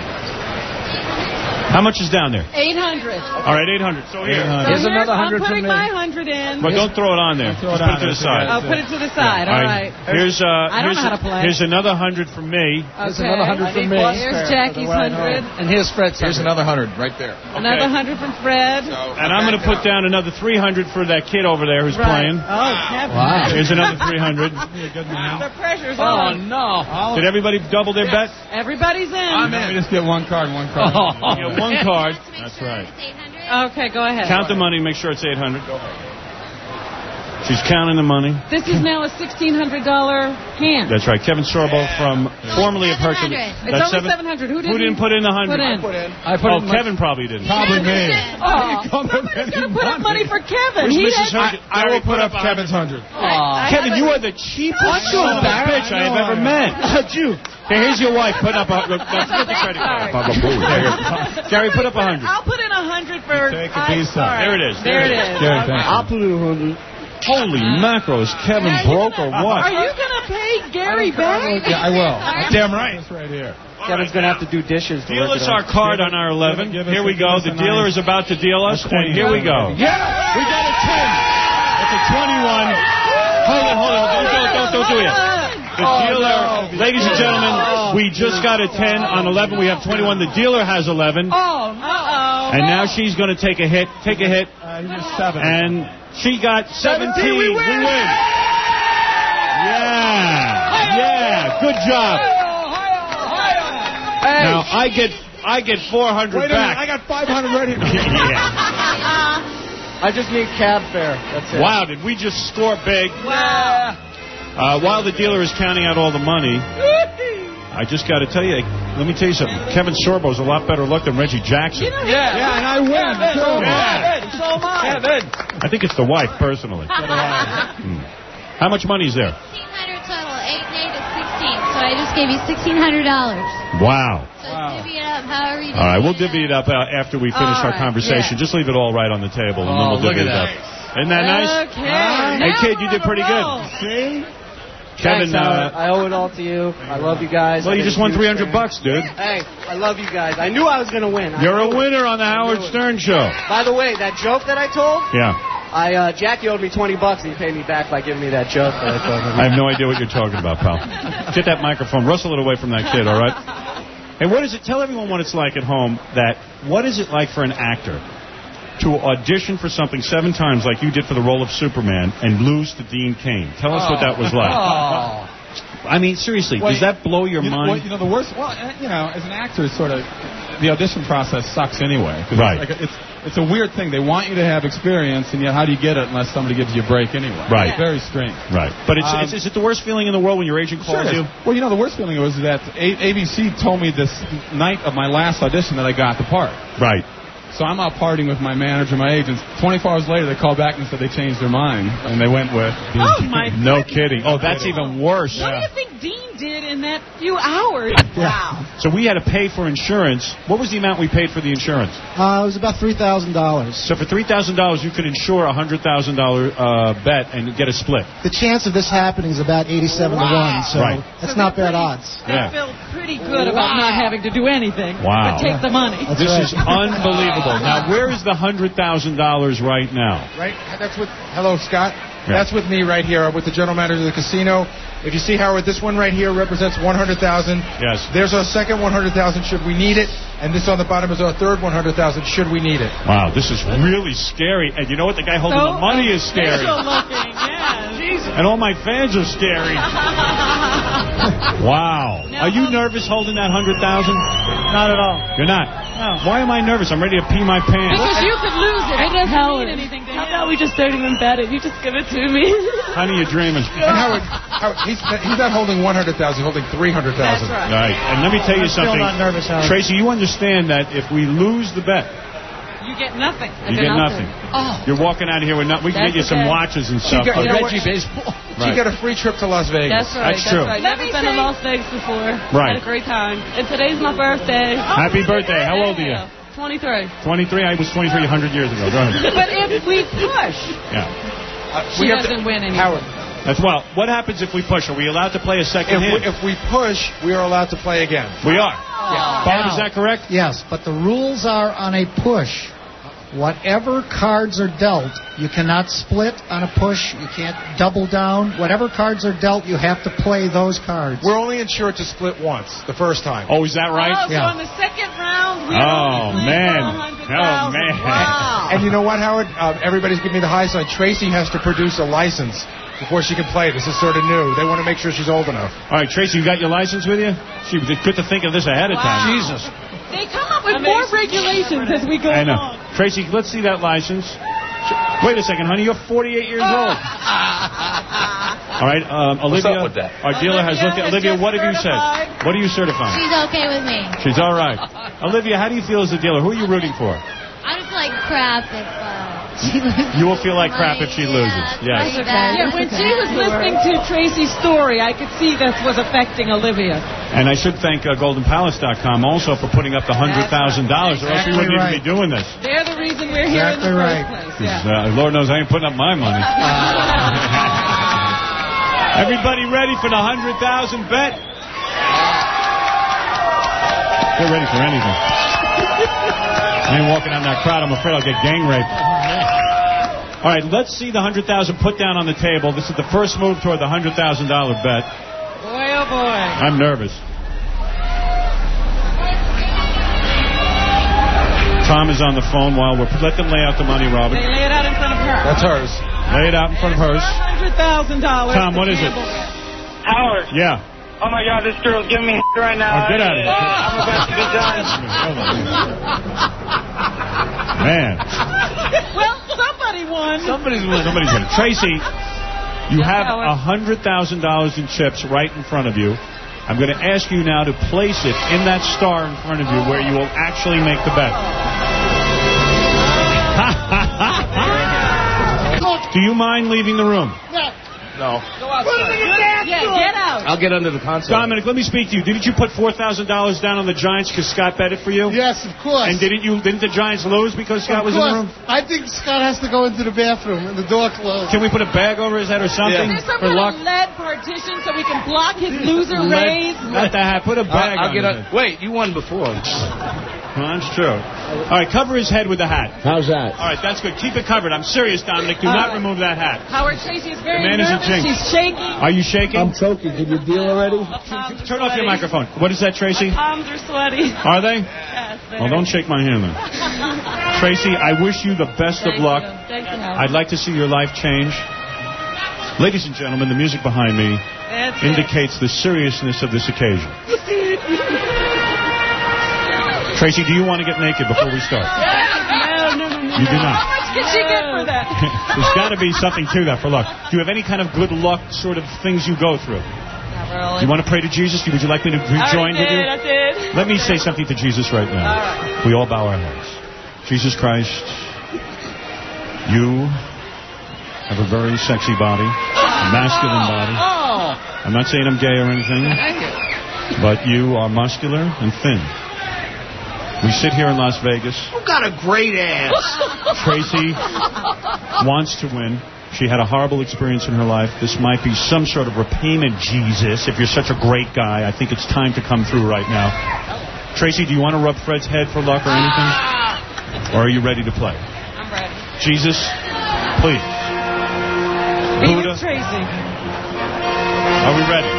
How much is down there? eight hundred. All right, eight hundred. So here. So Here's here's, another I'm hundred putting from me. my hundred in. But don't throw it on there. Throw Just it put on it to the there. side. I'll put it to the side. All right. Here's uh. I don't here's know how to play. Here's another hundred from me. There's Okay. another hundred from me. Here's Jackie's hundred. And here's Fred's Here's another hundred right there. Another hundred from Fred. And I'm going to put down another three hundred for that kid over there who's Right. playing. Oh, Kevin. Wow. Here's another three hundred. The pressure's Oh, on. no. Did everybody double their bet? Everybody's in. We just get one card, one card. You get one card. That's right. Okay, go ahead. Count the money. Make sure it's eight hundred. Go ahead. She's counting the money. This is now a sixteen hundred dollars hand. That's right. Kevin Sorbo from formerly of Hercules. It's That's only seven hundred. Who didn't, Who didn't put in the hundred? Put in. I put Oh, in my- Kevin probably didn't. Probably me. Oh, somebody's going to put up money for Kevin. Where's He Missus had- Hercules? I will put up a Kevin's hundred. I Kevin, have you a- are the cheapest I'm so son of a bitch embarrassed. I have ever met. you. Okay, here's your wife. Put up a. Let's get the credit card. Gary, put up a hundred. I'll put in a hundred for. Take a I'm piece of- sorry. There it is. There it is. Gary, thank you. I'll put in a hundred. Holy mackerel! Is Kevin Are you broke or gonna- what? Are you going to pay Gary back? Yeah, I will. Damn right. It's right here. Kevin's going to have to do dishes. to Deal work us it our out. card on our eleven. Give us- Here we give go. us The a dealer nine. is about to deal us, A and here we go. Yeah. We got a ten. That's a twenty-one. Hold on, hold on. Don't do it. Don't, don't do it yet. The Oh, dealer, no. ladies and gentlemen, we just got a ten on eleven. We have twenty-one. The dealer has eleven. Oh, uh-oh. And now she's going to take a hit. Take a hit. Uh, here's seven. And she got seventeen. seventeen, we win. We win. Yeah. Yeah. Good job. Hey. Now I get I get four hundred Wait a minute. back. I got five hundred right here. Yeah. I just need cab fare. That's it. Wow, did we just score big? Wow. Uh, while the dealer is counting out all the money, I just got to tell you, let me tell you something. Kevin Sorbo's a lot better luck than Reggie Jackson. You know, Yeah. Yeah, and I win. Kevin, too. Yeah. so am I. Kevin. I think it's the wife, personally. Hmm. How much money is there? sixteen hundred total. eight and eight is sixteen. So I just gave you sixteen hundred dollars. Wow. So divvy it up however you All right, we'll divvy it up uh, after we finish All our right, conversation. yeah. Just leave it all right on the table, and then Oh, we'll look divvy at it up. Isn't that nice? Okay. Hey, Now kid, we're you did on a pretty roll. good. See? Kevin, Thanks, Howard. uh, I owe it all to you. I love you guys. well, you I've just been won a huge three hundred fan. bucks, dude. Hey, I love you guys. I knew I was going to win. I You're a knew it. winner on the Howard Stern Show. By the way, that joke that I told, Yeah. I uh, Jackie owed me twenty bucks, and he paid me back by giving me that joke that I told him. I have no idea what you're talking about, pal. Get that microphone. Rustle it away from that kid, all right? And what is it? Tell everyone what it's like at home. That what is it like for an actor to audition for something seven times like you did for the role of Superman and lose to Dean Cain? Tell us what that was like. Oh. I mean, seriously, Well, does that blow your you know, mind? well, you know, the worst. Well, uh, you know, as an actor, it's sort of the audition process sucks anyway. 'Cause Right. It's, like a, it's it's a weird thing. They want you to have experience, and yet how do you get it unless somebody gives you a break anyway? Right. It's very strange. Right. But it's, Um, it's, is it the worst feeling in the world when your agent calls Sure it you? is. Well, you know, the worst feeling was that A- ABC told me this night of my last audition that I got the part. Right. So I'm out partying with my manager, my agents. twenty-four hours later, they called back and said they changed their mind, and they went with... Oh, my No kidding. Oh, that's even worse. What do you think Dean did in that few hours? Wow. So we had to pay for insurance. What was the amount we paid for the insurance? Uh, it was about three thousand dollars. So for three thousand dollars, you could insure a one hundred thousand dollars uh, bet and get a split. The chance of this happening is about eighty-seven to one, so Right. that's not bad odds. They Yeah. feel pretty good about not having to do anything. Wow. But take the money. This is unbelievable. Now, where is the one hundred thousand dollars right now? Right? That's with, hello, Scott. Yeah. That's with me right here with the general manager of the casino. If you see, Howard, this one right here represents one hundred thousand dollars. Yes. There's our second one hundred thousand dollars should we need it. And this on the bottom is our third one hundred thousand dollars should we need it. Wow, this is really scary. And you know what? The guy holding So the money is scary. official looking, yeah. Jesus. And all my fans are scary. Wow. Are you nervous holding that one hundred thousand dollars? Not at all. You're not? No. Why am I nervous? I'm ready to pee my pants. Because you could lose it. It doesn't Howard, mean anything to how him. about we just don't even bet it? You just give it to me. Honey, you're dreaming. And Howard, Howard he's, he's not holding one hundred thousand dollars, he's holding three hundred thousand dollars. That's right. Right. And let me tell you I'm still something. not nervous, Howard. Tracy, you understand that if we lose the bet, You get nothing. you get nothing. Oh. You're walking out of here with nothing. We can That's get you some okay. watches and She stuff. got- but- you know what? Reggie baseball. Right. She got a free trip to Las Vegas. That's right. That's true. Right. Let Never me been say- to Las Vegas before. Right. Had a great time. And today's my birthday. Happy birthday. How old are you? twenty-three. twenty-three. I was twenty-three one hundred years ago. Go ahead. But if we push, Yeah. Uh, she we have to- doesn't win anything. Howard, That's well. What happens if we push? Are we allowed to play a second if we, hand? if we push, we are allowed to play again. We are. Yeah. Bob, is that correct? Yes, but the rules are on a push. Whatever cards are dealt, you cannot split on a push. You can't double down. Whatever cards are dealt, you have to play those cards. We're only insured to split once, the first time. Oh, is that right? Oh, so Yeah. in the second round, we Oh, only man. played for one hundred Oh, thousand. man. Wow. And you know what, Howard? Um, everybody's giving me the high sign. Tracy has to produce a license before she can play. This is sort of new. They want to make sure she's old enough. All right, Tracy, you got your license with you? She was good to think of this ahead of time. Wow. Jesus. They come up with more regulations as we go I know. along. Tracy, let's see that license. Wait a second, honey. You're forty-eight years old. All right, um, What's Olivia. up with that? Our dealer has looked at. Olivia, what have you said? What are you certifying? She's okay with me. She's all right. Olivia, how do you feel as a dealer? Who are you rooting for? I just like crap if uh, she loses. You will feel like crap if she loses. Yes. That's okay. Yeah, when she was listening to Tracy's story, I could see that was affecting Olivia. And I should thank uh, golden palace dot com also for putting up the one hundred thousand dollars, or else we Exactly wouldn't right. even be doing this. They're the reason we're here in the Exactly first right. place. 'Cause, Yeah. uh, Lord knows I ain't putting up my money. Everybody ready for the one hundred thousand bet? They're ready for anything. I ain't walking out in that crowd. I'm afraid I'll get gang raped. All right, let's see the one hundred thousand put down on the table. This is the first move toward the one hundred thousand dollars bet. Boy, oh boy. I'm nervous. Tom is on the phone while we're... Let them lay out the money, Robin. They lay it out in front of her. That's hers. Lay it out in front of hers. one hundred thousand dollars. Tom, what is it? Howard. Yeah. Oh my God, this girl's giving me right now. Oh, get out of here. I'm about to be done. Man. Well, somebody won. Somebody's winning. Somebody's winning. Tracy, you Yes, have Howard. one hundred thousand dollars in chips right in front of you. I'm going to ask you now to place it in that star in front of you where you will actually make the bet. Do you mind leaving the room? No. Yeah, get out. I'll get under the console. Dominic, let me speak to you. Didn't you put four thousand dollars down on the Giants because Scott bet it for you? Yes, of course. And didn't you? Didn't the Giants lose because Scott of was in course. the room? I think Scott has to go into the bathroom and the door closed. Can we put a bag over his head or something There's some for kind luck? of lead partition so we can block his loser rays. Not the hat. Put a bag I'll, I'll on get his a, head. Wait, you won before. Well, that's true. All right, cover his head with the hat. How's that? All right, that's good. Keep it covered. I'm serious, Dominic. Do All not right. remove that hat. Howard Tracy is very The man is a nervous. jinx. She's shaking. Are you shaking? I'm choking. Can you deal already? Turn off your microphone. What is that, Tracy? Palms are sweaty. Are they? Yes, they Well, are. don't shake my hand then. Tracy, I wish you the best of Thank luck. you. Thank you, Howard. I'd like to see your life change. Ladies and gentlemen, the music behind me That's it. indicates the seriousness of this occasion. Tracy, do you want to get naked before we start? No, no, no, no. You do not. How much can she get for that? There's got to be something to that for luck. Do you have any kind of good luck sort of things you go through? Not Do really. you want to pray to Jesus? Would you like me to I already rejoin with did, you? I did. Let me say something to Jesus right now. All right. We all bow our heads. Jesus Christ, you have a very sexy body, a masculine body. Oh. I'm not saying I'm gay or anything, Thank you. but you are muscular and thin. We sit here in Las Vegas. You got a great ass. Tracy wants to win. She had a horrible experience in her life. This might be some sort of repayment, Jesus. If you're such a great guy, I think it's time to come through right now. Tracy, do you want to rub Fred's head for luck or anything? Or are you ready to play? I'm ready. Jesus, please. Be Buddha, with Tracy. are we ready?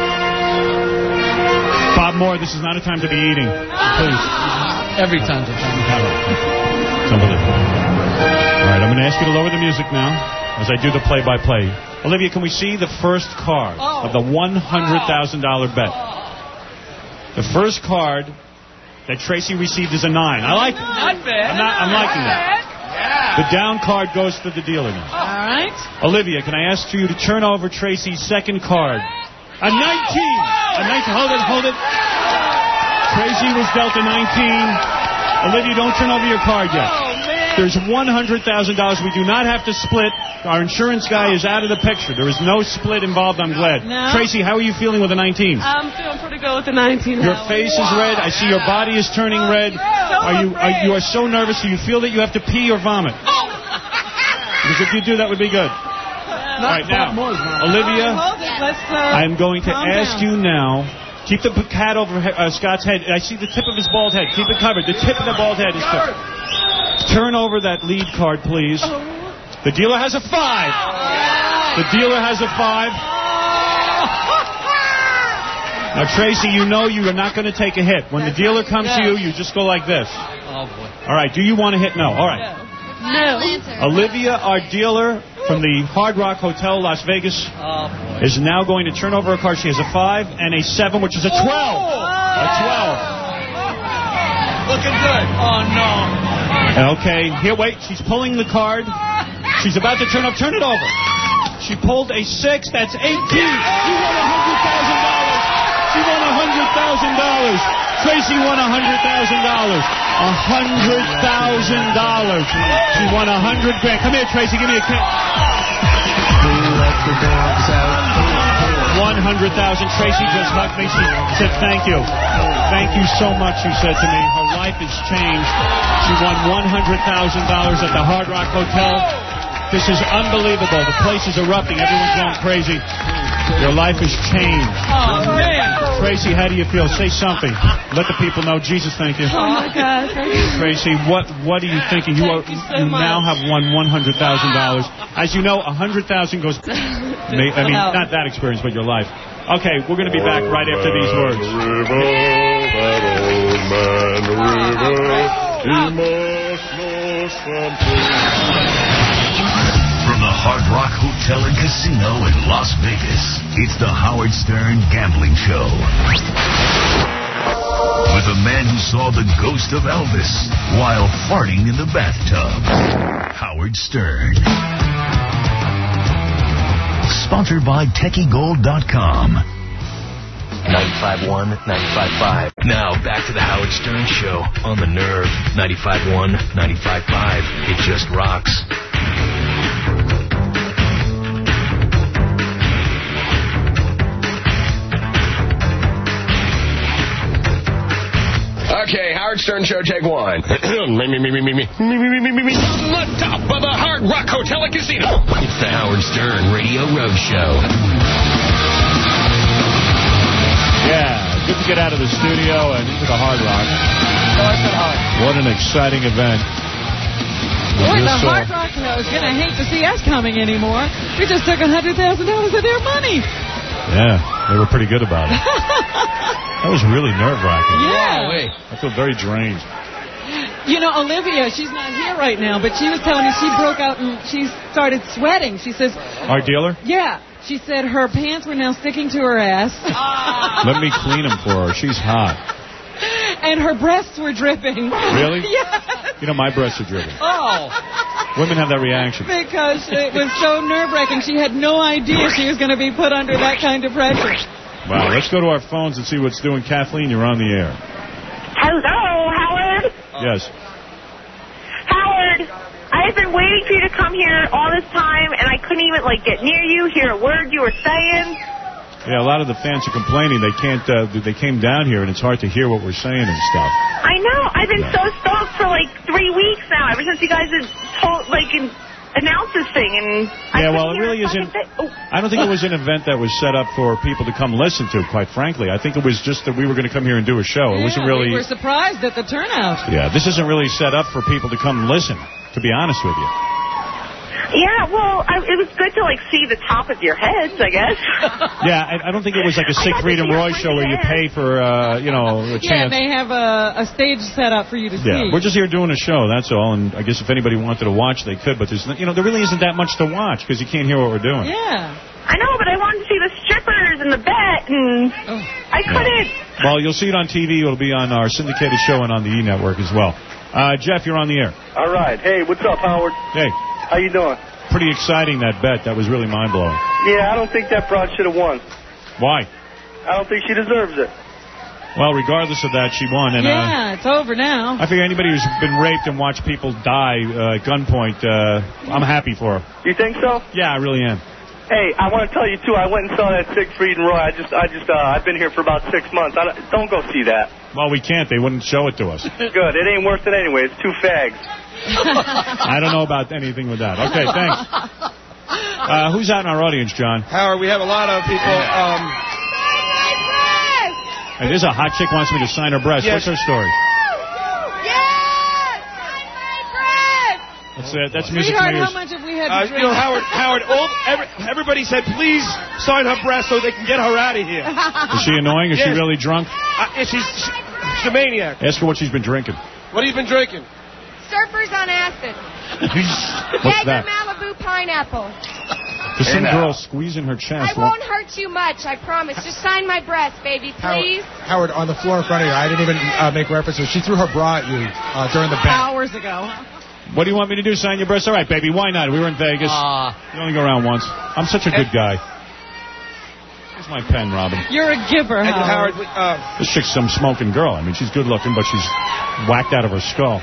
Bob Moore, this is not a time to be eating. Please. Every time's a time. It's unbelievable. All right, I'm going to ask you to lower the music now as I do the play-by-play. Olivia, can we see the first card Oh. of the one hundred thousand dollars bet? The first card that Tracy received is a nine. I like it. Not bad. I'm, not, I'm liking that. The down card goes to the dealer now. All right. Olivia, can I ask you to turn over Tracy's second card? A nineteen. A nineteen. Hold it, hold it. Tracy was dealt a nineteen. Olivia, don't turn over your card yet. There's one hundred thousand dollars. We do not have to split. Our insurance guy is out of the picture. There is no split involved, I'm glad. No. Tracy, how are you feeling with a nineteen? I'm feeling pretty good with the nineteen. Your Howard. face is red. I see your body is turning red. Are you are, you are so nervous? Do you feel that you have to pee or vomit? Because if you do, that would be good. All right, now, Olivia, Hold it. Let's, uh, I'm going to calm ask down. you now. Keep the hat over uh, Scott's head. I see the tip of his bald head. Keep it covered. The tip of the bald head is covered. Turn over that lead card, please. The dealer has a five. The dealer has a five. Now, Tracy, you know you are not going to take a hit. When the dealer comes to you, you just go like this. Oh, boy. All right, do you want to hit? No. All right. No. Olivia, our dealer from the Hard Rock Hotel, Las Vegas, is now going to turn over a card. She has a five and a seven, which is a twelve. A twelve. Looking good. Oh, no. Okay, here, wait. She's pulling the card. She's about to turn up. Turn it over. She pulled a six. That's eighteen. She won one hundred thousand dollars. She won one hundred thousand dollars. Tracy won one hundred thousand dollars. one hundred thousand dollars. She won one hundred grand. Come here, Tracy. Give me a kick. one hundred thousand. Tracy just hugged me. She said, thank you. Thank you so much, she said to me. Her life has changed. She won one hundred thousand dollars at the Hard Rock Hotel. This is unbelievable. The place is erupting. Everyone's going crazy. Your life has changed. Oh, man. Tracy, how do you feel? Say something. Let the people know. Jesus, thank you. Oh, my God. Thank you. Tracy, what what are you thinking? You, are, Thank you so you now much. have won one hundred thousand dollars. As you know, one hundred thousand dollars goes... May- I mean, Wow. not that experience, but your life. Okay, we're going to be back right after these words. From the Hard Rock Hotel and Casino in Las Vegas, it's the Howard Stern Gambling Show. With a man who saw the ghost of Elvis while farting in the bathtub. Howard Stern. Sponsored by Techie Gold dot com. ninety-five point one, ninety-five point five. Now, back to the Howard Stern Show on the Nerve. ninety-five point one, ninety-five point five. It just rocks. Okay, Howard Stern Show, take one. me, me, me, me, me, me, me, me, me, me, me. On the top of the Hard Rock Hotel and Casino. It's the Howard Stern Radio Road Show. Yeah, good to get out of the studio and into the Hard Rock. What an exciting event. We Boy, the just saw- Hard Rock is going to hate to see us coming anymore. We just took one hundred thousand dollars of their money. Yeah, they were pretty good about it. That was really nerve-wracking. Yeah. I feel very drained. You know, Olivia, she's not here right now, but she was telling me she broke out and she started sweating. She says, Our dealer? yeah, she said her pants were now sticking to her ass. Let me clean them for her. She's hot. And her breasts were dripping. Really? Yes. You know, my breasts are dripping. Oh. Women have that reaction. Because it was so nerve-wracking. She had no idea she was going to be put under that kind of pressure. Wow, let's go to our phones and see what's doing. Kathleen, you're on the air. Hello, Howard. Yes. Howard, Howard, I have been waiting for you to come here all this time, and I couldn't even, like, get near you, hear a word you were saying. Yeah, a lot of the fans are complaining they can't. Uh, they came down here and it's hard to hear what we're saying and stuff. I know. I've been so stoked for like three weeks now. Ever since you guys had told, like, in, announced this thing, and I Yeah, well, it couldn't really hear a isn't. fucking thing. Oh. I don't think it was an event that was set up for people to come listen to. Quite frankly, I think it was just that we were going to come here and do a show. It wasn't really. We were surprised at the turnout. Yeah, this isn't really set up for people to come listen. To be honest with you. Yeah, well, I, it was good to, like, see the top of your heads, I guess. Yeah, I, I don't think it was like a Siegfried and Roy show where you pay for, uh, you know, a Yeah, chance. they have a, a stage set up for you to Yeah, see. we're just here doing a show, that's all. And I guess if anybody wanted to watch, they could. But there's, you know, there really isn't that much to watch because you can't hear what we're doing. Yeah. I know, but I wanted to see the strippers and the bet, and I couldn't. Well, you'll see it on T V. It'll be on our syndicated show and on the E! Network as well. Uh, Jeff, you're on the air. All right. Hey, what's up, Howard? Hey. How you doing? Pretty exciting, that bet. That was really mind-blowing. Yeah, I don't think that broad should have won. Why? I don't think she deserves it. Well, regardless of that, she won. And, yeah, uh, it's over now. I figure anybody who's been raped and watched people die uh, at gunpoint, uh, I'm happy for her. You think so? Yeah, I really am. Hey, I want to tell you, too, I went and saw that Siegfried and Roy. I just, I just, uh, I've been here for about six months. I don't, don't go see that. Well, we can't. They wouldn't show it to us. Good. It ain't worth it anyway. It's two fags. I don't know about anything with that. Okay, thanks. Uh, who's out in our audience, John? Howard, we have a lot of people. Um, Hey, there's a hot chick wants me to sign her breast. Yes. What's her story? That's, uh, that's music to Sweetheart, my how ears. much have we had to uh, drink? you know, Howard, Howard, all, every, everybody said, please sign her breast so they can get her out of here. Is she annoying? Is she Yes. really drunk? Uh, yeah, she's, she, she's a maniac. Ask her what she's been drinking. What have you been drinking? Surfers on acid. What's Jaeger that? Malibu pineapple. There's some Hey, girl squeezing her I chest. won't hurt you much, I promise. Just sign my breast, baby, please. Howard, on the floor in front of you, I didn't even uh, make references. She threw her bra at you uh, during the bet. Hours ago. What do you want me to do? Sign your breast? All right, baby. Why not? We were in Vegas. Uh, you only go around once. I'm such a good guy. Here's my pen, Robin. You're a giver, And Howard. Howard, uh, This chick's some smoking girl. I mean, she's good looking, but she's whacked out of her skull.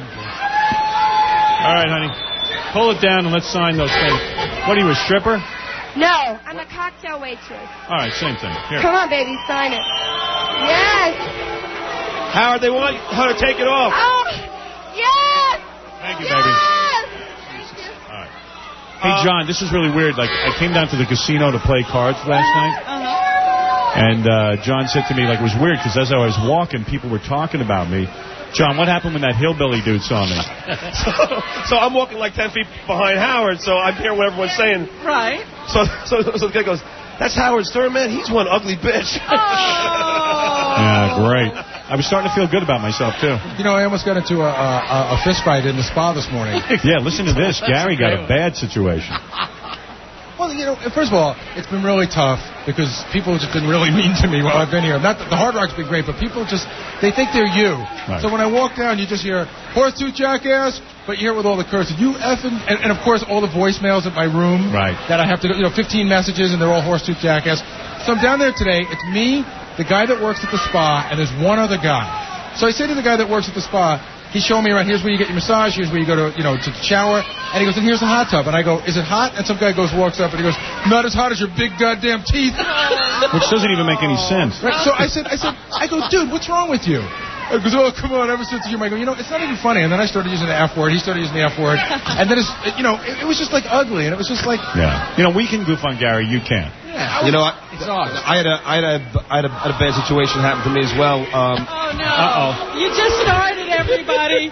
All right, honey. Pull it down and let's sign those things. What are you, a stripper? No, I'm a cocktail waitress. All right, same thing. Here. Come on, baby, sign it. Yes. Howard, they want her to take it off. Oh, yes. Thank you, baby. All right. Hey, John, this is really weird. Like, I came down to the casino to play cards last night. And uh, John said to me, like, it was weird because as I was walking, people were talking about me. John, what happened when that hillbilly dude saw me? so, so I'm walking like ten feet behind Howard, so I'm hearing what everyone's saying. Right. So, so, so the guy goes, that's Howard Stern, man. He's one ugly bitch. Yeah, great. I was starting to feel good about myself, too. You know, I almost got into a, a, a fist fight in the spa this morning. Yeah, listen to this. Gary got a bad situation. Well, you know, first of all, it's been really tough because people have just been really mean to me while I've been here. Not that the Hard Rock's been great, but people just, they think they're you. Right. So when I walk down, you just hear, horseshoe jackass, but you hear it with all the curses. You effing, and, and of course all the voicemails at my room. Right. That I have to, you know, fifteen messages and they're all horseshoe jackass. So I'm down there today, it's me, the guy that works at the spa, and there's one other guy. So I say to the guy that works at the spa, he's showing me around, here's where you get your massage, here's where you go to, you know, to the shower, and he goes, and here's the hot tub. And I go, is it hot? And some guy goes, walks up, and he goes, not as hot as your big goddamn teeth. Which doesn't even make any sense. Right, so I said, I said, I go, dude, what's wrong with you? He goes, oh, come on, ever since you, I go, you know, it's not even funny. And then I started using the F word, he started using the F word, and then it's, you know, it, it was just like ugly, and it was just like... Yeah. You know, we can goof on Gary, you can't. Yeah, You know, I, it's odd. I had a, I had a, I had a, I had a bad situation happen to me as well. Um, Oh, no. Uh-oh. You just started, everybody.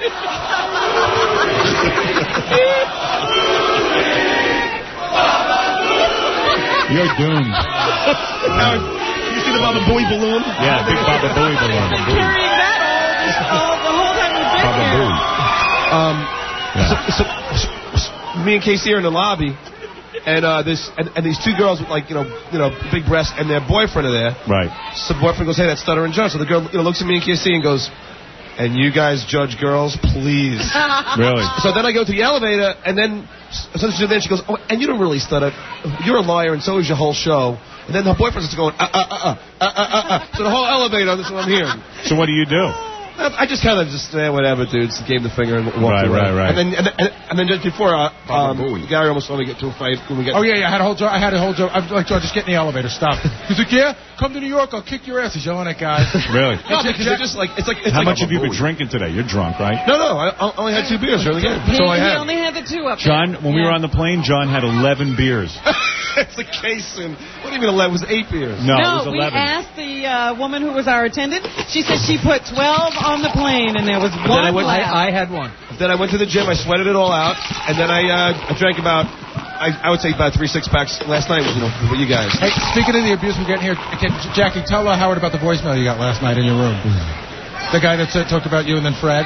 You're doomed. Howard, you see the Baba Booey balloon? Yeah, big Baba Booey balloon. Carrying that all, all the whole time we've been Baba here. Booey. Um, Yeah. so, so, so, me and Casey are in the lobby, and uh, this and, and these two girls with like you know you know big breasts, and their boyfriend are there. Right. So the boyfriend goes, "Hey, that's Stutter and John." So the girl you know looks at me and Casey and goes, "And you guys judge girls, please." Really? So then I go to the elevator, and then so then she goes, "Oh, and you don't really stutter. You're a liar, and so is your whole show." And then her boyfriend's just going, "Uh, uh, uh, uh, uh, uh, uh." So the whole elevator, this is what I'm hearing. So what do you do? I just kind of just eh, whatever, dude. Just gave the finger and walked Right, away. right, right. And then, and then, and then just before, uh, um, Gary almost saw me get to a fight when we got. Oh yeah, yeah. I had a whole. I had a whole. I'm like, George, just get in the elevator. Stop. He's like, yeah, come to New York. I'll kick your ass. He's yelling at guys. Really? No, because they're just like it's like. It's How like much have you been drinking today? You're drunk, right? No, no. I, I only had two beers during the game. He, That's all I he had. only had the two up John, there. when we Yeah. were on the plane, John had eleven beers. It's a case and what do you mean eleven? It was eight beers. No, No, it was we eleven. asked the uh, woman who was our attendant. She said she put twelve on the plane, and there was Then one I went. left. I, I had one. Then I went to the gym. I sweated it all out, and then I uh, I drank about. I, I would say about three six packs last night. You know, with you guys. Hey, speaking of the abuse we're getting here, can, Jackie, tell uh, Howard about the voicemail you got last night in your room. The guy that said, talked about you and then Fred.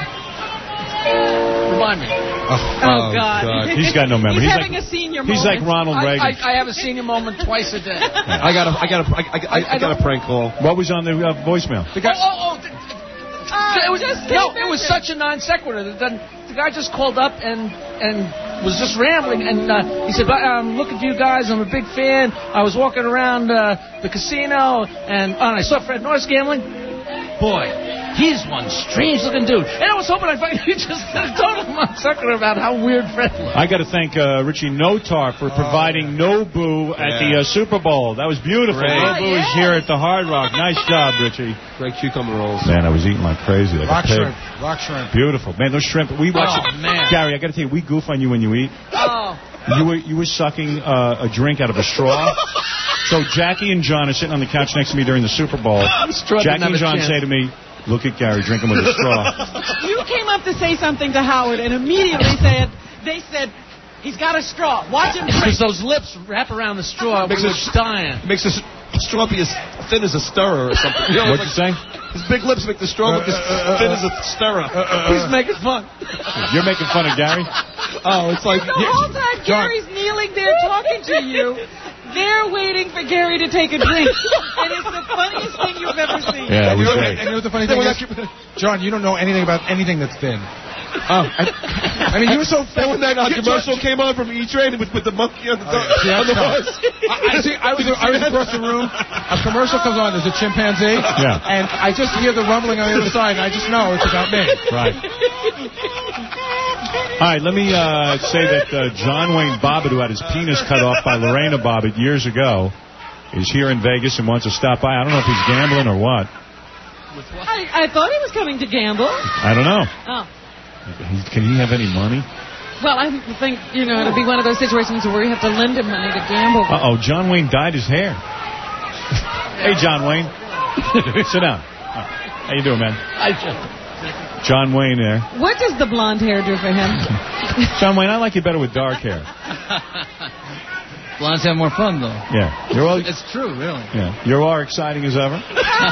Remind me. Oh, Oh, God. He's got no memory. He's, He's having like- a senior he's moment. like Ronald I, Reagan. I, I have a senior moment twice a day. I got a I got a I, I, I, I got a prank call. What was on the uh, voicemail? Oh, oh, oh. th- Uh, it was, just no, take it was that such a non sequitur. that Then the guy just called up and and was just rambling, and uh, he said, "But I'm looking for you guys. I'm a big fan. I was walking around uh, the casino, and, uh, and I saw Fred Norris gambling. Boy, he's one strange-looking dude. And I was hoping I'd find you just a total non sequitur about how weird Fred was. I got to thank uh, Richie Notar for providing Nobu at the uh, Super Bowl. That was beautiful. Great. Nobu is here at the Hard Rock. Nice job, Richie. Great cucumber rolls. Man, I was eating like crazy. Like Rock a pig. shrimp. Rock shrimp. Beautiful. Man, those shrimp. We watch Oh, it. man. Gary, I got to tell you, we goof on you when you eat. Oh. You were you were sucking uh, a drink out of a straw. So Jackie and John are sitting on the couch next to me during the Super Bowl. Straw didn't Jackie have and a John chance. say to me, "Look at Gary drinking with a straw." You came up to say something to Howard and immediately said, they said, he's got a straw. Watch him drink. Because those lips wrap around the straw. Makes we it- were dying. Makes this straw be as thin as a stirrer or something. You know, What'd it's you say? His big lips make the straw look as thin as a stirrer. He's making fun. You're making fun of Gary? Oh, it's like The whole time John. Gary's kneeling there talking to you, they're waiting for Gary to take a drink. And it's the funniest thing you've ever seen. Yeah, it was You know, great. and you know what the funny thing is? John, you don't know anything about anything that's thin. Oh, I, I mean, you were so Then when that uh, You- commercial came on from E-Train with, with the monkey on the, Yeah, on the no. bus. I, I, see, I, was, I was across the room. A commercial comes on. There's a chimpanzee. Yeah. And I just hear the rumbling on the other side, and I just know it's about me. Right. All right, let me uh, say that uh, John Wayne Bobbitt, who had his penis cut off by Lorena Bobbitt years ago, is here in Vegas and wants to stop by. I don't know if he's gambling or what. I, I thought he was coming to gamble. I don't know. Oh. Can he have any money? Well, I think, you know, it'll be one of those situations where you have to lend him money to gamble. Uh-oh, John Wayne dyed his hair. Hey, John Wayne. Sit down. How you doing, man? I just... John Wayne there. What does the blonde hair do for him? John Wayne, I like you better with dark hair. Blondes have more fun, though. Yeah. You're all, It's true, really. yeah. You're all exciting as ever.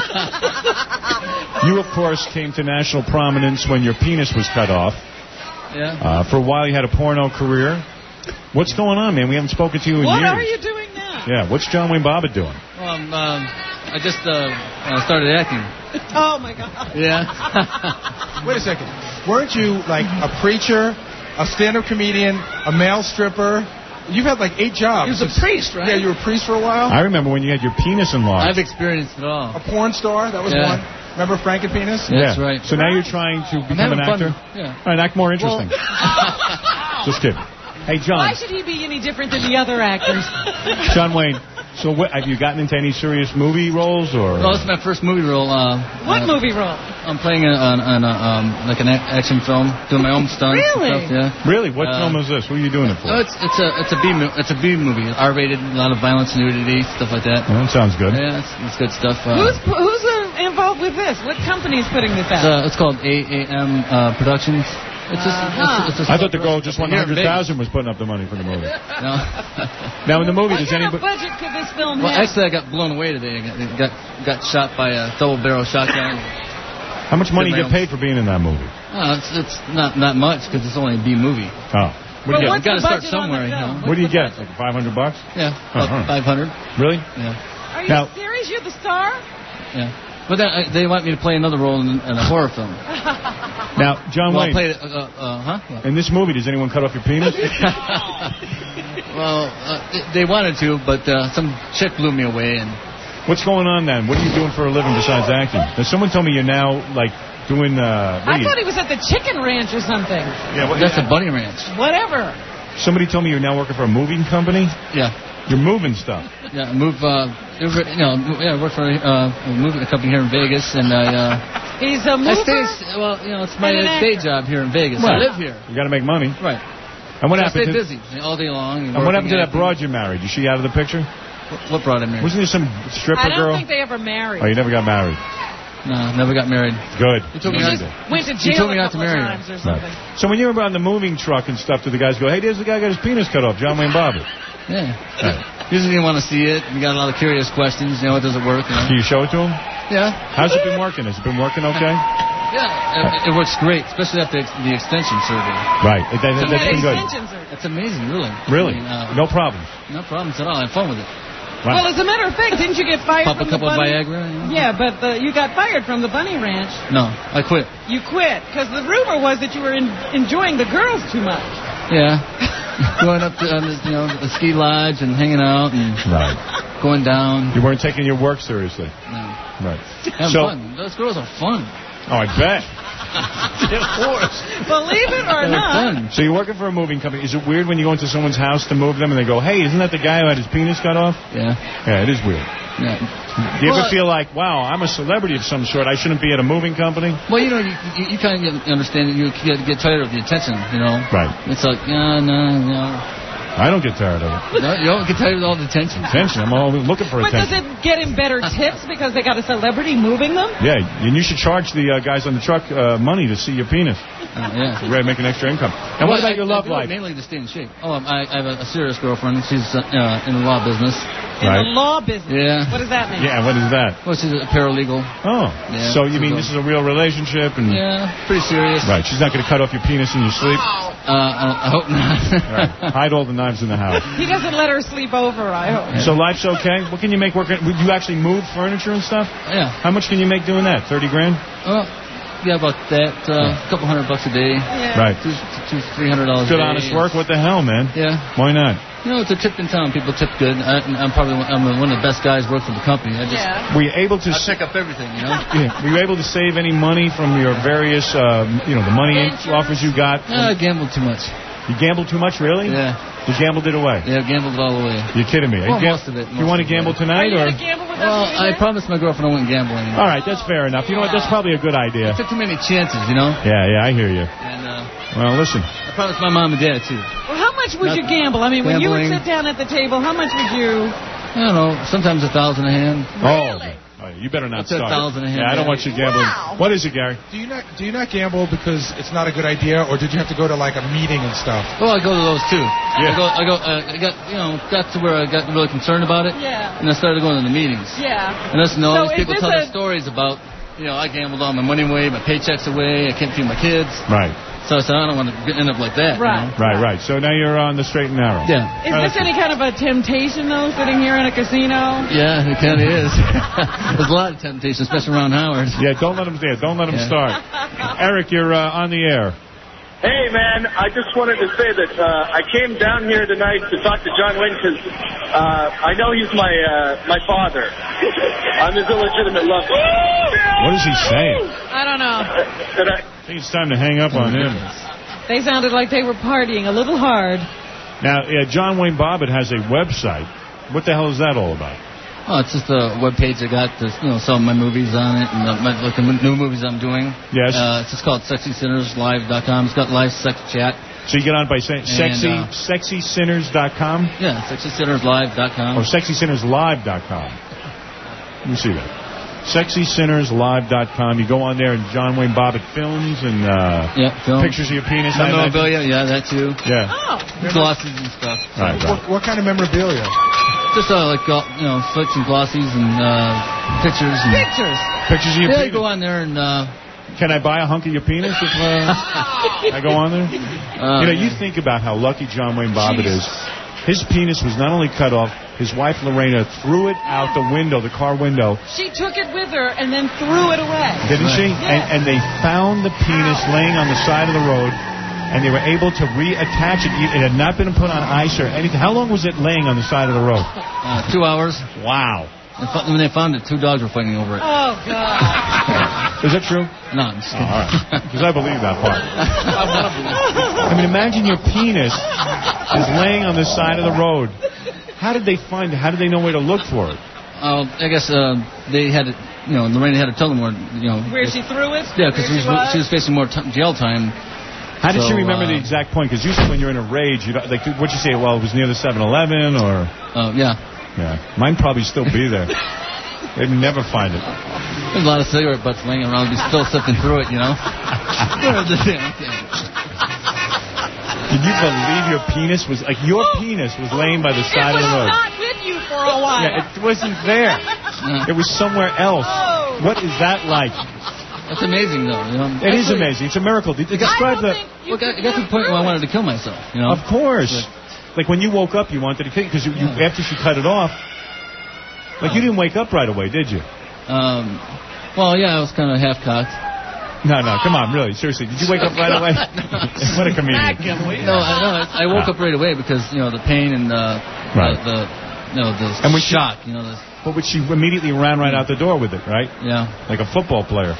You, of course, came to national prominence when your penis was cut off. Yeah. Uh, for a while, you had a porno career. What's going on, man? We haven't spoken to you in What years. are you doing now? Yeah, what's John Wayne Bobbitt doing? Well, um, um, I just uh, uh, started acting. Oh, my God. Yeah. Wait a second. Weren't you like a preacher, a stand-up comedian, a male stripper? You've had like eight jobs. He was a priest, right? Yeah, you were a priest for a while. I remember when you had your penis enlarged. I've experienced it all. A porn star. That was Yeah. one. Remember Frank and Penis? That's yeah. right. So now you're trying to become an having fun. actor? Yeah. All right, act more interesting. Just kidding. Hey, John. Why should he be any different than the other actors? John Wayne, so what, have you gotten into any serious movie roles? or? Well, this is my first movie role. Uh, What uh, movie role? I'm playing in a, in a, um, like an a- action film, doing my own stunts. Really? And stuff, yeah. Really? What Uh, film is this? Who are you doing it for? Oh, it's it's a it's a B mo- it's a B movie, R-rated, a lot of violence, nudity, stuff like that. Well, that sounds good. Yeah, it's, it's good stuff. Uh, Who's who's uh, involved with this? What company is putting this it's, out? uh, it's called A A M uh, Productions. It's just, Uh-huh. it's, it's just I thought the girl just won Here one in hundred thousand was putting up the money for the movie. Vegas. No. Now, in the movie, What does kind of anybody... budget could this film Well, have? actually, I got blown away today. I got got, got shot by a double barrel shotgun. How much money Did you my get own- paid for being in that movie? Oh, it's, it's not not much because it's only a B movie. Oh. What do you But get? what's Got to the start budget on somewhere, the you film? know. What do you get? Like five hundred bucks? Yeah, Uh-huh. five hundred. Really? Yeah, Are you Now- serious? You're the star? yeah. But then uh, they want me to play another role in, in a horror film. Now, John well, Wayne, I played, uh, uh, huh? in this movie, does anyone cut off your penis? Well, uh, they they wanted to, but uh, some chick blew me away, and What's going on then? What are you doing for a living besides acting? Now, someone told me you're now, like, Doing, uh... what I do you- thought he was at the chicken ranch or something. Yeah, what- That's a bunny ranch. Whatever. Somebody told me you're now working for a moving company? Yeah. You're moving stuff. Yeah, I move, uh, over- you know, yeah, I work for uh, a moving company here in Vegas, and I, uh... He's a mover? I stay, well, you know, it's my and an day actor. job here in Vegas. Right. I live here. You got to make money. Right. And what So happened I stay to... busy all day long. And what happened to that broad you married? Is she out of the picture? What broad I married? Wasn't there some stripper I don't girl? think they ever married. Oh, you never got married. No, never got married. Good. You told me He not just to. went to You jail told me a not to couple of marry her. times or something. Right. So when you were on the moving truck and stuff, did the guys go, hey, there's the guy who got his penis cut off, John Wayne Bobbitt? Yeah. Right. Usually didn't want to see it. We got a lot of curious questions. You know, does it work? You know? Can you show it to him? Yeah. How's it been working? Has it been working okay? Yeah, it, it works great, especially after the extension surgery. Right. That, that, that's been good. That's amazing, really. Really? I mean, uh, No problems. No problems at all. I had fun with it. Wow. Well, as a matter of fact, didn't you get fired Pop a from the couple of bunny? Viagra. You know? Yeah, but the, you got fired from the bunny ranch. No, I quit. You quit because the rumor was that you were in, enjoying the girls too much. Yeah. Going up to on this, you know, the ski lodge and hanging out and right. going down. You weren't taking your work seriously. No. Right. Having So, fun. Those girls are fun. oh, I bet. Of course. Believe it or They're not. fun. So you're working for a moving company. Is it weird when you go into someone's house to move them and they go, hey, isn't that the guy who had his penis cut off? Yeah. Yeah, it is weird. Yeah. Do you Well, ever feel like, wow, I'm a celebrity of some sort. I shouldn't be at a moving company? Well, you know, you, you, you kind of understand that you get, get tired of the attention, you know. Right. It's like, yeah, no, no. I don't get tired of it. No, you don't get tired of all the attention. Attention. I'm always looking for But attention. does it get him better tips because they got a celebrity moving them? Yeah, and you should charge the uh, guys on the truck uh, money to see your penis. Uh, yeah. To really make an extra income. And Well, what about I- your I love do it life? Mainly to stay in shape. Oh, I, I have a, a serious girlfriend. She's uh, uh, in the law business. In Right. the law business. Yeah. What does that mean? Yeah, what is that? Well, she's a paralegal. Oh, Yeah, so you she's mean a- this is a real relationship? And Yeah, pretty serious. Right, she's not going to cut off your penis in your sleep? Uh, I, I hope not. Right. Hide all the knives in the house. He doesn't let her sleep over, I hope. So life's okay? What can you make working? Would you actually move furniture and stuff? Yeah. How much can you make doing that? thirty grand? Well, yeah, about that. Uh, A couple hundred bucks a day. Yeah. Right. Two, two, three hundred dollars Good a day. honest work? What the hell, man? Yeah. Why not? You know, it's a tip in town. People tip good. I, I'm probably one, I'm one of the best guys working for the company. I just Yeah. Were you able to I s- pick up everything, you know. yeah, were you able to save any money from your various, um, you know, the money offers you got? Yeah, I gambled too much. You gambled too much, really? Yeah. You gambled it away? Yeah, gambled it all the way. You're kidding me? Well, you gam- most of it. you most want to of it. gamble Are tonight, you or? going to gamble with us? Well, when I you're promised my girlfriend I wouldn't gamble anymore. All right, that's fair enough. You know what? That's probably a good I idea. took too many chances, you know. Yeah, yeah, I hear you. And uh, Well, listen. I promised my mom and dad too. Well, how much would Not you gamble? I mean, when you would gambling. sit down at the table, how much would you... I don't know. Sometimes a thousand a hand. Oh, oh, you better not That's a start. thousand a hand, Yeah, I don't Gary. want you gambling. Wow. What is it, Gary? Do you not do you not gamble because it's not a good idea, or did you have to go to like a meeting and stuff? Well, I go to those too. Yeah. I go. I go. Uh, I got. You know, got to where I got really concerned about it, Yeah. and I started going to the meetings. Yeah. And listen to all So these is people this tell a- their stories about, you know, I gambled all my money away, my paychecks away, I can't feed my kids. Right. So I said, I don't want to end up like that. Right. You know? Right, right. So now you're on the straight and narrow. Yeah. Is this any kind of a temptation, though, sitting here in a casino? Yeah, it kind of is. There's a lot of temptation, especially around Howard. Yeah, don't let him there. Don't let him Yeah. start. Eric, you're uh, on the air. Hey, man, I just wanted to say that uh, I came down here tonight to talk to John Wayne because uh, I know he's my uh, my father. I'm his illegitimate love. What is he saying? I don't know. That I, I think it's time to hang up on him. They sounded like they were partying a little hard. Now, yeah, John Wayne Bobbitt has a website. What the hell is that all about? Oh, it's just a web page I got to, you know, some of my movies on it and uh, my, like the new movies I'm doing. Yes. Uh, it's just called sexy sinners live dot com. It's got live sex chat. So you get on by saying sexy, uh, sexy sinners dot com Yeah, sexy sinners live dot com. or sexy sinners live dot com. Let me see that. sexy sinners live dot com. You go on there and John Wayne Bobbitt films and uh, Yeah, film. pictures of your penis. I imagine. Memorabilia, yeah, that too. Yeah. Oh. Glosses and stuff. Right, right. What, what kind of memorabilia? Just uh, like, uh, you know, flicks and glossies and uh, pictures. And, Pictures. Pictures of your yeah, you penis. go on there and... Uh, Can I buy a hunk of your penis if uh, I go on there? Uh, you know, you think about how lucky John Wayne Bobbitt is. His penis was not only cut off, his wife Lorena threw it out the window, the car window. She took it with her and then threw it away. Didn't she? Yes. And, and they found the penis laying on the side of the road, and they were able to reattach it. It had not been put on ice or anything. How long was it laying on the side of the road? Uh, two hours. Wow. And when they found it, two dogs were fighting over it. Oh, God. Is that true? No, I'm just kidding. Oh, all right. Because I believe that part. I mean, imagine your penis is laying on the side of the road. How did they find it? How did they know where to look for it? Uh, I guess uh, they had to, you know, Lorraine had to tell them where, you know. Where she threw it? Yeah, because she, she, she was facing more t- jail time. How did so, she remember uh, the exact point? Because usually when you're in a rage, you don't, like, what'd you say? Well, it was near the seven eleven or? Oh, uh, yeah. Yeah. Mine probably still be there. They'd never find it. There's a lot of cigarette butts laying around. Be still sifting through it, you know. Can you believe your penis was like your penis was laying by the side of the road? It was not with you for a while. Yeah, it wasn't there. It was somewhere else. Oh. What is that like? That's amazing, though. You know? It is amazing. It's a miracle. Describe the. Look, I got to the point where I wanted to kill myself. You know. Of course. Like when you woke up, you wanted to kill because you, you after she cut it off. Like, you didn't wake up right away, did you? Um, well, yeah, I was kind of half-cocked. No, no, come on, really, seriously. Did you wake up right away? What a comedian. No, I, no, I woke up right away because, you know, the pain and uh, right. the, the, you know, the and shock, she, you know. The, but she immediately ran right out the door with it, right? Yeah. Like a football player.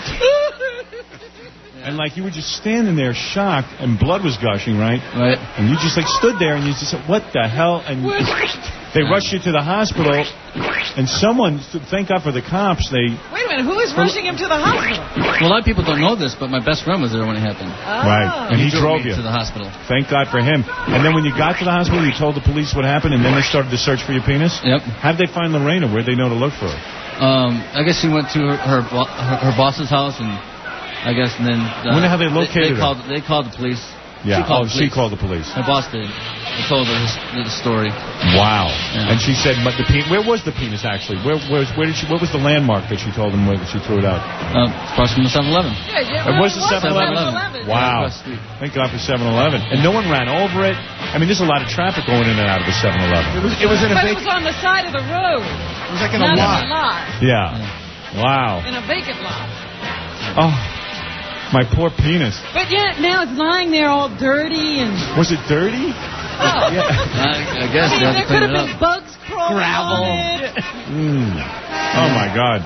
And, like, you were just standing there shocked, and blood was gushing, right? Right. And you just, like, stood there, and you just said, what the hell? And they rushed you to the hospital, and someone, thank God for the cops, they... Wait a minute, who is rushing him to the hospital? Well, a lot of people don't know this, but my best friend was there when it happened. Oh. Right, and he, he drove, drove me you. to the hospital. Thank God for him. And then when you got to the hospital, you told the police what happened, and then they started to search for your penis? Yep. How'd they find Lorena? Where'd they know to look for her? Um, I guess she went to her her, her, her boss's house, and I guess, and then... Uh, I wonder how they located they, they her. Called, they called the police. Yeah, she called oh, the she police. called the police. My boss did. I told her the, the story. Wow. Yeah. And she said, but the pe- where was the penis actually? Where, where, where did she? What was the landmark that she told them where she threw it out? Um, across from the seven eleven. Yeah, yeah, It was the seven eleven? Wow. Yeah, Thank God for seven eleven. And no one ran over it. I mean, there's a lot of traffic going in and out of the seven eleven. It was, it was in a But vacant... it was on the side of the road. It was like in a Not lot. in a lot. Yeah. Wow. In a vacant lot. Oh, my poor penis. But yet now it's lying there all dirty and... Was it dirty? Oh. Yeah. I, I guess I mean, they had there to clean could have it been up. bugs crawling Gravel. on it. Mm. Oh, my God.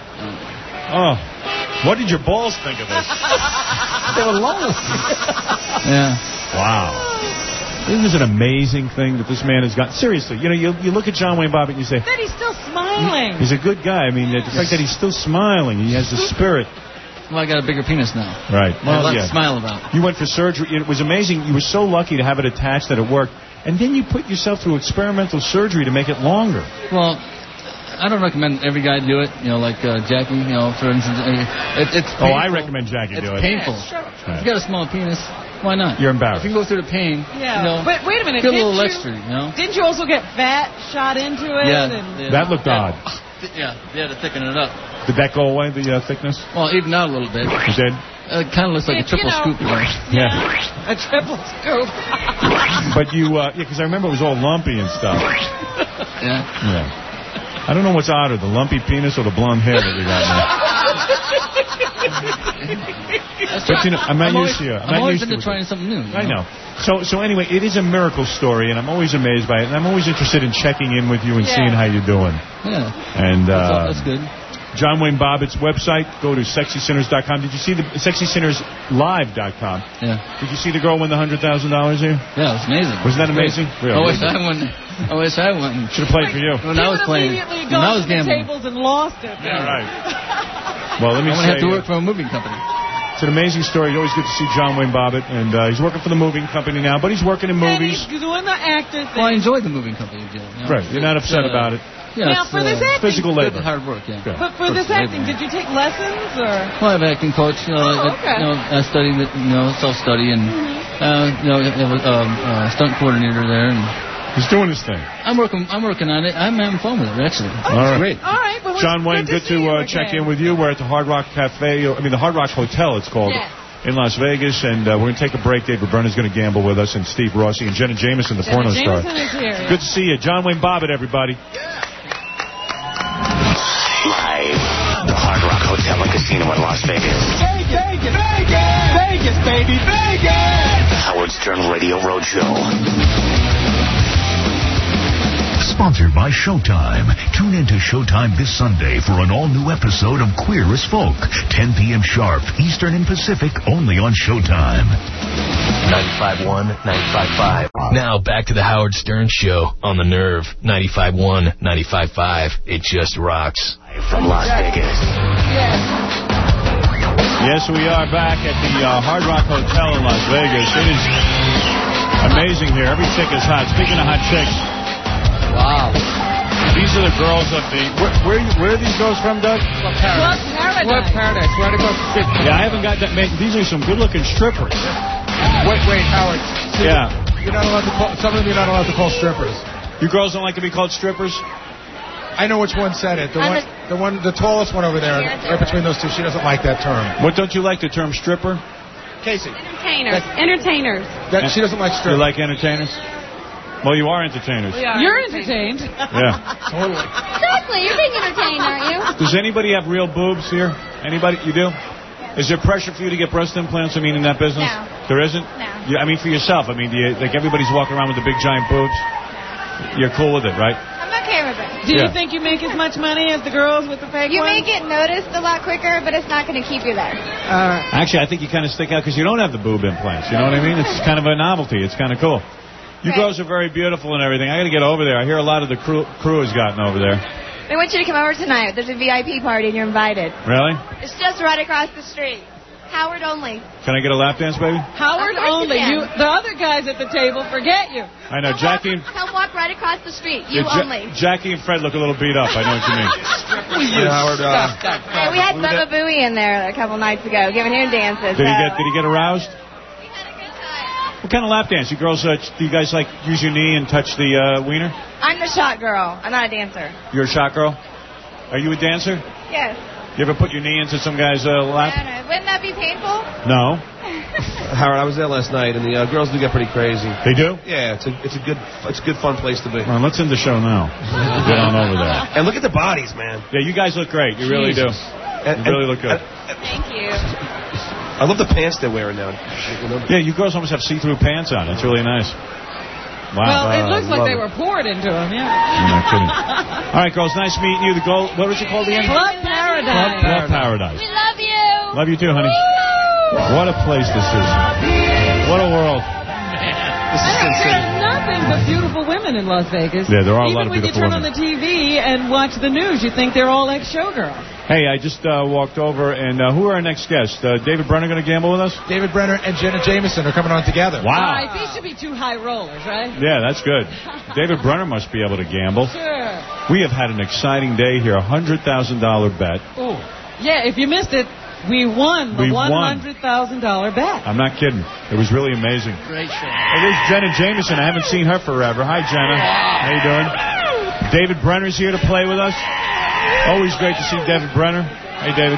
Oh. What did your balls think of this? They were low. Yeah. Wow. Isn't this an amazing thing that this man has got? Seriously, you know, you, you look at John Wayne Bobbitt and you say... That he's still smiling. He's a good guy. I mean, the fact that he's still smiling, he has the spirit. Well, I got a bigger penis now. Right. Well, Well, a lot yeah. to smile about. You went for surgery. It was amazing. You were so lucky to have it attached that it worked. And then you put yourself through experimental surgery to make it longer. Well, I don't recommend every guy do it. You know, like uh, Jackie, you know, for instance. It, it's Oh, painful. I recommend Jackie It's do it. painful. Yeah, sure. If you got a small penis, why not? You're embarrassed. If you go through the pain, Yeah. you know, But wait a minute. get a didn't little you, extra, you know? Didn't you also get fat shot into it? Yeah. And... yeah. That looked odd. Yeah, they had to thicken it up. Did that go away, the uh, thickness? Well, even out a little bit. You did? It kind of looks like a You triple know, scoop. Though. Yeah. A triple scoop. But you, uh, yeah, because I remember it was all lumpy and stuff. Yeah. Yeah. I don't know what's odder, the lumpy penis or the blonde hair that you got now. But, you know, I'm not I'm used always, to you. I'm, I'm not always used into to it. trying something new. You I know. So, so anyway, it is a miracle story, and I'm always amazed by it, and I'm always interested in checking in with you and Yeah. seeing how you're doing. Yeah. And That's, all, uh, that's good. John Wayne Bobbitt's website, go to sexy sinners dot com. Did you see the sexy sinners live dot com? Yeah. Did you see the girl win the one hundred thousand dollars here? Yeah, it's amazing. Wasn't that It's great. amazing? Really? I wish I won. I wish I won. Should have played for you. When I was playing, Immediately when I gone was to the gambling, tables and lost it. Yeah, right. Well, let me I'm say, gonna have to uh, work for a moving company. it's an amazing story. It's always good to see John Wayne Bobbitt, and uh, he's working for the moving company now, but he's working in And movies. he's doing the actor thing. Well, I enjoyed the moving company deal. You know? Right, you're not upset Uh, about it. Yeah, Now, it's, for this uh, acting- Physical good labor. hard work. Yeah. Yeah. But for this Personal acting, labor. did you take lessons or? Well, I have an acting coach. You know, Oh, I, okay. you know, I studied, it, you know, self-study, and uh, you know, I have a um, uh, stunt coordinator there, and He's doing his thing. I'm working. I'm working on it. I'm having fun with it, actually. All right. Great. All right. Well, John it's Wayne, good good to, see to you uh, check again. in with you. We're at the Hard Rock Cafe, I mean the Hard Rock Hotel it's called, Yes. in Las Vegas, and uh, we're going to take a break. Dave Verberna's going to gamble with us, and Steve Rossi and Jenna Jameson, the Jenna porno star. Jameson is here. Good to see you. John Wayne Bobbitt, everybody. Live. The Hard Rock Hotel and Casino in Las Vegas. Vegas, Vegas, Vegas, baby, Vegas. The Howard Stern Radio Roadshow. Sponsored by Showtime. Tune in to Showtime this Sunday for an all-new episode of Queer as Folk. ten p.m. sharp, Eastern and Pacific, only on Showtime. ninety-five point one, ninety-five point five. Now back to the Howard Stern Show on the Nerve. ninety-five point one, ninety-five point five. It just rocks. From Las Vegas. Yes, we are back at the uh, Hard Rock Hotel in Las Vegas. It is amazing here. Every chick is hot. Speaking of hot chicks. Wow. These are the girls of the... Where, where, where are these girls from, Doug? Club Paradise. Club Paradise, right across the street. Yeah, I haven't got that. Man, these are some good-looking strippers. Wait, wait, Howard. See, Yeah. You're not allowed to call, some of them you're not allowed to call strippers. You girls don't like to be called strippers? I know which one said it. The one, the one, the tallest one over there, right between those two. She doesn't like that term. What don't you like, the term stripper? Casey. Entertainers. Entertainers. That, she doesn't like strippers. You like entertainers? Well, you are entertainers. We are You're entertained. Yeah. Totally. Exactly. You're being entertained, aren't you? Does anybody have real boobs here? Anybody? You do? Is there pressure for you to get breast implants? I mean, in that business? No. There isn't? No. You, I mean, for yourself. I mean, do you, like everybody's walking around with the big giant boobs. You're cool with it, right? I'm okay with it. Do you Yeah. think you make as much money as the girls with the fake You may ones? get noticed a lot quicker, but it's not going to keep you there. Uh, Actually, I think you kind of stick out because you don't have the boob implants. You know what I mean? It's kind of a novelty. It's kind of cool. You Right. girls are very beautiful and everything. I got to get over there. I hear a lot of the crew, crew has gotten over there. We want you to come over tonight. There's a V I P party and you're invited. Really? It's just right across the street. Howard only. Can I get a lap dance, baby? Howard Of course only. you You, can. the other guys at the table forget you. I know. Jackie and, Come walk right across the street. You yeah, Ja- only. Jackie and Fred look a little beat up. I know what you mean. Yeah, Howard. Uh, Hey, we had Bubba Booey in there a couple nights ago, giving him dances. Did he so- get Did he get aroused? What kind of lap dance? You girls, uh, do you guys like use your knee and touch the uh, wiener? I'm the shot girl. I'm not a dancer. You're a shot girl. Are you a dancer? Yes. You ever put your knee into some guy's uh, I lap? don't know. Wouldn't that be painful? No. Howard, I was there last night, and the uh, girls do get pretty crazy. They do? Yeah, it's a it's a good it's a good fun place to be. Well, let's end the show now. Get on over there. And look at the bodies, man. Yeah, you guys look great. You really Jesus. do. And- You really and- look good. Thank you. I love the pants they're wearing now. Yeah, you girls almost have see-through pants on. It's really nice. Wow. Well, it Uh, looks like love they it. were poured into them, yeah. I'm not kidding. All right, girls, nice meeting you. The goal, what was it called again? Club Paradise. Club Paradise. We love you. Love you too, honey. What a place this is. What a world. This is There insane. are nothing but beautiful women in Las Vegas. Yeah, there are a Even lot of when beautiful you turn women. on the T V and watch the news, you think they're all ex-showgirls. Hey, I just uh, walked over, and uh, who are our next guests? Uh, David Brenner going to gamble with us? David Brenner and Jenna Jameson are coming on together. All Wow. right, these should be two high rollers, right? Yeah, that's good. David Brenner must be able to gamble. Sure. We have had an exciting day here. A one hundred thousand dollars bet. Ooh. Yeah, if you missed it, we won the We won. one hundred thousand dollars bet. I'm not kidding. It was really amazing. Great show. Hey, there's Jenna Jameson. I haven't seen her forever. Hi, Jenna. How you doing? David Brenner's here to play with us. Always great to see David Brenner. Hey, David.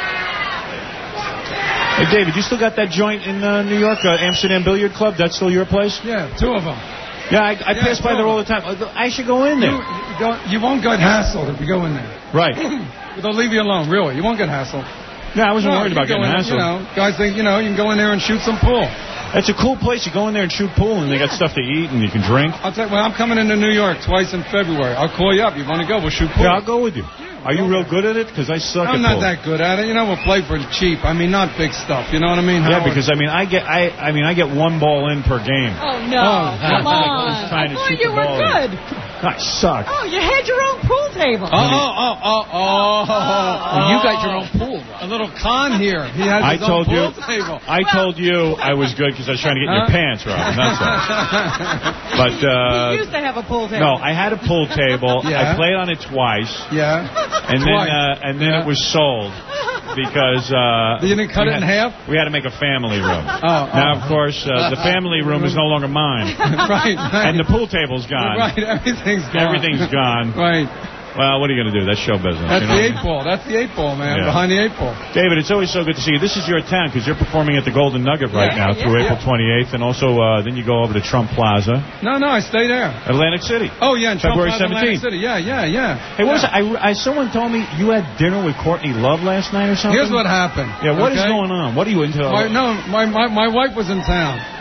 Hey, David, you still got that joint in uh, New York, uh, Amsterdam Billiard Club? That's still your place? Yeah, two of them. Yeah, I, I Yeah, pass by two there of all the time. I should go in there. You, you, don't, you won't get hassled if you go in there. Right. They'll leave you alone, really. You won't get hassled. No, I wasn't No, worried you about go getting in, hassled. You know, guys think, you know, you can go in there and shoot some pool. It's a cool place. You go in there and shoot pool, and they got stuff to eat, and you can drink. I'll tell you, well, I'm coming into New York twice in February. I'll call you up. You want to go? We'll shoot pool. Yeah, I'll go with you. Are you real good at it? Because I suck I'm at not pool. that good at it. You know, we'll play for cheap. I mean, not big stuff. You know what I mean? Yeah, Howard? because I mean, I get, I, I mean, I get one ball in per game. Oh, no. Oh, Come I on. was trying to I thought shoot you the were ball in. good. I suck. Oh, you had your own pool table. Oh, oh, oh, oh, oh, oh. You got your own pool, A little con here. He has I his told own you. pool table. I told you I was good because I was trying to get in your Huh? pants, Robin. That's all. But uh, He used to have a pool table. no, I had a pool table. Yeah. I played on it twice, Yeah. and then Twice. uh, and then Yeah. it was sold because uh, You didn't cut we it in had- half? We had to make a family room. Oh, Now, oh. of course, uh, the family room is no longer mine, right, right. and the pool table's gone. Right, everything's gone. Everything's gone. Right. Well, what are you going to do? That's show business. That's you know? the eight ball. That's the eight ball, man. Yeah. Behind the eight ball. David, it's always so good to see you. This is your town because you're performing at the Golden Nugget right Yeah. now through Yeah. April twenty-eighth, and also uh, then you go over to Trump Plaza, No, no, I stay there. Atlantic City. Oh, yeah, in Trump February Plaza, Atlantic seventeenth. City. Yeah, yeah, yeah. Hey, what was yeah. it? I, I, someone told me you had dinner with Courtney Love last night or something? Here's what happened. Yeah, what is okay? going on? What are you into? My, no, my, my, my wife was in town.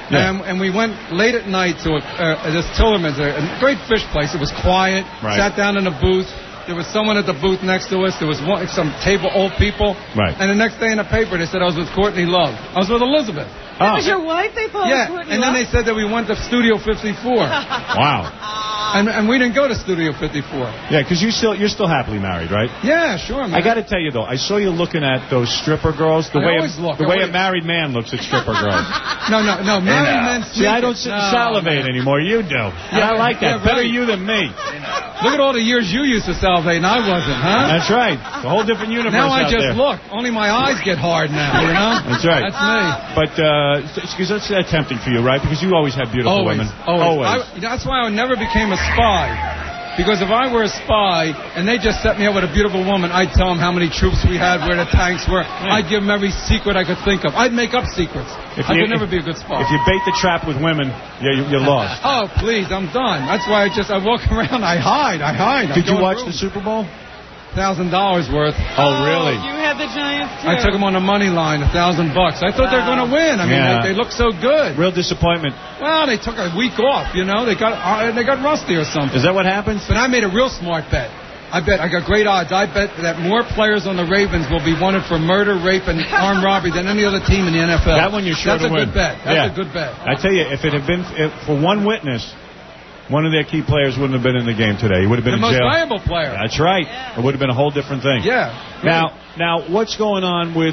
Yeah. And, and we went late at night to a, uh, this Tillerman's, a, a great fish place. It was quiet. Right. Sat down in a booth. There was someone at the booth next to us. There was one, some table, old people. Right. And the next day in the paper, they said I was with Courtney Love. I was with Elizabeth. That was your wife they thought Yeah, was Courtney and then Love? they said that we went to Studio fifty-four. Wow. And, and we didn't go to Studio fifty-four. Yeah, because you still you're still happily married, right? Yeah, sure, man. I got to tell you though, I saw you looking at those stripper girls. The I way always a, look. the I way a always- married man looks at stripper girls. No, no, no. Married men. See, I don't sit and No, salivate man. anymore. You do. And I like that. yeah, Better right. you than me. Look at all the years you used to salivate and I wasn't, huh? That's right. It's a whole different universe Now I out just there. look. Only my eyes get hard now, you know? That's right. That's me. But uh, because that's uh, tempting for you, right? Because you always have beautiful Always. women. Always. I, that's why I never became a spy. Because if I were a spy and they just set me up with a beautiful woman, I'd tell them how many troops we had, where the tanks were. I'd give them every secret I could think of. I'd make up secrets. If I you- could never if- be a good spy. If you bait the trap with women, yeah, you, you're lost. Oh, please, I'm done. That's why I just, I walk around, I hide, I hide. Did you watch the Super Bowl? Thousand dollars worth. Oh, really? You had the Giants, too. I took them on the money line, a thousand bucks. I thought they were going to win. I mean, Yeah. they, they look so good. Real disappointment. Well, they took a week off, you know. They got uh, they got rusty or something. Is that what happens? But I made a real smart bet. I bet I got great odds. I bet that more players on the Ravens will be wanted for murder, rape, and armed robbery than any other team in the N F L. That one you're sure That's to a win. good bet. That's Yeah. a good bet. I tell you, if it had been if, for one witness, one of their key players wouldn't have been in the game today. He would have been The in most jail. valuable player. That's right. It would have been a whole different thing. Yeah. Now, now, what's going on with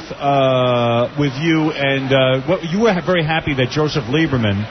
uh, with you and uh, what you were very happy that Joseph Lieberman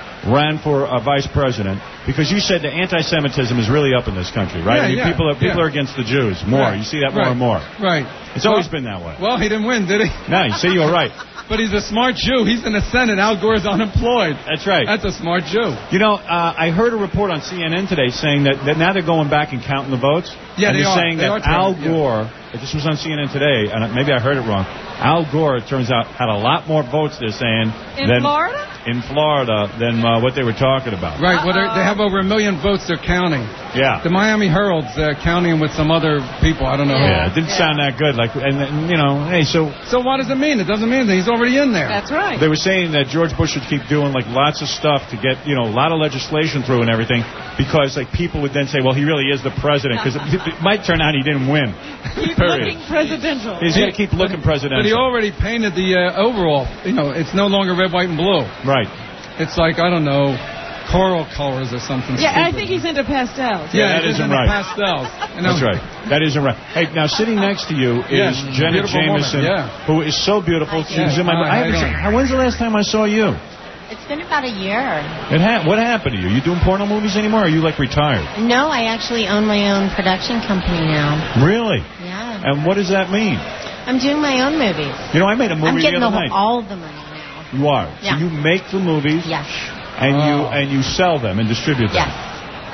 ran for uh, vice president because you said the anti-Semitism is really up in this country, right? Yeah, I mean, yeah, people are people yeah. are against the Jews more. Right, You see that more right, and more. Right. It's always Well- been that way. Well, he didn't win, did he? No, you see, you're right. But he's a smart Jew. He's in the Senate. Al Gore's unemployed. That's right. That's a smart Jew. You know, uh, I heard a report on C N N today saying that, that now they're going back and counting the votes. Yeah, and they they're are. saying They that are Al trying, yeah. Gore, this was on C N N today, and maybe I heard it wrong. Al Gore, it turns out, had a lot more votes, they're saying, In than, Florida? in Florida than uh, what they were talking about. Right. Well, they're- they have over a million votes they're counting. Yeah. The Miami Herald's uh, counting them with some other people. I don't know. Yeah, it who. didn't sound that good. Like, and, and you know, hey, so So what does it mean? It doesn't mean anything. He's already in there. That's right. they were saying that George Bush would keep doing like lots of stuff to get, you know, a lot of legislation through and everything, because like people would then say, well, he really is the president, because it, it might turn out he didn't win. Keep Period. looking presidential. He's going to keep looking But he presidential. already painted the uh, overall. You know, it's no longer red, white, and blue. Right. It's like, I don't know, coral colors or something. Yeah, I stupid. think he's into pastels. Yeah, Yeah, that it is isn't in the right. pastels. You know, That's right. That isn't right. Hey, now sitting next to you is Yeah, Jenna beautiful woman, Jameson, yeah. who is so beautiful. She was in my. Hi, I haven't how you seen- doing? how- when's the last time I saw you? It's been about a year. It ha- what happened to you? You doing porno movies anymore? Or are you like retired? No, I actually own my own production company now. Really? Yeah. And what does that mean? I'm doing my own movies. You know, I made a movie I'm getting the the other night. whole, all the money now. You are. Yeah. So you make the movies. Yes. And you and you sell them and distribute them. Yes.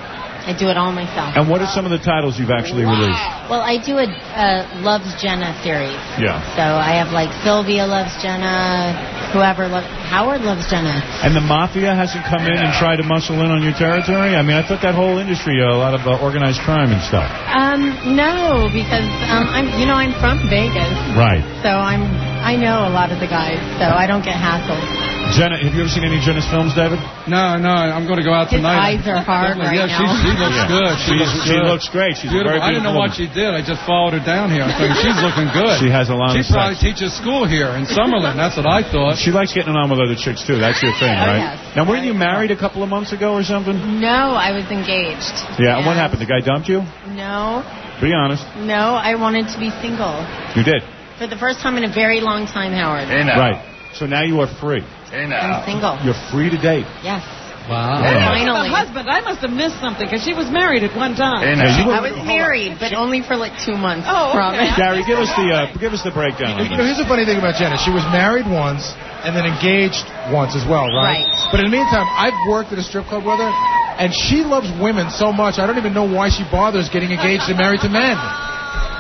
I do it all myself. And what are some of the titles you've actually released? Well, I do a uh, Loves Jenna series. Yeah. So I have like Sylvia loves Jenna, whoever loves Howard loves Jenna. And the mafia hasn't come in and tried to muscle in on your territory? I mean, I thought that whole industry, a lot of uh, organized crime and stuff. Um, no, because um, I'm you know I'm from Vegas, Right. so I'm I know a lot of the guys, so I don't get hassled. Jenna, have you ever seen any of Jenna's films, David? No, no, I'm going to go out His tonight. eyes are hard right yeah, now. she, she looks Yeah. good. She, She's- looks she good. looks great. She's a beautiful. very I didn't know beautiful what she did. I just followed her down here. I think she's looking good. She has a lot She of probably sex. teaches school here in Summerlin. That's what I thought. She likes getting on with other chicks, too. That's your thing, Oh, right? yes. Now, weren't you married a couple of months ago or something? No, I was engaged. Yeah, and what happened? The guy dumped you? No, Be honest. no, I wanted to be single You did. for the first time in a very long time, Howard. Right. So now you are free. I'm single. You're free to date. Yes. Wow. The husband, I must have missed something because she was married at one time. I was married, but only for like two months. Oh, okay. promise. Gary, give us the uh, give us the breakdown. on You know, this. here's the funny thing about Jenna. She was married once and then engaged once as well, right? Right. But in the meantime, I've worked at a strip club with her, and she loves women so much, I don't even know why she bothers getting engaged and married to men.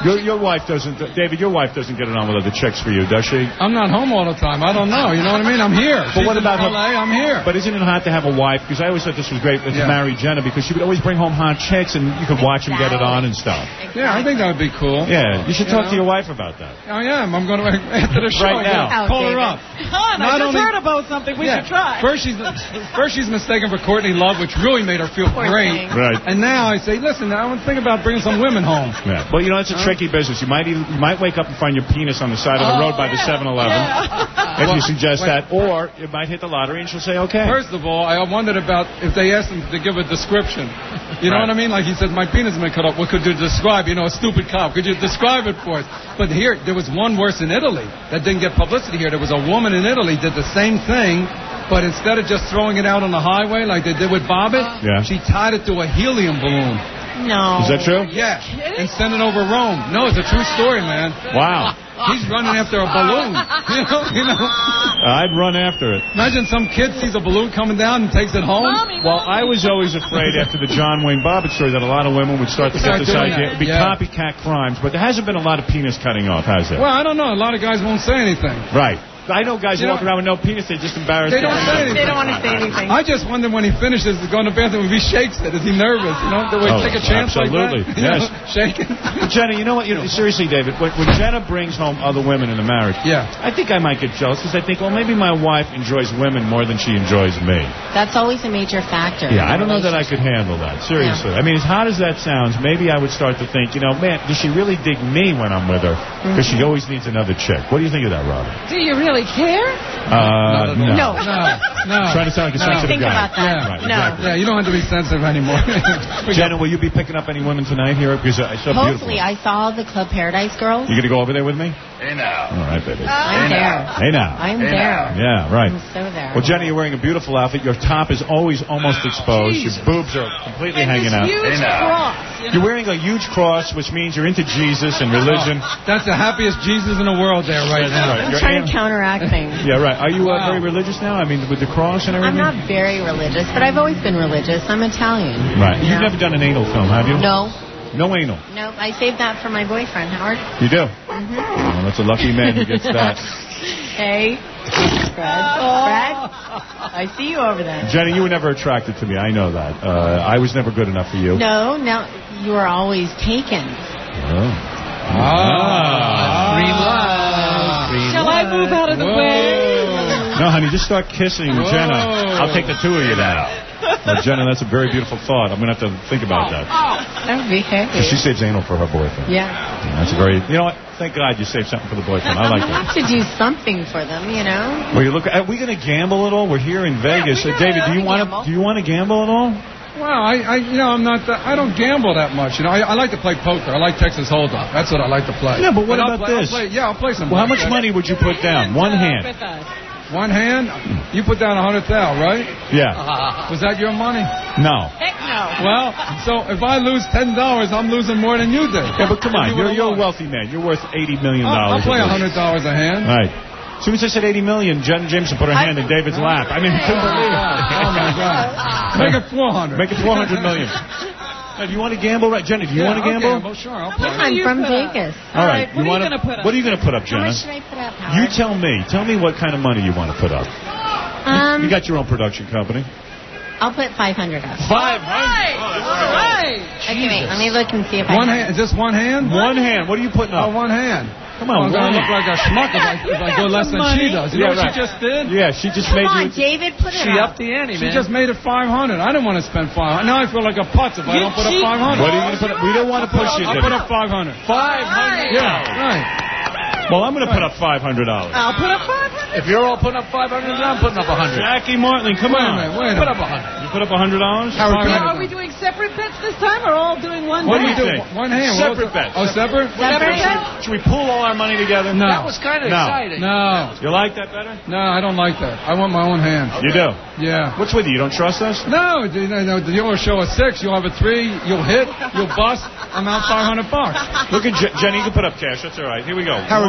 Your, your wife doesn't, David, your wife doesn't get it on with other chicks for you, does she? I'm not home all the time. I don't know. You know what I mean? I'm here. But She's what about in her? L A, I'm here. But isn't it hot to have a wife? Because I always thought this was great with Yeah. marry Jenna, because she would always bring home hot chicks and you could watch them get it on and stuff. Yeah, I think that would be cool. Yeah, you should You talk to know? your wife about that. I am. I'm going to, after the show, Right now. I'm gonna call her up. Hon, I Not just only- heard about something. We Yeah. should try. First she's first she's mistaken for Courtney Love, which really made her feel Poor great. thing. Right. And now I say, listen, I want to think about bringing some women home. Yeah. Well, you know, it's a tricky business. You might even, you might wake up and find your penis on the side of the road by the seven eleven. If you suggest Wait. that, or it might hit the lottery and she'll say, okay. First of all, I wondered about if they asked him to give a description. You know Right. what I mean? Like he said, my penis has been cut off. What could you describe? You know, a stupid cop. Could you describe it for us? But here, there was one worse in Italy that didn't get publicity here. There was a woman in Italy did the same thing, but instead of just throwing it out on the highway like they did with Bobbitt, Yeah. she tied it to a helium balloon. No. Is that true? Yeah, and sent it over Rome. No, it's a true story, man. Wow. He's running after a balloon. You know, you know. I'd run after it. Imagine some kid sees a balloon coming down and takes it home. Well, I was always afraid after the John Wayne Bobbitt story that a lot of women would start to get Start this doing idea. that. It'd be Yeah. copycat crimes, but there hasn't been a lot of penis cutting off, has there? Well, I don't know. A lot of guys won't say anything. Right. I know guys You walking know- around with no penis, they're just embarrassed. They don't say anything. They don't want to say anything. I just wonder when he finishes to go in the bathroom if he shakes it. Is he nervous? You know, do we Oh, take a chance absolutely. like that? You Yes. know, shaking. But Jenna, you know what? You know, seriously, David, when, when Jenna brings home other women in a marriage, Yeah. I think I might get jealous because I think, well, maybe my wife enjoys women more than she enjoys me. That's always a major factor. Yeah, in I don't know that I could handle that. Seriously. I mean, as hot as that sounds, maybe I would start to think, you know, man, does she really dig me when I'm with her? Because she always needs another chick. What do you think of that, Robin? Do you really care? Uh, no. No. No, no. Trying to sound like a No. sensitive Think guy. about that. Yeah. Right, No. exactly. Yeah, you don't have to be sensitive anymore. Jenna, will you be picking up any women tonight here? Because I saw beautiful. Hopefully, I saw the Club Paradise girls. You going to go over there with me? Hey now. All right, baby. I'm there. Hey now. I'm Hey there. Yeah, right. I'm so there. Well, Jenny, you're wearing a beautiful outfit. Your top is always almost exposed. Jesus. Your boobs are completely And hanging this out. huge Hey, now. cross. You know? You're wearing a huge cross, which means you're into Jesus and religion. That's the happiest Jesus in the world there right now. Right. I'm You're trying an- to counteract things. Yeah, right. Are you uh, Wow. very religious now? I mean, with the cross and I'm everything? not very religious, but I've always been religious. I'm Italian. Right. You've No. never done an anal film, have you? No. No anal. No, I saved that for my boyfriend, Howard. You do? Mm-hmm. Oh, that's a lucky man who gets that. Hey, Fred. Fred, I see you over there. Jenny, you were never attracted to me. I know that. Uh, I was never good enough for you. No, no, you are always taken. Oh. Ah. Free love. Free Shall I move out of the way? No, honey, just start kissing Whoa. Jenna. I'll take the two of you now. Uh, Jenna, that's a very beautiful thought. I'm going to have to think about that. That would be happy. She saves anal for her boyfriend. Yeah. That's a very, you know what? Thank God you saved something for the boyfriend. I like I that. have to do something for them, you know? Well, you look. Are we going to gamble at all? We're here in Vegas. we Uh, gotta David, do you want gamble. to? Do you want to gamble at all? Well, I, I, you know, I'm not. That, I don't gamble that much. You know, I, I like to play poker. I like Texas Hold'em. That's what I like to play. Yeah, but what I'll about play, this? I'll play, yeah, I'll play some. Well, how much blackjack. money would you put down? One hand. With us. One hand. You put down a hundred thousand, right? Yeah. Was that your money? No. Heck no. Well, so if I lose ten dollars, I'm losing more than you did. Yeah, but come on. You You're would've you're a lost. wealthy man. You're worth eighty million I'll, dollars. I'll play a hundred dollars a hand. Right. As soon as I said eighty million, Jen Jameson put her hand in David's lap. I mean, couldn't believe it. Oh my God! Make it four hundred. Make it four hundred million. Now, do you want to gamble, right, Jenny? Do you Yeah, want to I'll gamble? gamble, Sure, I'll How play. much do I'm you from put up? Vegas. All right. What are you wanna, gonna put up? What are you going to put up, How Jenna? much should I put up, Howard? You tell me. Tell me what kind of money you want to put up. Um, You got your own production company. I'll put five hundred up. Five Right. All right. Okay, wait, let me look and see if I One have hand. Is this one hand? One hand. What are you putting Oh, up? one hand. Come on, I'm gonna one look like a schmuck if I, if I go less than she does. You Yeah, know what right. she just did? Yeah, she just Come made on, you. David, put it She up. upped the ante, She man. just made it five hundred. I didn't want to spend five hundred. Now I feel like a putz if I You don't put up cheap. five hundred. What are you going to put up? We don't want to push you. I'll David. put up five hundred. Five hundred. Yeah, right. Well, I'm going to put up five hundred dollars. I'll put up five hundred. If you're all putting up five hundred, I'm putting up one hundred. Jackie Martling, come Wait a on. minute, wait a Put minute. up one hundred. You put up one hundred dollars? Howard, Now, are we doing separate bets this time, or all doing one What do bet? you think? One hand. Separate What- bets. Oh, separate? Separate bet? Should we pool all our money together? No. That was kind of No. exciting. No. You like that better? No, I don't like that. I want my own hand. You do? Yeah. What's with you? You don't trust us? No, you know, no, you'll show a six, you'll have a three, you'll hit, you'll bust. I'm out five hundred bucks. Look at Je- Jenny. You can put up cash. That's all right. Here we go. Howard,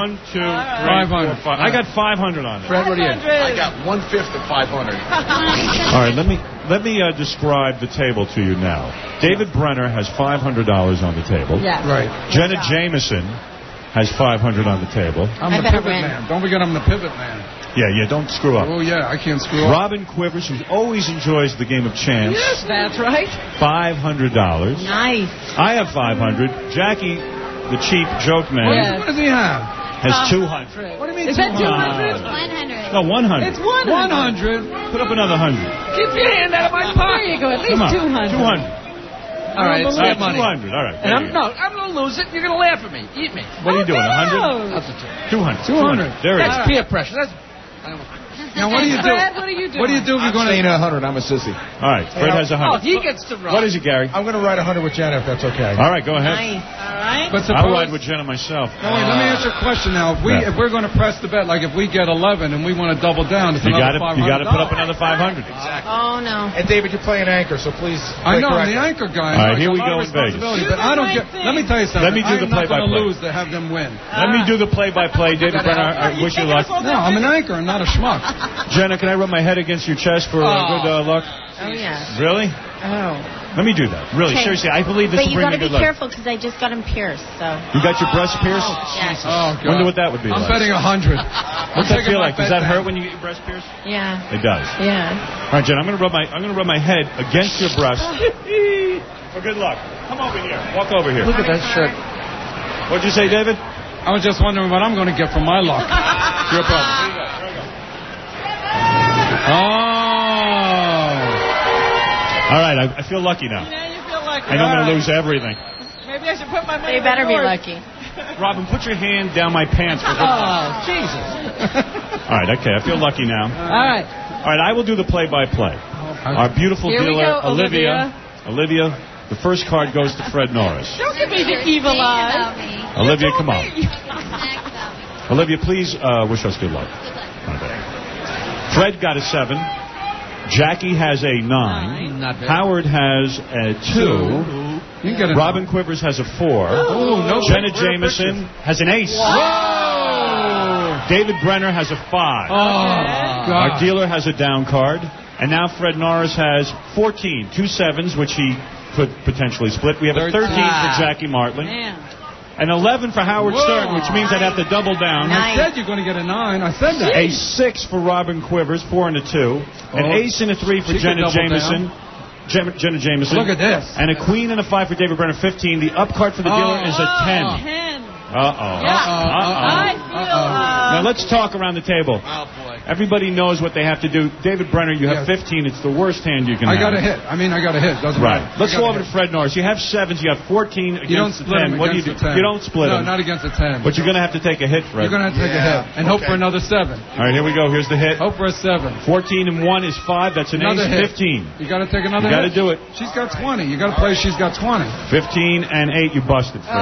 One, two, three, five hundred. four, five. I got five hundred on it. Fred, what do you? I got one fifth of five hundred. All right, let me let me uh, describe the table to you now. David Brenner has five hundred dollars on the table. Yes. Right. Jenna Jameson has five hundred on the table. I'm I the better pivot win. man. Don't forget I'm the pivot man. Yeah, yeah, don't screw up. Oh, yeah, I can't screw up. Robin Quivers, who always enjoys the game of chance, Yes, that's right. five hundred dollars. Nice. I have five hundred. Jackie, the cheap joke man, Yes. What does he have? has two hundred. What do you mean Is that two hundred? one hundred. No, one hundred. It's one one hundred. hundred. Put up another hundred. Keep your hand out of my pocket. There you go. At least Come on. two hundred. two hundred. All right, All save right, money. two hundred. All right. And there I'm you go. no, I'm gonna lose it. You're gonna laugh at me. Eat me. What are you doing? one hundred? That's a two. two hundred. two hundred. There it is. That's peer pressure. That's. Now, what do you do? Fred, what are you doing? What do you do if you're going to... one hundred. I'm a sissy. All right. Fred has a Oh, hundred. he gets to run. What is it, Gary? I'm going to ride one hundred with Jenna if that's okay. All right, go ahead. Nice. All right. But I'll suppose... ride with Jenna myself. No, wait, let me answer a question now. If we Yeah. if we're going to press the bet, like if we get eleven and we want to double down, it's You got another to five you hundred. got to put up another five hundred. Exactly. Oh, no. And David, you're playing anchor, so please. I play know, I'm the correctly. anchor guy. All right, here Like, we a lot go of in Vegas. responsibility, Do But the I don't right get. thing. Let me tell you something. Let me do the I'm not going to play-by-play. lose to have them win. Let me do the play-by-play. David Brenner, I wish you luck. No, I'm an anchor. I'm not a schmuck. Jenna, can I rub my head against your chest for uh, good uh, luck? Oh, yeah. Really? Oh. Let me do that. Really, Okay. seriously, I believe this But will you bring got me to be good luck. careful because I just got him pierced, so. You got your breast pierced? Yes. Oh, God. Wonder what that would be I'm like. betting a hundred. What's that feel like? Does that hurt when you get your breast pierced? Yeah. It does. Yeah. All right, Jen, I'm going to rub my I'm going to rub my head against your breast for good luck. Come over here. Walk over here. Look at that shirt. What'd you say, David? I was just wondering what I'm going to get from my luck. Your problem. Here you go. Here you go. Oh. All right, I, I feel lucky now. Yeah, you feel lucky. I know I'm All going to right. lose everything. Maybe I should put my money They better be yours. lucky. Robin, put your hand down my pants for good luck. Oh, Jesus. All right, okay, I feel lucky now. All right. All right, I will do the play-by-play. Our beautiful Here we dealer, go, Olivia. Olivia, the first card goes to Fred Norris. Don't give me the evil eye. Olivia, come on. Olivia, please uh, wish us good luck. Okay. Fred got a seven. Jackie has a nine. Not bad. Howard has a two. You get a Robin Quivers has a four. Oh, no. Jenna Where are Jameson has an ace. Whoa. David Brenner has a five. Oh, Our God. dealer has a down card. And now Fred Norris has fourteen. Two sevens, which he could potentially split. We have a thirteen for Jackie Martling. Man. An eleven for Howard Whoa. Stern, which means I'd have to double down. I said you're going to get a nine. I said that. A six for Robin Quivers, four and a two. An Oh. ace and a three for She could Jenna double Jameson. Jem- Jenna Jameson. Look at this. And a queen and a five for David Brenner, fifteen. The up card for the dealer Oh. is a ten. Ten. Uh-oh. Yeah. Uh-oh. I feel, uh, Now let's talk around the table. Oh, boy. Everybody knows what they have to do. David Brenner, you have Yes. fifteen. It's the worst hand you can I have. got a hit. I mean, I got a hit. Doesn't Right. matter. Let's I got go a over hit. to Fred Norris. You have sevens. You have fourteen against You don't the split ten. them What do you against do? the ten. You don't split No, them. not against the ten. But you're going to have to take a hit, Fred. You're going to have to take a Yeah. hit and hope Okay. for another seven. All right, here we go. Here's the hit. Hope for a seven. fourteen and one is five. That's an Another ace. hit. fifteen. You got to take another You got to hit. do it. She's got twenty. You got to play. She's got twenty. fifteen and eight. You busted, Fred.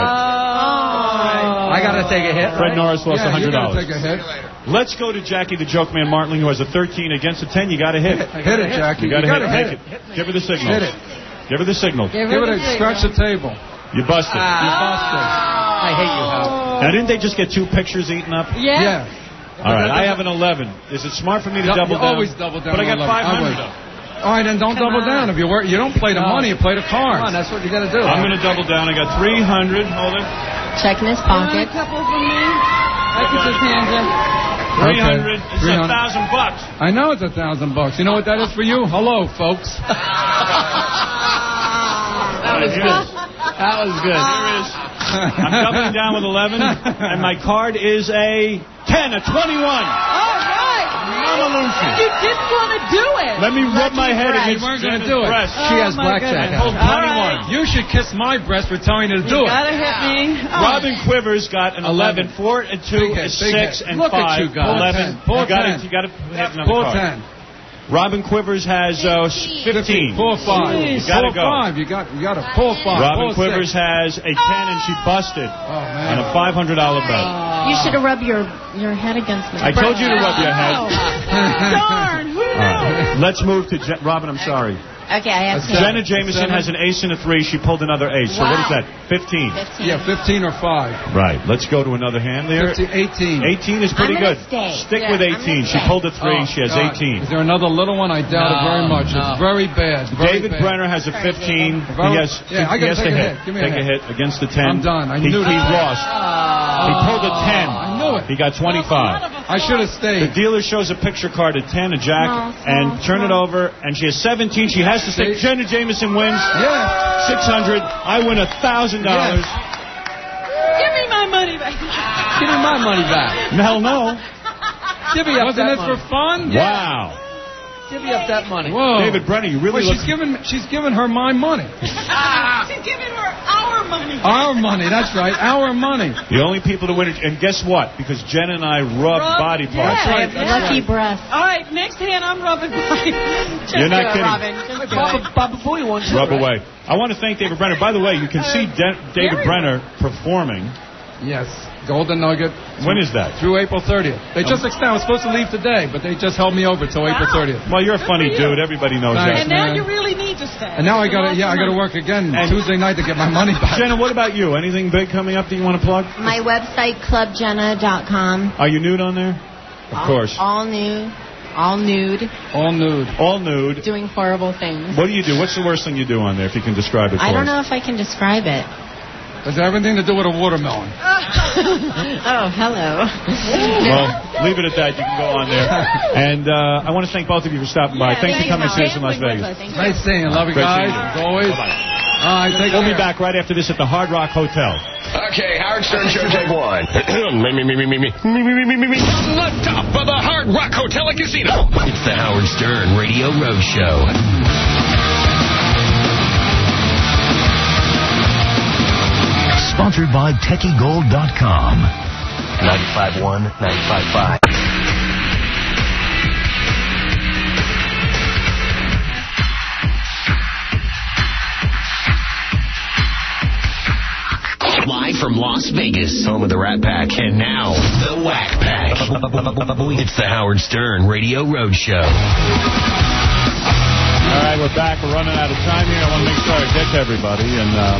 Oh. I got to take a hit. Fred Norris lost Yeah, one you hundred got to dollars. take a hit. Let's go to Jackie the Joke Man Martling, who has a thirteen against a ten. You got to hit. Hit it, Jackie. You got to You hit. gotta Make hit it. Give her the signal. Hit it. Give her the signal. Give Give her it the a scratch the table. You busted. Ah. You busted. I hate you, Howard. Now, didn't they just get two pictures eaten up? Yeah. Yeah. All right, I have an eleven. Is it smart for me to You double down? always double down. But I got on five hundred. eleven. All right, then don't Come double on. down. If you work, you don't play the No. money. You play the cards. Come on, that's what you got to do. I'm going to double down. I got three hundred. Hold it. Checking his You want pocket. a couple from me? I could just hand you. three hundred. Okay. It's three a hundred. thousand bucks. I know it's a thousand bucks. You know what that is for you? Hello, folks. That was good. That was good. Here it is. I'm doubling down with eleven, and my card is a ten, a twenty-one. All right. You didn't want to do it. Let me rub my head You against weren't going to Jenna's do it. breast. She has Oh, my blackjack. And hold All twenty-one. right. You should kiss my breast for telling you to do You it. gotta hit me. Oh. Robin Quivers got an eleven, four and two, Big a hit, big six, hit. and Look at five. you guys. eleven. Pull you got ten. to you got to hit another Pull card. ten. Robin Quivers has uh, fifteen. Pull five. You got to Pull go. five. You got. You got to pull five. Robin pull Quivers six. has a ten, and she busted Oh on man. a five hundred dollar bet. You should have rubbed your, your head against me. I told you to rub your head. Darn. Who All right. Let's move to Je- Robin. I'm sorry. Okay, I have Jenna Jameson has an ace and a three. She pulled another ace. So what is that? fifteen. fifteen. Yeah, fifteen or five. Right. Let's go to another hand there. fifteen, eighteen. eighteen is pretty I'm good. gonna stay. Stick Yeah, with I'm eighteen. gonna She stay. pulled a three. Oh, she has God. eighteen. Is there another little one? I doubt it No, very much. no. It's very bad. Very David bad. Brenner has a fifteen. Very- He has, Yeah, I he gotta has take to a hit. hit. Give me a Take a hit hit. against the ten. I'm done. I he, knew he that. lost. He pulled a ten. I knew it. He got twenty-five. I should have The stayed. dealer shows a picture card, a ten, a jack, Small, and small, turn it small. over, and she has seventeen. She has to stay. See? Jenna Jameson wins. Yeah. six hundred. I win one thousand dollars. Give me my money back. Give me my money back. Hell no. Divvy up Wasn't that it money. for fun? Wow. Divvy up that money. Whoa. David Brenner, you really Well, look... she's giving she's giving her my money. She's giving her our money. Our money. That's right. Our money. The only people to win it, and guess what? Because Jen and I rub, Rub- body yeah. parts. That's right. That's Lucky right. breath. All right, next hand I'm rubbing mine. Just You're not do it, kidding. Robin. Just do Baba, it. Baba Booey won too, Rub right? away. I want to thank David Brenner. By the way, you can see De- David very Brenner performing. Yes. Golden Nugget. When is that? Through April thirtieth. They just extended. I was supposed to leave today, but they just held me over till April thirtieth. Well, you're a funny Good for you. dude. Everybody knows Thanks, that. And now man. you really need to stay. And now I It's got to an yeah, I got to awesome work again And- Tuesday night to get my money back. Jenna, what about you? Anything big coming up that you want to plug? My website, club jenna dot com. Are you nude on there? Of course. All nude. All nude. All nude. All nude. Doing horrible things. What do you do? What's the worst thing you do on there, if you can describe it for I don't us? know if I can describe it. Does it have anything to do with a watermelon? Oh, hello. Well, leave it at that. You can go on there. And uh, I want to thank both of you for stopping by. Yeah, Thanks for thanks coming to see us in for Las gambling Vegas. with us. Thank you. Nice seeing you. Love you Great guys. seeing you. As always. Bye-bye. All right, take We'll care. be back right after this at the Hard Rock Hotel. Okay, Howard Stern Show, take one. me, me, me, me, me, me, me, me, me, me, me. From the top of the Hard Rock Hotel and Casino. It's the Howard Stern Radio Roadshow. Sponsored by Techie Gold dot com. ninety-five point one, ninety-five point five. Live from Las Vegas, home of the Rat Pack, and now the Whack Pack. It's the Howard Stern Radio Roadshow. All right, we're back. We're running out of time here. I want to make sure I get to everybody. And um,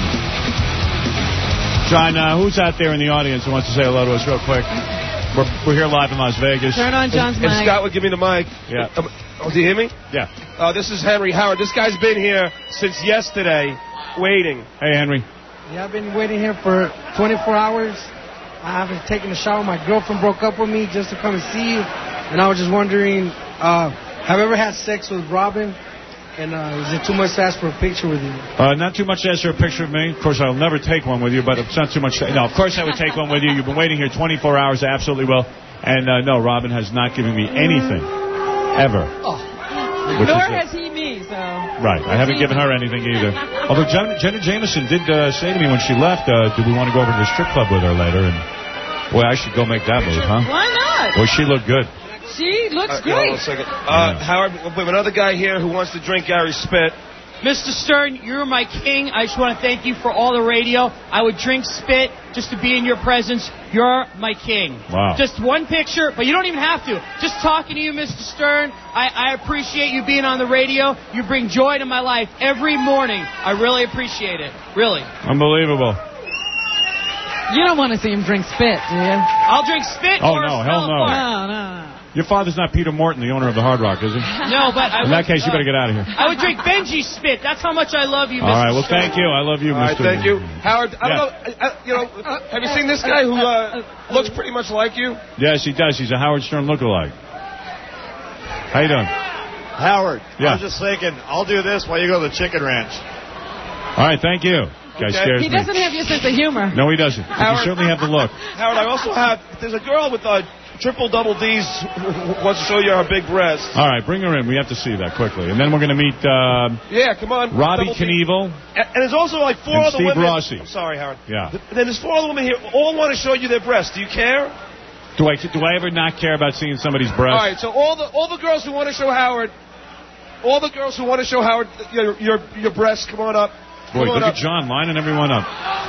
John, uh, who's out there in the audience who wants to say hello to us real quick? We're, we're here live in Las Vegas. Turn on John's If mic. Scott would give me the mic. Yeah. Um, oh, do you hear me? Yeah. Uh, this is Henry Howard. This guy's been here since yesterday, waiting. Hey, Henry. Yeah, I've been waiting here for twenty-four hours. I haven't taken a shower. My girlfriend broke up with me just to come and see you. And I was just wondering, uh, have you ever had sex with Robin? And uh, is it too much to ask for a picture with you? Uh, not too much to ask for a picture of me. Of course, I'll never take one with you, but it's not too much. To, no, of course I would take one with you. You've been waiting here twenty-four hours. I absolutely will. And uh, no, Robin has not given me anything, ever. Oh. Which Nor is good. has he me, so. Right. I haven't given her anything either. Although Jen, Jenna Jameson did uh, say to me when she left, uh, do we want to go over to the strip club with her later? And boy, I should go make that move, huh? Why not? Boy, she looked good. She looks Uh, hold on great. a second. Uh, Howard, we have another guy here who wants to drink Gary Spit. Mister Stern, you're my king. I just want to thank you for all the radio. I would drink spit just to be in your presence. You're my king. Wow. Just one picture, but you don't even have to. Just talking to you, Mister Stern, I, I appreciate you being on the radio. You bring joy to my life every morning. I really appreciate it. Really. Unbelievable. You don't want to see him drink spit, do you? I'll drink spit Oh, or no, a hell no. fart. No, no. Your father's not Peter Morton, the owner of the Hard Rock, is he? No, but I In that would, case, you better get out of here. I would drink Benji's spit. That's how much I love you, All Mister right, well, Stern. thank you. I love you, All right, Mister thank you. Howard, I don't Yeah. know, uh, uh, you know, have you seen this guy who uh, looks pretty much like you? Yes, he does. He's a Howard Stern lookalike. How you doing? Howard, Yeah. I was just thinking, I'll do this while you go to the chicken ranch. All right, thank you. Guy Okay. scares He me. doesn't have your sense of humor. No, he doesn't. But you Howard- certainly have the look. Howard, I also have, there's a girl with uh, triple double D's who wants to show you her big breasts. All right, bring her in. We have to see that quickly. And then we're going to meet uh, Yeah, come on. Robbie Double D. Knievel. And, and there's also like four And other Steve women. Rossi. I'm sorry, Howard. Yeah. Th- Then there's four other women here. All want to show you their breasts. Do you care? Do I do I ever not care about seeing somebody's All breast? right. So all the all the girls who want to show Howard, all the girls who want to show Howard your your, your breasts, come on up. Boy, Come on look up. at John lining everyone up.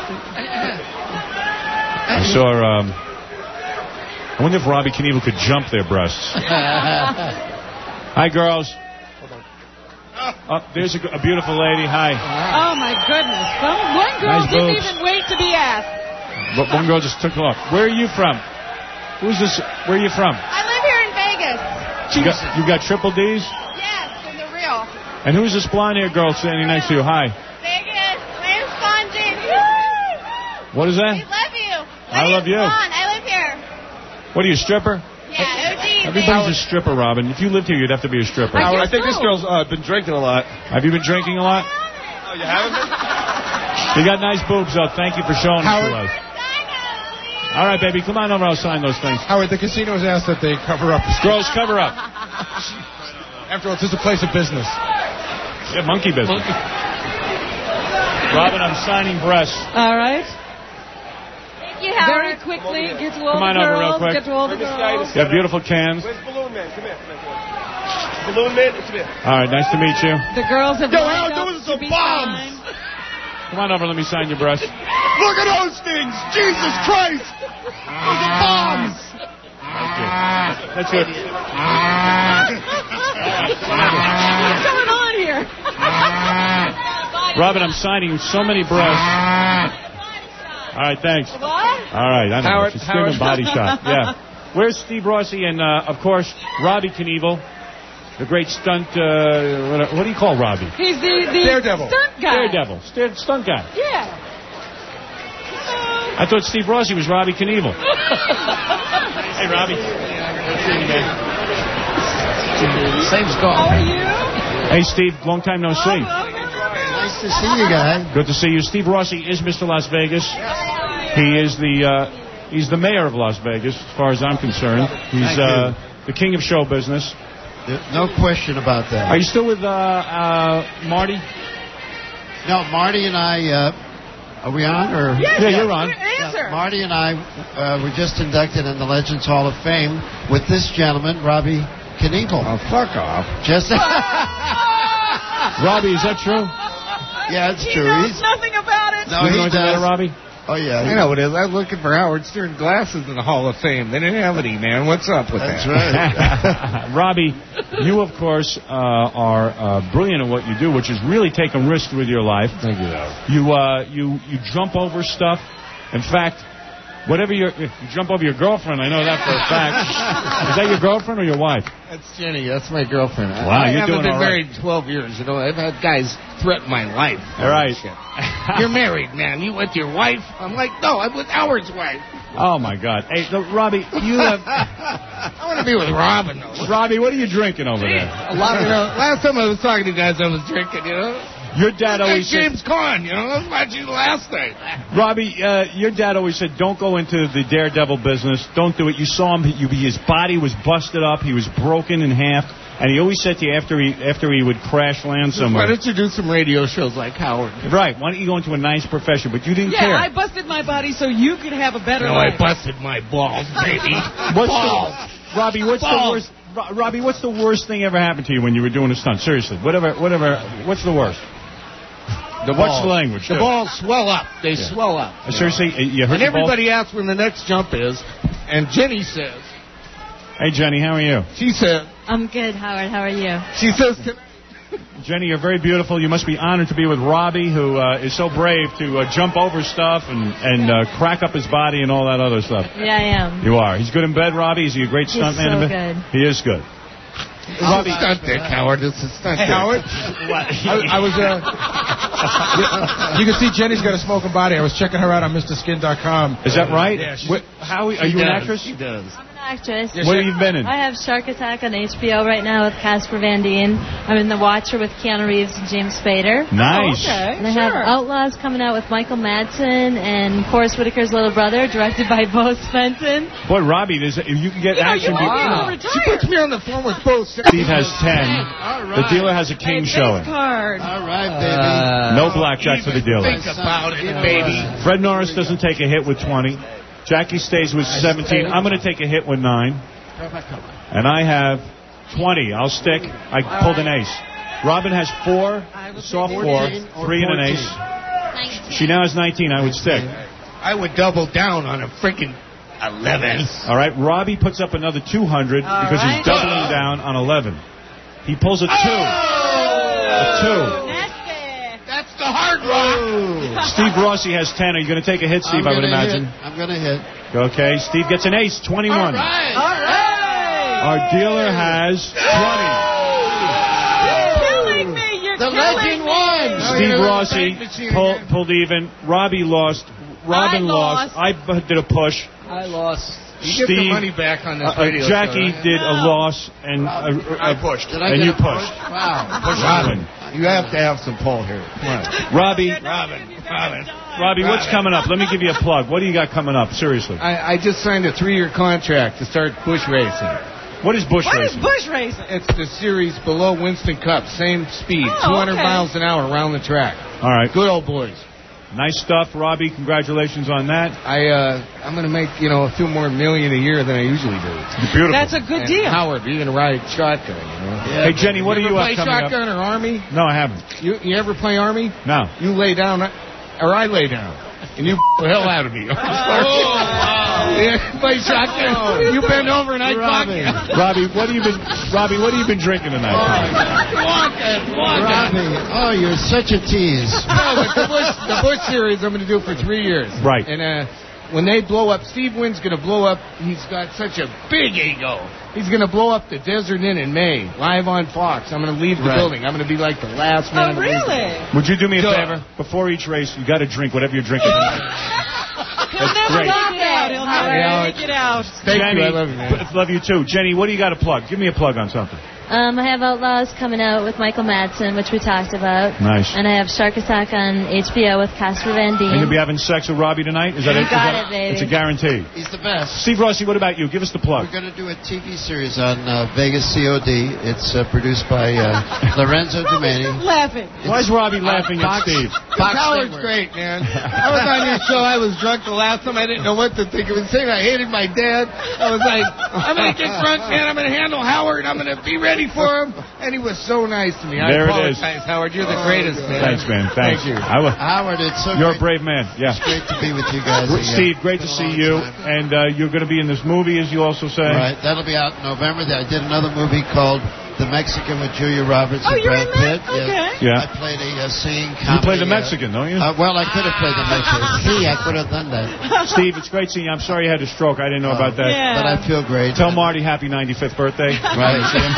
I saw. Um, I wonder if Robbie Knievel could jump their breasts. Hi, girls. Oh, there's a, a beautiful lady. Hi. Oh, my goodness. Some, one girl Nice didn't boobs. even wait to be asked. But one girl just took off. Where are you from? Who's this? Where are you from? I live here in Vegas. You got, you got triple D's? Yes, in the real. And who's this blonde-haired girl standing next to you? Hi. Vegas. Where's Fonjin? What is that? We love you. I love you. Vaughn. I live here. What are you, a stripper? Yeah, O G. Everybody's a stripper, Robin. If you lived here, you'd have to be a stripper. Howard, I, think this girl's uh, been drinking a lot. Have you been drinking a lot? Oh, you haven't been? You got nice boobs, though. Thank you for showing them to us. All right, baby, come on over. I'll sign those things. Howard, the casino has asked that they cover up. Girls, cover up. After all, this is a place of business. Yeah, monkey business. Robin, I'm signing breasts. All right. You, Howard. Very quickly, get to all Come on the over girls. real quick. Get to all the girls. You have beautiful cans. Where's Balloon Man? Come here. Come here. Come here. Balloon Man, come here. All right, nice to meet you. The girls have Yo, lined Howard, up those to are be bombs. signed. Come on over. Let me sign your breasts. Look at those things! Jesus Christ! Those are bombs! That's it. What's going on here? Robin, I'm signing so many breasts. All right, thanks. What? All right, I know. Howard, She's Howard. screaming body shot. Yeah. Where's Steve Rossi and, uh, of course, Robbie Knievel, the great stunt, uh, what, what do you call Robbie? He's the, the Daredevil. stunt guy. Daredevil. St- stunt guy. Yeah. I thought Steve Rossi was Robbie Knievel. Hey, Robbie. Same score. How are you? Hey, Steve. Long time no see. Nice to see you guys. Good to see you. Steve Rossi is Mister Las Vegas. He is the uh, he's the mayor of Las Vegas, as far as I'm concerned. He's Thank uh, the king of show business. No question about that. Are you still with uh, uh, Marty? No, Marty and I, uh, are we on? Or? Yes, Yeah, yes, you're on. Answer. Yeah, Marty and I uh, were just inducted in the Legends Hall of Fame with this gentleman, Robbie Knievel. Oh, fuck off. Just Robbie, is that true? Yeah, it's He true. knows He's, nothing about it. no, you he know anything about it, does. Robbie? Oh, yeah. I know what it is. I'm looking for Howard Stern glasses in the Hall of Fame. They didn't have any, man. What's up with That's that? right. Robbie, you, of course, uh, are uh, brilliant at what you do, which is really taking risks with your life. Thank you, Howard. You, uh, you, you jump over stuff. In fact, whatever your, you jump over your girlfriend, I know that for a fact. Is that your girlfriend or your wife? That's Jenny. That's my girlfriend. Wow, I you're haven't doing been all right. married twelve years. You know, I've had guys threaten my life. All right. You're married, man. You with your wife? I'm like, no, I'm with Howard's wife. Oh, my God. Hey, look, Robbie, you have... I want to be with Robin, though. Robbie, what are you drinking over there? A lot, you know, last time I was talking to you guys, I was drinking, you know. Your dad Like always said... James Caan, you know. I was watching you last night. Robbie, uh, your dad always said, don't go into the Daredevil business. Don't do it. You saw him. You, his body was busted up. He was broken in half. And he always said to you after he after he would crash land somewhere. Why don't you do some radio shows like Howard? Right. Why don't you go into a nice profession? But you didn't Yeah, care. I busted my body so you could have a better No, life. I busted my balls, baby. What's balls. The, Robbie, what's Balls. the worst? Ro- Robbie, what's the worst thing ever happened to you when you were doing a stunt? Seriously, whatever, whatever. What's the worst? The What's balls. the language? The Yeah. balls swell up. They Yeah. swell up. Uh, seriously, uh, you hurt And your balls? everybody asks when the next jump is, and Jenny says, Hey, Jenny, how are you? she said, I'm good, Howard. How are you? she says, can Jenny, you're very beautiful. You must be honored to be with Robbie, who uh, is so brave to uh, jump over stuff and, and uh, crack up his body and all that other stuff. Yeah, I am. You are. He's good in bed, Robbie. Is he a great He's stuntman so in bed? good. He is good. Robbie, stunt dick, Howard. It's a stunt Hey, dick. Howard. I, I was, uh... you, you can see Jenny's got a smoking body. I was checking her out on Mister Skin dot com. Is that right? Yeah. she's- What, how are She you an does. actress? She does. Actress. Yeah, What she- have you been in? I have Shark Attack on H B O right now with Casper Van Dien. I'm in The Watcher with Keanu Reeves and James Spader. Nice. Oh, okay. And I have Sure. Outlaws coming out with Michael Madsen and Forrest Whitaker's little brother, directed by Bo Svensson. Boy, Robbie, there's, if you can get You know, action. you be- wow. She retired. puts me on the phone with both. Steve has ten. All right. The dealer has a king Hey, showing. base card. All right, baby. No blackjack for the dealer. Think about it, baby. Fred Norris doesn't take a hit with twenty. Jackie stays with seventeen. I'm going to take a hit with nine. And I have twenty. I'll stick. I pulled an ace. Robin has four, soft four, fourteen or three and an ace. She now has nineteen. I would stick. I would double down on a freaking eleven. All right. Robbie puts up another two hundred All because right. he's doubling down on eleven. He pulls a two. A two. That's the Hard Rock. Steve Rossi has ten. Are you going to take a hit, Steve, I would imagine? Hit. I'm going to hit. Okay, Steve gets an ace, twenty-one. All right. All right. Our dealer has twenty. You're killing me. You're the killing legend me. won. Steve Rossi pull, pulled even. Robbie lost. Robin I lost. lost. I did a push. I lost. You get the money back on this uh, radio Jackie show, right? did a loss, and uh, uh, I pushed. Did I and get you a pushed. push? Wow. Push Robin. You have to have some pull here. Come on. Robbie, Robin, Robin. Robbie, what's coming up? Let me give you a plug. What do you got coming up? Seriously. I, I just signed a three-year contract to start bush racing. What is bush What is racing? bush racing? It's the series below Winston Cup, same speed, Oh, two hundred okay. miles an hour around the track. All right. Good old boys. Nice stuff, Robbie. Congratulations on that. I uh, I'm gonna make you know a few more million a year than I usually do. Beautiful. That's a good And deal. Howard, you're gonna ride shotgun. You know? Yeah, Hey, Jenny, what you are you ever up play coming shotgun up? or army? No, I haven't. You you ever play army? No. You lay down, or I lay down, and you the hell out of me. Oh, wow. Yeah, play shotgun. You bend over and I fuck you. Robbie, what have you been? Robbie, what have you been drinking tonight? Walk it, walk Robbie, oh, you're such a tease. No, but the Bush, the Bush series I'm going to do for three years. Right. And uh, when they blow up, Steve Wynn's going to blow up. He's got such a big ego. He's going to blow up the Desert Inn in May, live on Fox. I'm going to leave the Right. building. I'm going to be like the last Oh, man. to leave. really? Would you do me a Duh. favor? Before each race, you got to drink whatever you're drinking. He'll That's never great. make it out. He'll never Yeah, make it out. Thank Jenny, you. I love you, man. p- love you too. Jenny, what do you got to plug? Give me a plug on something. Um, I have Outlaws coming out with Michael Madsen, which we talked about. Nice. And I have Shark Attack on H B O with Casper Van Dien. And you'll be having sex with Robbie tonight? Is that You it? Is got that- it, baby. It's a guarantee. He's the best. Steve Rossi, what about you? Give us the plug. We're going to do a T V series on uh, Vegas C O D. It's uh, produced by uh, Lorenzo Domeni. Laughing. Why is Robbie laughing at Fox- Steve? Fox Howard's Network. great, man. I was on your show. I was drunk the last time. I didn't know what to think. It was saying I hated my dad. I was like, I'm going to get drunk, man. I'm going to handle Howard. I'm going to be ready for him. And he was so nice to me. I There it is. apologize, Howard. You're the greatest, man. Thanks, man. Thanks. Thank you. I will. Howard, it's so You're a great. brave man. Yeah. It's great to be with you guys. Gr- again. Steve, great to Been a see long you. time. And uh, you're going to be in this movie, as you also say. Right, that'll be out in November. I did another movie called The Mexican with Julia Roberts Oh, and you're Brad in that? Pitt. Okay. Yeah. I played a uh, singing You comedy. play the uh, Mexican, don't you? Uh, well, I could have played the Mexican. See, I could have done that. Steve, it's great seeing you. I'm sorry you had a stroke. I didn't know about that. Yeah. But I feel great. Tell Marty happy ninety-fifth birthday. Right.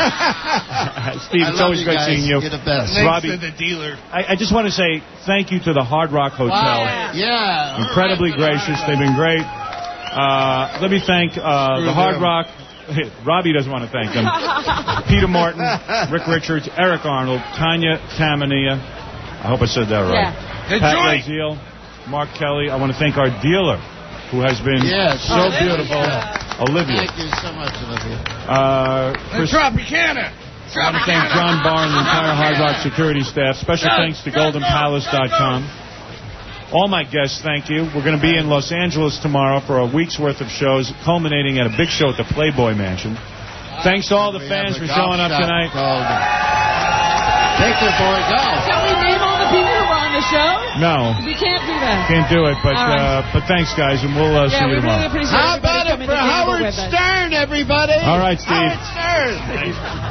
Steve, I it's love always you great guys. seeing you. You're the best. Thanks Robbie, to the dealer. I, I just want to say thank you to the Hard Rock Hotel. Wow. Yeah. Incredibly gracious. They've been great. Uh, let me thank uh, the Hard Rock. Robbie doesn't want to thank them. Peter Martin, Rick Richards, Eric Arnold, Tanya Tamania. I hope I said that right. The Pat joint. Laziel, Mark Kelly. I want to thank our dealer, who has been Yes. so Olivia. beautiful. Olivia. Thank you so much, Olivia. Uh, Chris, Tropicana. I want to thank John Barr and the entire Hard Rock security staff. Special thanks to golden palace dot com. All my guests, thank you. We're going to be in Los Angeles tomorrow for a week's worth of shows, culminating at a big show at the Playboy Mansion. Thanks to all the We fans have for a golf showing up shop tonight. called Take Your Boy Golf. Shall we name all the people who were on the show? No, We can't do that. can't do it, but All right. uh, but thanks, guys, and we'll uh, Yeah, see you we really tomorrow. appreciate How everybody about it coming for to gamble Howard with us. Stern, everybody? All right, Steve. Howard Stern.